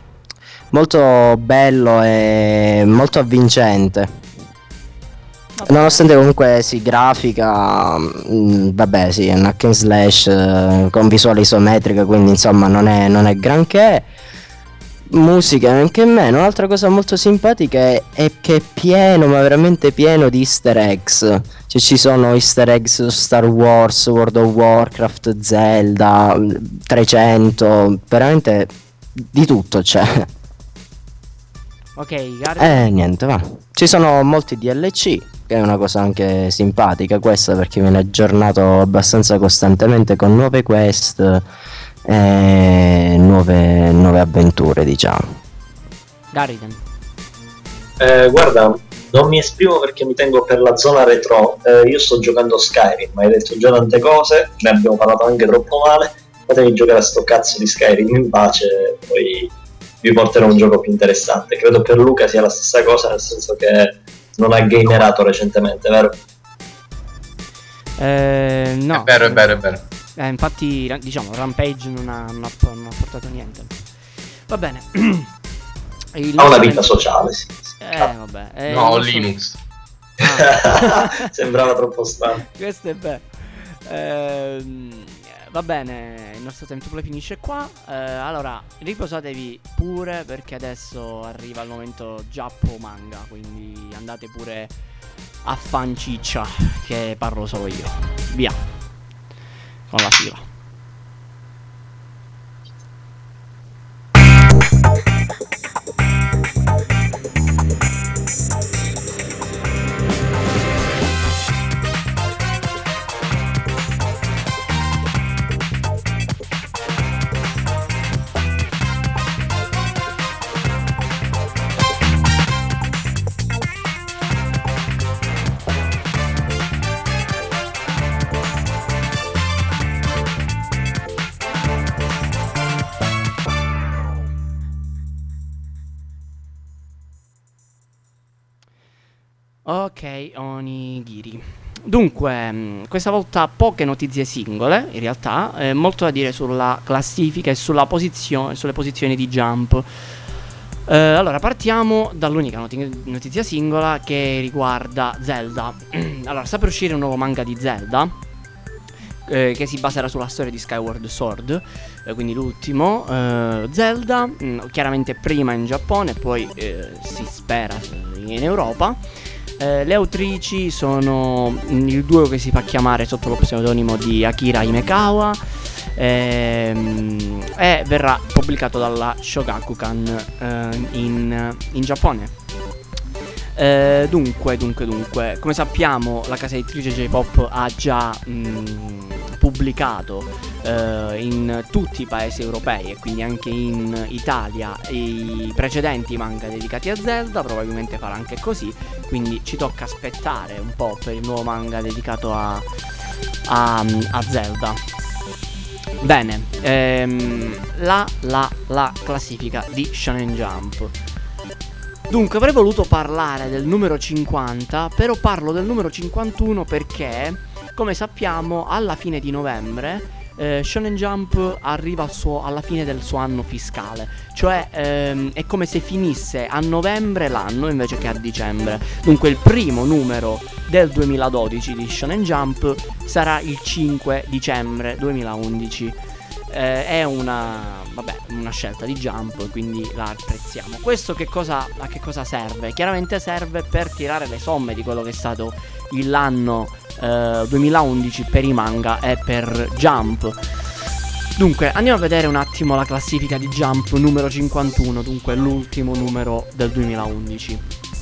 molto bello e molto avvincente. Nonostante comunque si grafica, mh, vabbè, sì, è un hack and slash eh, con visuale isometrica, quindi insomma non è, non è granché. Musica anche meno. Un'altra cosa molto simpatica è, è che è pieno, ma veramente pieno di easter eggs. Cioè, ci sono easter eggs su Star Wars, World of Warcraft, Zelda, trecento, veramente di tutto c'è. Ok, Gary. Eh, niente, va. Ci sono molti D L C, che è una cosa anche simpatica questa, perché viene aggiornato abbastanza costantemente con nuove quest e nuove, nuove avventure, diciamo. Gariden. Eh, guarda, non mi esprimo perché mi tengo per la zona retro. Eh, io sto giocando Skyrim, ma hai detto già tante cose, ne abbiamo parlato anche troppo male. Fatemi giocare a sto cazzo di Skyrim in pace, poi vi porterò un gioco più interessante. Credo per Luca sia la stessa cosa, nel senso che non ha gamerato recentemente, vero? Eh, no. È vero, è vero, è vero. Eh, infatti, ra- diciamo, Rampage non ha, non, ha, non ha portato niente. Va bene. Il Ha una nostro vita tem- sociale, sì. Eh, vabbè. eh, No, ho il nostro- Linux. Sembrava troppo strano. Questo è vero. Ehm, va bene, il nostro time to play finisce qua. Eh, allora, riposatevi pure, perché adesso arriva il momento Giappo manga. Quindi andate pure a fanciccia, che parlo solo io. Via con la sigla. Ok, Onigiri. Dunque, mh, questa volta poche notizie singole, in realtà, eh, molto da dire sulla classifica e sulla posizione, sulle posizioni di Jump. Eh, allora, partiamo dall'unica noti- notizia singola, che riguarda Zelda. Allora, sta per uscire un nuovo manga di Zelda, eh, che si baserà sulla storia di Skyward Sword, eh, quindi l'ultimo eh, Zelda, mh, chiaramente prima in Giappone, poi eh, si spera in Europa. Eh, le autrici sono il duo che si fa chiamare sotto lo pseudonimo di Akira Himekawa, ehm, e verrà pubblicato dalla Shogakukan eh, in, in Giappone. Eh, dunque, dunque, dunque, come sappiamo, la casa editrice J-Pop ha già mh, pubblicato eh, in tutti i paesi europei e quindi anche in Italia i precedenti manga dedicati a Zelda. Probabilmente farà anche così, quindi ci tocca aspettare un po' per il nuovo manga dedicato a, a, a Zelda. Bene, ehm, la, la, la classifica di Shonen Jump. Dunque, avrei voluto parlare del numero cinquanta, però parlo del numero cinquantuno perché, come sappiamo, alla fine di novembre eh, Shonen Jump arriva al suo, alla fine del suo anno fiscale. Cioè ehm, è come se finisse a novembre l'anno invece che a dicembre. Dunque il primo numero del duemiladodici di Shonen Jump sarà il cinque dicembre duemilaundici. Eh, è una, vabbè, una scelta di Jump, quindi la apprezziamo. Questo che cosa, a che cosa serve? Chiaramente serve per tirare le somme di quello che è stato l'anno eh, duemilaundici per i manga e per Jump. Dunque andiamo a vedere un attimo la classifica di Jump numero cinquantuno, dunque l'ultimo numero del duemilaundici.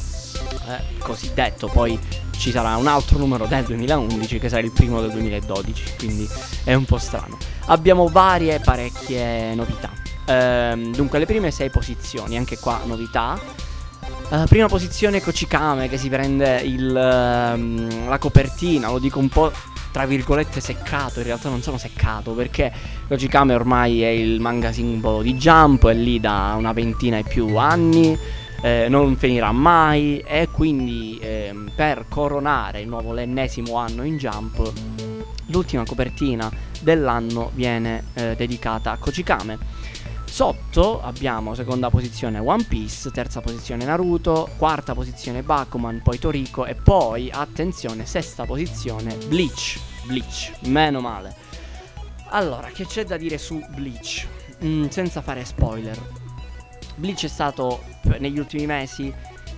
Eh, così detto, poi ci sarà un altro numero del duemilaundici che sarà il primo del duemiladodici, quindi è un po' strano. Abbiamo varie parecchie novità. Ehm, dunque le prime sei posizioni, anche qua novità. Uh, prima posizione Kochikame, che si prende il, um, la copertina, lo dico un po' tra virgolette seccato, in realtà non sono seccato perché Kochikame ormai è il manga simbolo di Jump, è lì da una ventina e più anni. Eh, non finirà mai e quindi eh, per coronare il nuovo l'ennesimo anno in Jump, l'ultima copertina dell'anno viene eh, dedicata a Kochikame. Sotto abbiamo seconda posizione One Piece, terza posizione Naruto, quarta posizione Bakuman, poi Toriko e poi, attenzione, sesta posizione Bleach. Bleach, meno male. Allora, che c'è da dire su Bleach? Mm, senza fare spoiler. Bleach è stato negli ultimi mesi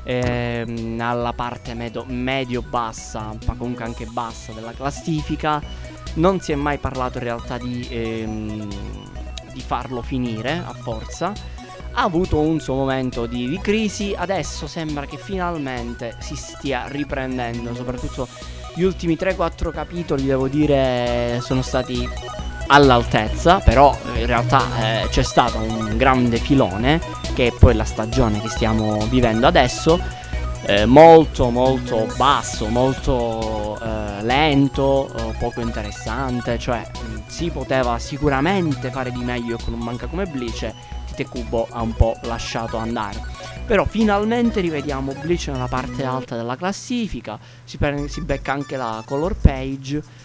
ehm, alla parte medio, medio-bassa, ma comunque anche bassa della classifica. Non si è mai parlato in realtà di, ehm, di farlo finire a forza. Ha avuto un suo momento di, di crisi, adesso sembra che finalmente si stia riprendendo, soprattutto gli ultimi tre quattro capitoli, devo dire, sono stati all'altezza, però in realtà eh, c'è stato un grande filone che è poi la stagione che stiamo vivendo adesso, eh, molto molto basso, molto eh, lento, eh, poco interessante, cioè mh, si poteva sicuramente fare di meglio con un manga come Bleach. Tite Kubo ha un po' lasciato andare, però finalmente rivediamo Bleach nella parte alta della classifica, si, per- si becca anche la color page.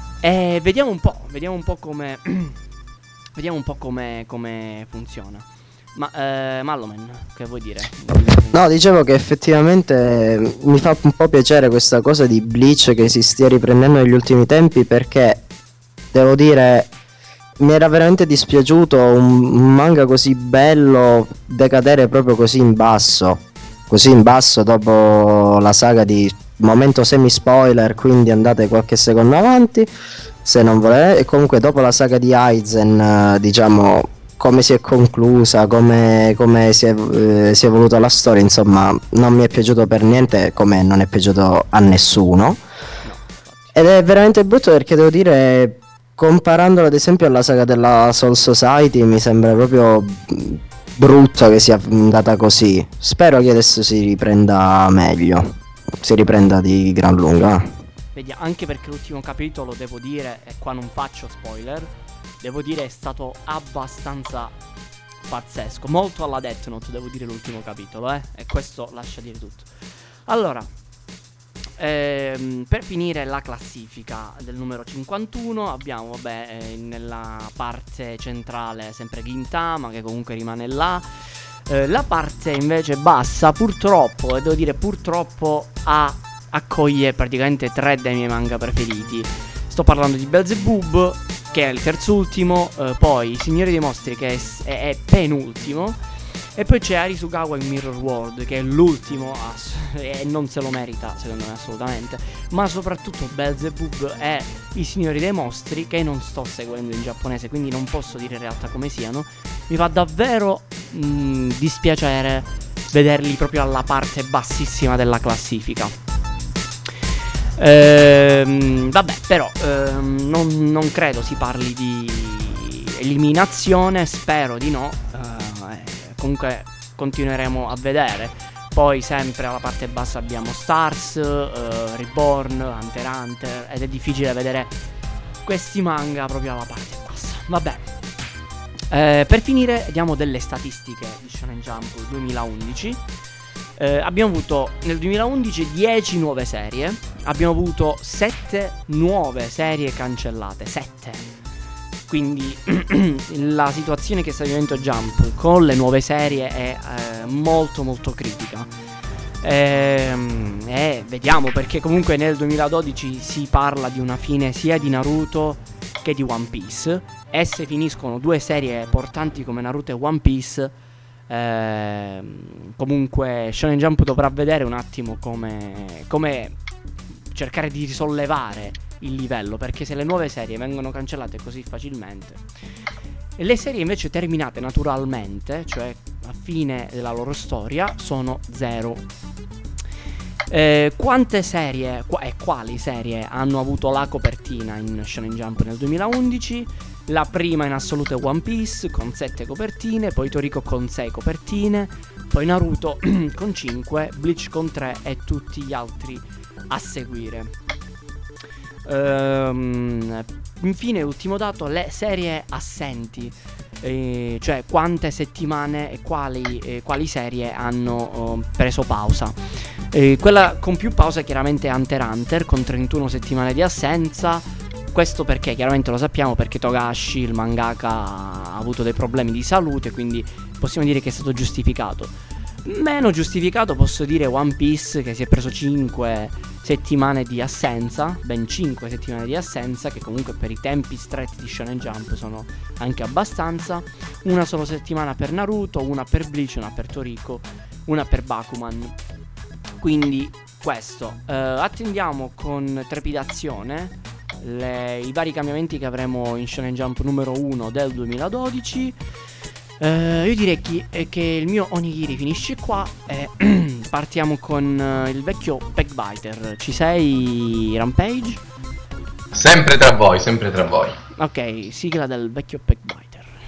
E vediamo un po', vediamo un po' come vediamo un po' come, come funziona. Ma eh, Malloman, che vuoi dire? No, dicevo che effettivamente mi fa un po' piacere questa cosa di Bleach che si stia riprendendo negli ultimi tempi, perché devo dire mi era veramente dispiaciuto un, un manga così bello decadere proprio così in basso, così in basso dopo la saga di momento semi spoiler, quindi andate qualche secondo avanti se non volete. E comunque dopo la saga di Aizen, eh, diciamo come si è conclusa, come, come si, è, eh, si è evoluta la storia, insomma non mi è piaciuto per niente, come non è piaciuto a nessuno. Ed è veramente brutto perché devo dire, comparandolo ad esempio alla saga della Soul Society, mi sembra proprio brutto che sia andata così. Spero che adesso si riprenda meglio, si riprenda di gran lunga. Vediamo, anche perché l'ultimo capitolo, devo dire, e qua non faccio spoiler, devo dire è stato abbastanza pazzesco, molto alla Death Note, devo dire, l'ultimo capitolo, eh, e questo lascia dire tutto. Allora, ehm, per finire la classifica del numero cinquantuno abbiamo, vabbè, eh, nella parte centrale sempre Gintama, che comunque rimane là. Eh, la parte invece bassa, purtroppo, e devo dire purtroppo, ha, accoglie praticamente tre dei miei manga preferiti. Sto parlando di Beelzebub, che è il terzultimo, eh, poi Il Signore dei Mostri, che è, è, è penultimo, E poi c'è Arisugawa in Mirror World, che è l'ultimo ass- e non se lo merita secondo me assolutamente. Ma soprattutto Beelzebub e I Signori dei Mostri, che non sto seguendo in giapponese, quindi non posso dire in realtà come siano. Mi fa davvero mh, dispiacere vederli proprio alla parte bassissima della classifica. Ehm, vabbè, però ehm, non, non credo si parli di eliminazione, spero di no. Eh, comunque continueremo a vedere. Poi sempre alla parte bassa abbiamo Stars, eh, Reborn, Hunter x Hunter, ed è difficile vedere questi manga proprio alla parte bassa. Vabbè. Eh, per finire diamo delle statistiche di Shonen Jump duemilaundici. Eh, abbiamo avuto nel duemilaundici dieci nuove serie, abbiamo avuto sette nuove serie cancellate, sette. Quindi la situazione che sta vivendo Jump con le nuove serie è eh, molto molto critica. E, e vediamo, perché comunque nel duemiladodici si parla di una fine sia di Naruto che di One Piece. E se finiscono due serie portanti come Naruto e One Piece, eh, comunque Shonen Jump dovrà vedere un attimo come, come cercare di risollevare il livello, perché se le nuove serie vengono cancellate così facilmente e le serie invece terminate naturalmente, cioè a fine della loro storia, sono zero. Eh, quante serie qua, e quali serie hanno avuto la copertina in Shonen Jump nel duemilaundici? La prima in assoluto è One Piece con sette copertine, poi Toriko con sei copertine, poi Naruto con cinque, Bleach con tre e tutti gli altri a seguire. Ehm, infine, ultimo dato, le serie assenti, eh, cioè quante settimane e quali, eh, quali serie hanno oh, preso pausa. Eh, quella con più pausa chiaramente è Hunter x Hunter con trentuno settimane di assenza. Questo perché chiaramente lo sappiamo, perché Togashi, il mangaka, ha avuto dei problemi di salute, quindi possiamo dire che è stato giustificato. Meno giustificato posso dire One Piece, che si è preso cinque settimane di assenza, ben cinque settimane di assenza, che comunque per i tempi stretti di Shonen Jump sono anche abbastanza. Una sola settimana per Naruto, una per Bleach, una per Toriko, una per Bakuman. Quindi questo, eh, attendiamo con trepidazione le, i vari cambiamenti che avremo in Shonen Jump numero uno del duemiladodici. Uh, io direi chi, eh, che il mio Onigiri finisce qua e partiamo con uh, il vecchio Backbiter. Ci sei, Rampage? Sempre tra voi, sempre tra voi. Ok, sigla del vecchio Backbiter.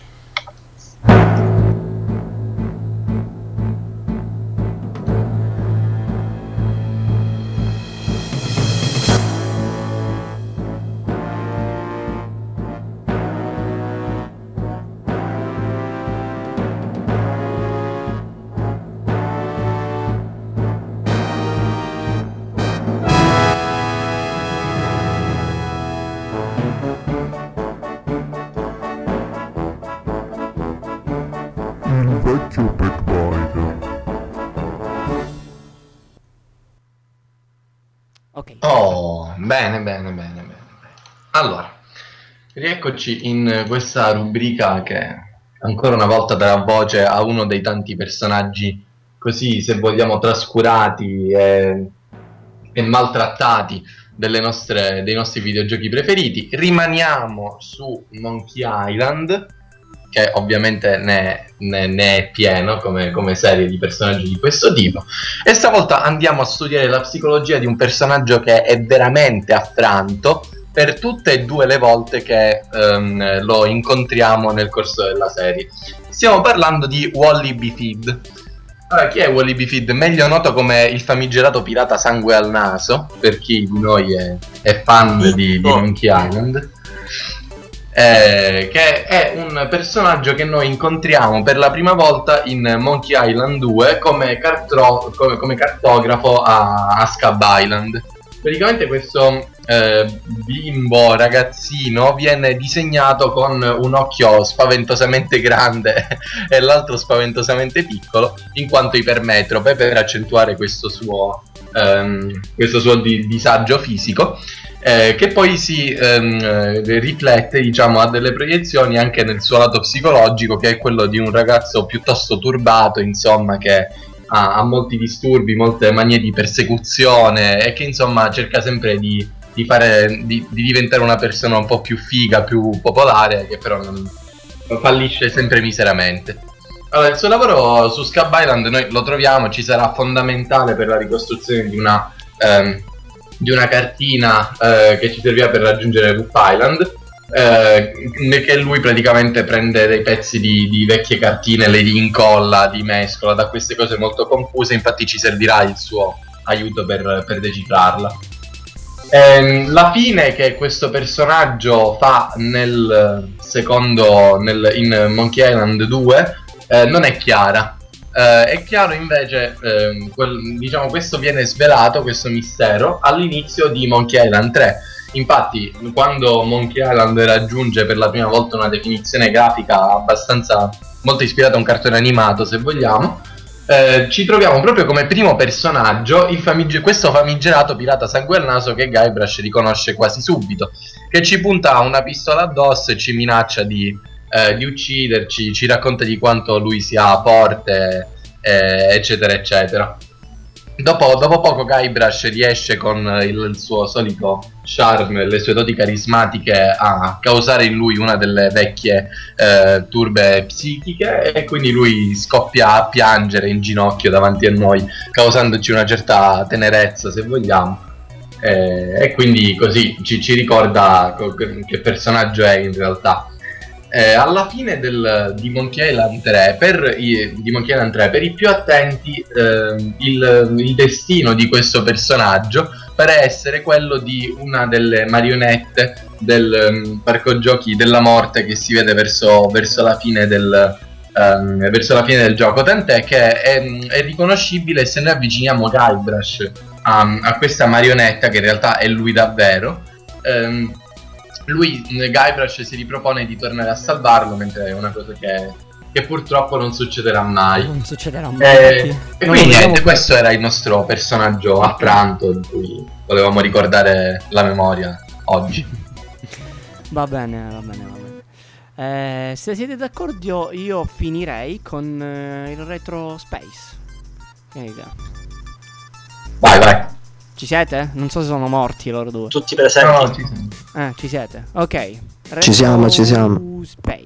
Oh, bene, bene, bene, bene, bene. Allora, rieccoci in questa rubrica che ancora una volta darà voce a uno dei tanti personaggi così, se vogliamo, trascurati e, e maltrattati delle nostre, dei nostri videogiochi preferiti. Rimaniamo su Monkey Island, che ovviamente ne, ne, ne è pieno come, come serie di personaggi di questo tipo, e stavolta andiamo a studiare la psicologia di un personaggio che è veramente affranto per tutte e due le volte che um, lo incontriamo nel corso della serie. Stiamo parlando di Wally B. Feed. Allora, chi è Wally B. Feed? Meglio noto come il famigerato pirata sangue al naso, per chi di noi è, è fan di, di Monkey Island. Eh, che è un personaggio che noi incontriamo per la prima volta in Monkey Island due come, cartro- come, come cartografo a, a Scab Island. Praticamente questo eh, bimbo ragazzino viene disegnato con un occhio spaventosamente grande e l'altro spaventosamente piccolo, in quanto ipermetrope, per accentuare questo suo, ehm, questo suo di- disagio fisico. eh, che poi si ehm, riflette, diciamo, a delle proiezioni anche nel suo lato psicologico, che è quello di un ragazzo piuttosto turbato, insomma, che ha, ha molti disturbi, molte manie di persecuzione e che insomma cerca sempre di, di, fare, di, di diventare una persona un po' più figa, più popolare, che però non, fallisce sempre miseramente. Allora, il suo lavoro su Scab Island noi lo troviamo, ci sarà fondamentale per la ricostruzione di una, ehm, di una cartina eh, che ci serviva per raggiungere Loop Island, eh, che lui praticamente prende dei pezzi di, di vecchie cartine, le incolla, di mescola, da queste cose molto confuse, infatti ci servirà il suo aiuto per, per decifrarla. Eh, la fine che questo personaggio fa nel secondo, nel, in Monkey Island due, eh, non è chiara. Eh, è chiaro invece, eh, quel, diciamo, questo viene svelato, questo mistero, all'inizio di Monkey Island tre. Infatti, quando Monkey Island raggiunge per la prima volta una definizione grafica abbastanza, molto ispirata a un cartone animato, se vogliamo, Eh, ci troviamo proprio come primo personaggio il famig- questo famigerato pirata sangue al naso che Guybrush riconosce quasi subito, che ci punta una pistola addosso e ci minaccia di, eh, di ucciderci, ci racconta di quanto lui sia forte, eh, eccetera eccetera. Dopo, dopo poco Guybrush riesce con il, il suo solito charme e le sue doti carismatiche a causare in lui una delle vecchie eh, turbe psichiche, e quindi lui scoppia a piangere in ginocchio davanti a noi, causandoci una certa tenerezza, se vogliamo, eh, e quindi così ci, ci ricorda co- che personaggio è in realtà. Eh, alla fine del, di Monkey Island tre, per i, di Monkey Island tre, per i più attenti, eh, il, il destino di questo personaggio pare essere quello di una delle marionette del um, parco giochi della morte che si vede verso, verso la fine del um, verso la fine del gioco, tant'è che è, è riconoscibile se noi avviciniamo Guybrush a, a questa marionetta, che in realtà è lui davvero. Um, Lui, Guybrush, si ripropone di tornare a salvarlo, mentre è una cosa che, che purtroppo non succederà mai. Non succederà mai. E, e non quindi niente, più. questo era il nostro personaggio affranto di cui volevamo ricordare la memoria oggi. Va bene, va bene, va bene. Eh, se siete d'accordo io finirei con eh, il Retro Space. Che idea? Vai, vai. Ci siete? Non so se sono morti loro due. Tutti presenti? No, no, ci siamo. Eh, ci siete? Ok. Retro Ci siamo, ci siamo. Space.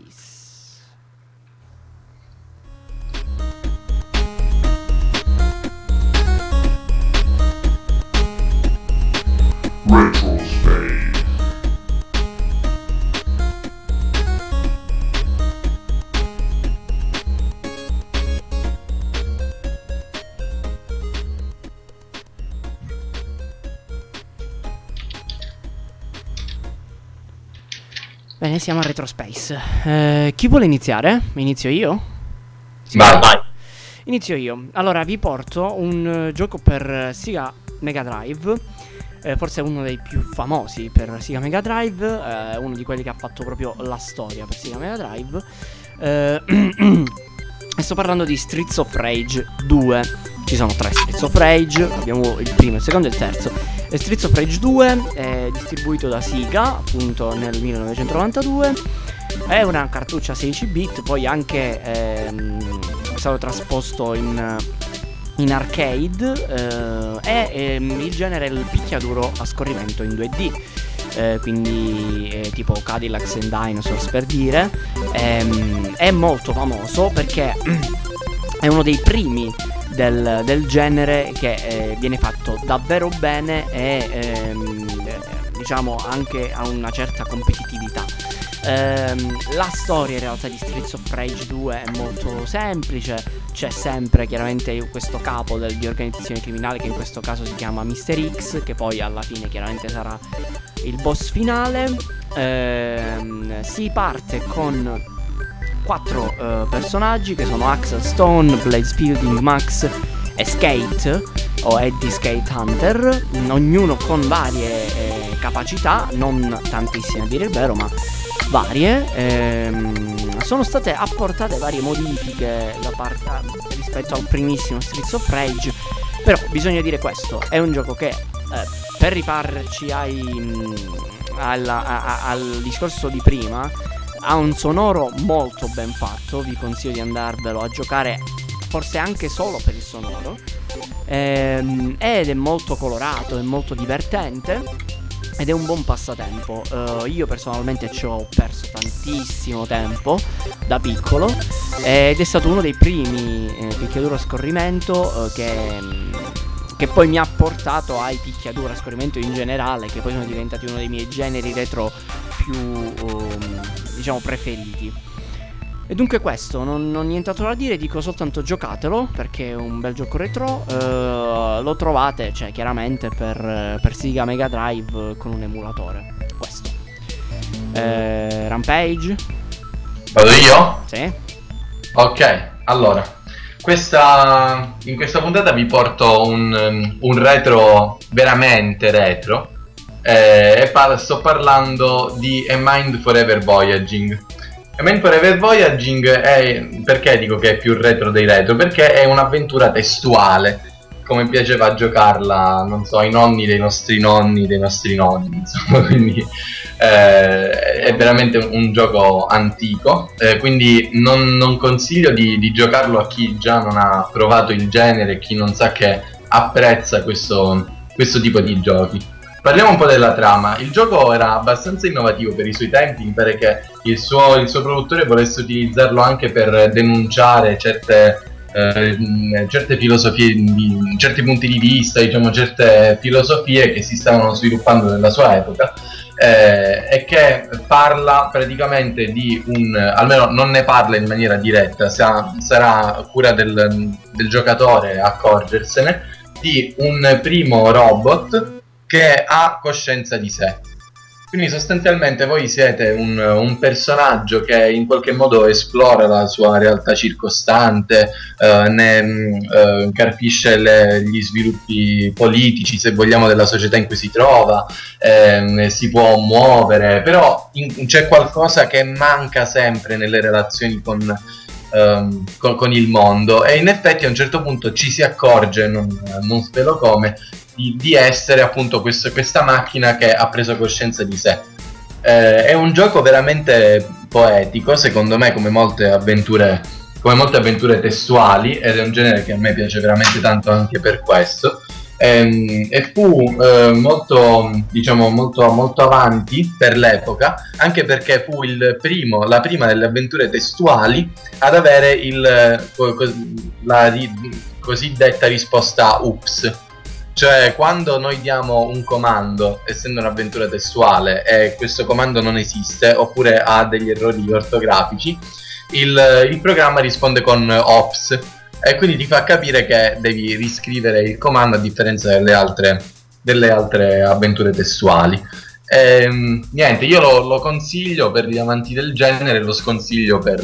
Retro Space. Bene, siamo a Retro Space. Eh, chi vuole iniziare? Inizio io? Sì. Vai, vai. Inizio io. Allora, vi porto un uh, gioco per uh, Sega Mega Drive. Eh, forse uno dei più famosi per Sega Mega Drive. Eh, uno di quelli che ha fatto proprio la storia per Sega Mega Drive. Eh, e sto parlando di Streets of Rage due. Ci sono tre Streets of Rage. Abbiamo il primo, il secondo e il terzo. E Streets of Rage due è distribuito da Sega, appunto, nel millenovecentonovantadue. È una cartuccia sedici bit, poi anche ehm, è stato trasposto in, in arcade, eh, e ehm, il genere è il picchiaduro a scorrimento in due D, eh, quindi eh, tipo Cadillacs and Dinosaurs, per dire. Ehm, è molto famoso perché è uno dei primi del, del genere che eh, viene fatto davvero bene e ehm, eh, diciamo anche a una certa competitività. Ehm, la storia in realtà di Streets of Rage due è molto semplice. C'è sempre chiaramente questo capo del, di organizzazione criminale, che in questo caso si chiama mister X, che poi alla fine chiaramente sarà il boss finale. Ehm, si parte con quattro uh, personaggi che sono Axel Stone, Blaze Fielding, Max e Skate o Eddie Skate Hunter, ognuno con varie eh, capacità, non tantissime a dire il vero, ma varie. Ehm, sono state apportate varie modifiche da parte, rispetto al primissimo Streets of Rage, però bisogna dire questo, è un gioco che eh, per ripararci ai, mh, alla- a- a- al discorso di prima, ha un sonoro molto ben fatto. Vi consiglio di andarvelo a giocare, forse anche solo per il sonoro. Ehm, ed è molto colorato, è molto divertente ed è un buon passatempo. Eh, io personalmente ci ho perso tantissimo tempo da piccolo ed è stato uno dei primi eh, picchiaduro a scorrimento eh, che, che poi mi ha portato ai picchiaduro a scorrimento in generale, che poi sono diventati uno dei miei generi retro più um, diciamo preferiti. E dunque questo, non ho nient'altro da dire, dico soltanto giocatelo perché è un bel gioco retro. eh, Lo trovate, cioè chiaramente per, per Sega Mega Drive con un emulatore. Questo eh, Rampage. Vado io? Sì. Ok, allora questa, in questa puntata vi porto un, un retro veramente retro eh, e par- sto parlando di A Mind Forever Voyaging. A Mind Forever Voyaging è, perché dico che è più retro dei retro? Perché è un'avventura testuale, come piaceva giocarla, non so, i nonni dei nostri nonni dei nostri nonni, insomma, quindi eh, è veramente un, un gioco antico, eh, quindi non, non consiglio di, di giocarlo a chi già non ha provato il genere, chi non sa che apprezza questo, questo tipo di giochi. Parliamo un po' della trama. Il gioco era abbastanza innovativo per i suoi tempi, mi pare che il suo, il suo produttore volesse utilizzarlo anche per denunciare certe, eh, certe filosofie, di, certi punti di vista, diciamo certe filosofie che si stavano sviluppando nella sua epoca, eh, e che parla praticamente di un, almeno non ne parla in maniera diretta, sa, sarà cura del, del giocatore accorgersene, di un primo robot che ha coscienza di sé. Quindi sostanzialmente voi siete un, un personaggio che in qualche modo esplora la sua realtà circostante, eh, ne eh, capisce le, gli sviluppi politici, se vogliamo, della società in cui si trova, eh, si può muovere, però in, c'è qualcosa che manca sempre nelle relazioni con, ehm, con, con il mondo, e in effetti a un certo punto ci si accorge, non, non svelo come, Di, di essere appunto questo, questa macchina che ha preso coscienza di sé. Eh, è un gioco veramente poetico, secondo me, come molte avventure, come molte avventure testuali, ed è un genere che a me piace veramente tanto anche per questo. Ehm, e fu eh, molto, diciamo, molto, molto avanti per l'epoca, anche perché fu il primo, la prima delle avventure testuali ad avere il, co- co- la ri- cosiddetta risposta ups. Cioè, quando noi diamo un comando, essendo un'avventura testuale, e questo comando non esiste, oppure ha degli errori ortografici, il, il programma risponde con ops, e quindi ti fa capire che devi riscrivere il comando, a differenza delle altre, delle altre avventure testuali. E, niente, io lo, lo consiglio per gli amanti del genere, lo sconsiglio per,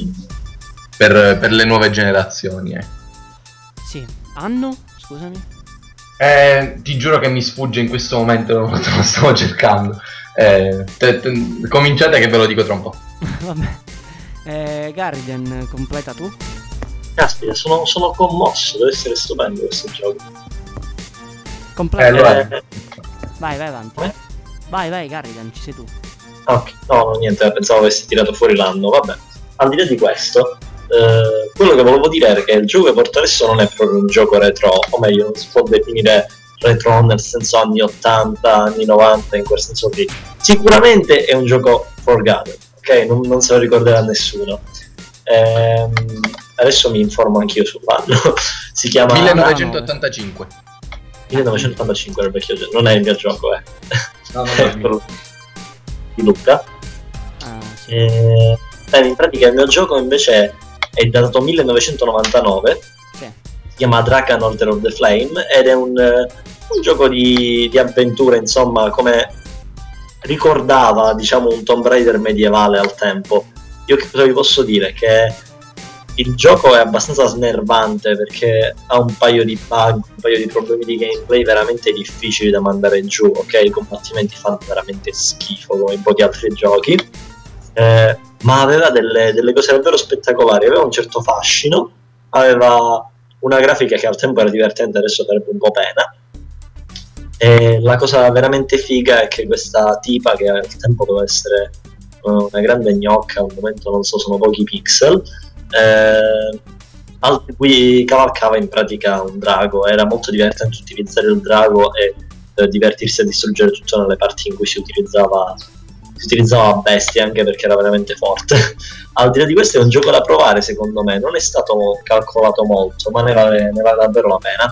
per, per le nuove generazioni. Eh. Sì. Anno? Scusami. Eh, ti giuro che mi sfugge in questo momento, lo stavo cercando. Eh, te, te, cominciate che ve lo dico tra un po'. Vabbè. Eh, Garden, completa tu? Caspita, sono, sono commosso, deve essere stupendo questo gioco. Completa. Eh, allora... Vai, vai avanti. Eh? Vai, vai, Garden, ci sei tu. Ok, no, no, niente, pensavo avessi tirato fuori l'anno, vabbè. Al di là di questo, eh, quello che volevo dire è che il gioco che porto adesso non è proprio un gioco retro, o meglio, non si può definire retro nel senso anni ottanta, anni novanta, in quel senso che sicuramente è un gioco forgotten, ok? Non, non se lo ricorderà nessuno. Ehm, adesso mi informo anch'io sull'anno. Si chiama millenovecentottantacinque. millenovecentottantacinque era il vecchio gioco, non è il mio gioco, eh. No, no, no, no. Di Luca. Ah, sì. Eh, beh, in pratica il mio gioco invece è datato millenovecentonovantanove. Sì. Si chiama Drakan Order of the Flame ed è un, un gioco di, di avventura, insomma, come ricordava, diciamo, un Tomb Raider medievale al tempo. Io che cosa vi posso dire? Che il gioco è abbastanza snervante perché ha un paio di bug, un paio di problemi di gameplay veramente difficili da mandare giù, ok? I combattimenti fanno veramente schifo come in pochi altri giochi, eh, ma aveva delle, delle cose davvero spettacolari, aveva un certo fascino, aveva una grafica che al tempo era divertente, adesso darebbe un po' pena, E la cosa veramente figa è che questa tipa, che al tempo doveva essere uh, una grande gnocca, al momento non so, sono pochi pixel, eh, al- qui cavalcava in pratica un drago. Era molto divertente utilizzare il drago e eh, divertirsi a distruggere tutte le parti in cui si utilizzava si utilizzava bestia, anche perché era veramente forte. Al di là di questo è un gioco da provare, secondo me. Non è stato calcolato molto, ma ne vale, ne vale davvero la pena.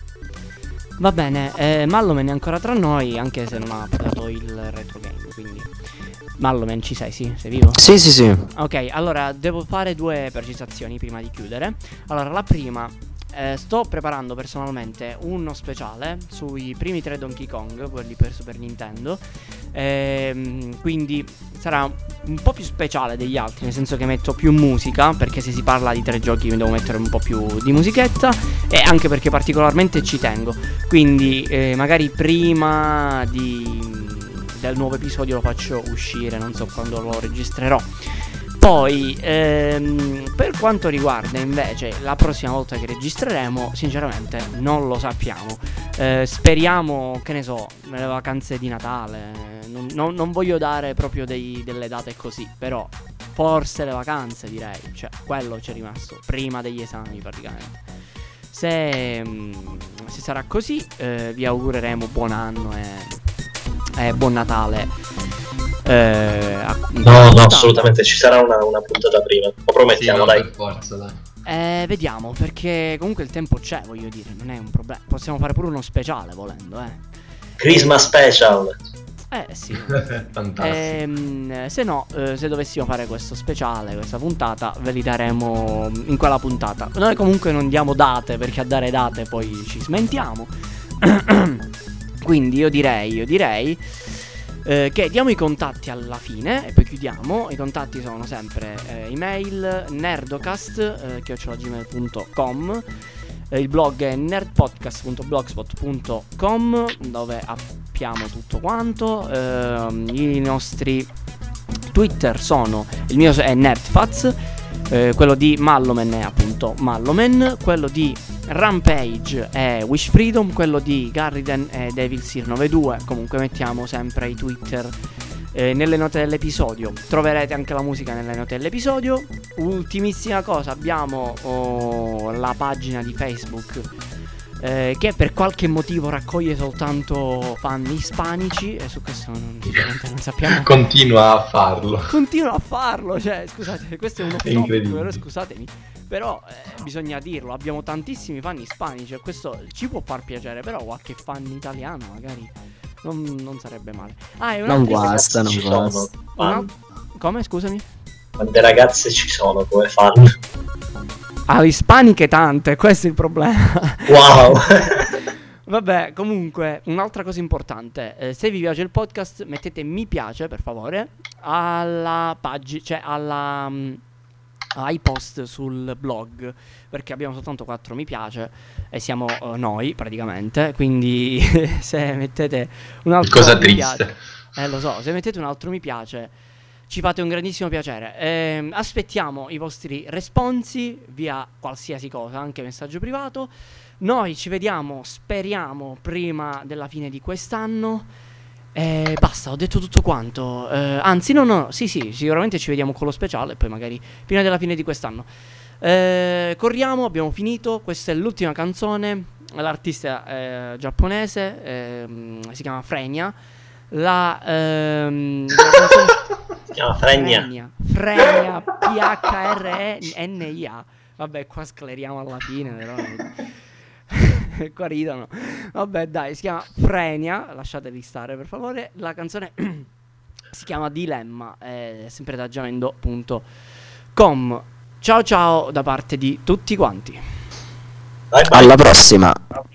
Va bene, eh, Malloman è ancora tra noi, anche se non ha pagato il retro game, quindi Malloman ci sei, sì? Sei vivo? Sì, sì, sì. Ok, allora devo fare due precisazioni prima di chiudere. Allora, la prima, eh, sto preparando personalmente uno speciale sui primi tre Donkey Kong, quelli per Super Nintendo. Ehm, quindi sarà un po' più speciale degli altri, nel senso che metto più musica, perché se si parla di tre giochi mi devo mettere un po' più di musichetta, e anche perché particolarmente ci tengo. Quindi eh, magari prima di, del nuovo episodio lo faccio uscire, non so quando lo registrerò. Poi ehm, per quanto riguarda invece la prossima volta che registreremo, sinceramente non lo sappiamo. Eh, speriamo, che ne so, nelle vacanze di Natale. Non, non- non voglio dare proprio dei- delle date così, però forse le vacanze, direi. Cioè, quello ci è rimasto prima degli esami praticamente. Se, mm, se sarà così, eh, vi augureremo buon anno e, e buon Natale. Eh, a- No, no, assolutamente, ci sarà una, una puntata prima. Lo promettiamo, Sì, no, dai. per forza, dai. Eh, vediamo, perché comunque il tempo c'è, voglio dire, non è un problema. Possiamo fare pure uno speciale volendo, eh. Christmas special. Eh sì. Fantastico. Ehm, se no, eh, se dovessimo fare questo speciale, questa puntata, ve li daremo in quella puntata. Noi comunque non diamo date, perché a dare date poi ci smentiamo. Quindi io direi, io direi eh, che diamo i contatti alla fine e poi chiudiamo. I contatti sono sempre eh, email nerdocast eh, chiocciola gmail punto com. Eh, il blog è nerdpodcast punto blogspot punto com, dove appiamo tutto quanto. Ehm, I nostri Twitter sono: il mio è nerdfaz, eh, quello di Malloman è appunto Malloman, quello di Rampage è Wish Freedom, quello di Garriden è Devilsir novantadue. Comunque mettiamo sempre i Twitter eh, nelle note dell'episodio. Troverete anche la musica nelle note dell'episodio. Ultimissima cosa, abbiamo oh, la pagina di Facebook eh, che per qualche motivo raccoglie soltanto fan ispanici, e su questo non, sinceramente non sappiamo. Continua a farlo. Continua a farlo, cioè scusate, questo è uno È stop, incredibile. però scusatemi. Però eh, bisogna dirlo, abbiamo tantissimi fan ispanici e questo ci può far piacere, però qualche fan italiano magari non, non sarebbe male. Ah, e Non un'altra guasta, non Ci sono guasta. una- fan. Come, scusami? Quante ragazze ci sono come fan? Ah, ispaniche tante, questo è il problema. Wow. Vabbè, comunque, un'altra cosa importante, eh, se vi piace il podcast mettete mi piace, per favore, alla pagina, cioè alla, mm, ai post sul blog, perché abbiamo soltanto quattro mi piace e siamo eh, noi praticamente, quindi se mettete un altro Cosa mi triste. piace, eh lo so, se mettete un altro mi piace ci fate un grandissimo piacere. Ehm, aspettiamo i vostri responsi via qualsiasi cosa, anche messaggio privato. Noi ci vediamo, speriamo, prima della fine di quest'anno. E basta, ho detto tutto quanto. Eh, anzi, no, no, sì, sì, sicuramente ci vediamo con lo speciale, poi magari prima della fine di quest'anno. Eh, corriamo, abbiamo finito. Questa è l'ultima canzone. L'artista è giapponese, ehm, si chiama Frenia. La, ehm, la canzone Si chiama Fregna. Frenia, Frenia, P H R E N I A. Vabbè, qua scleriamo alla fine, però. Qua ridono. Vabbè, dai, si chiama Frenia, lasciateli stare per favore. La canzone si chiama Dilemma, è sempre da jamendo punto com. Ciao ciao da parte di tutti quanti. Bye bye. Alla prossima.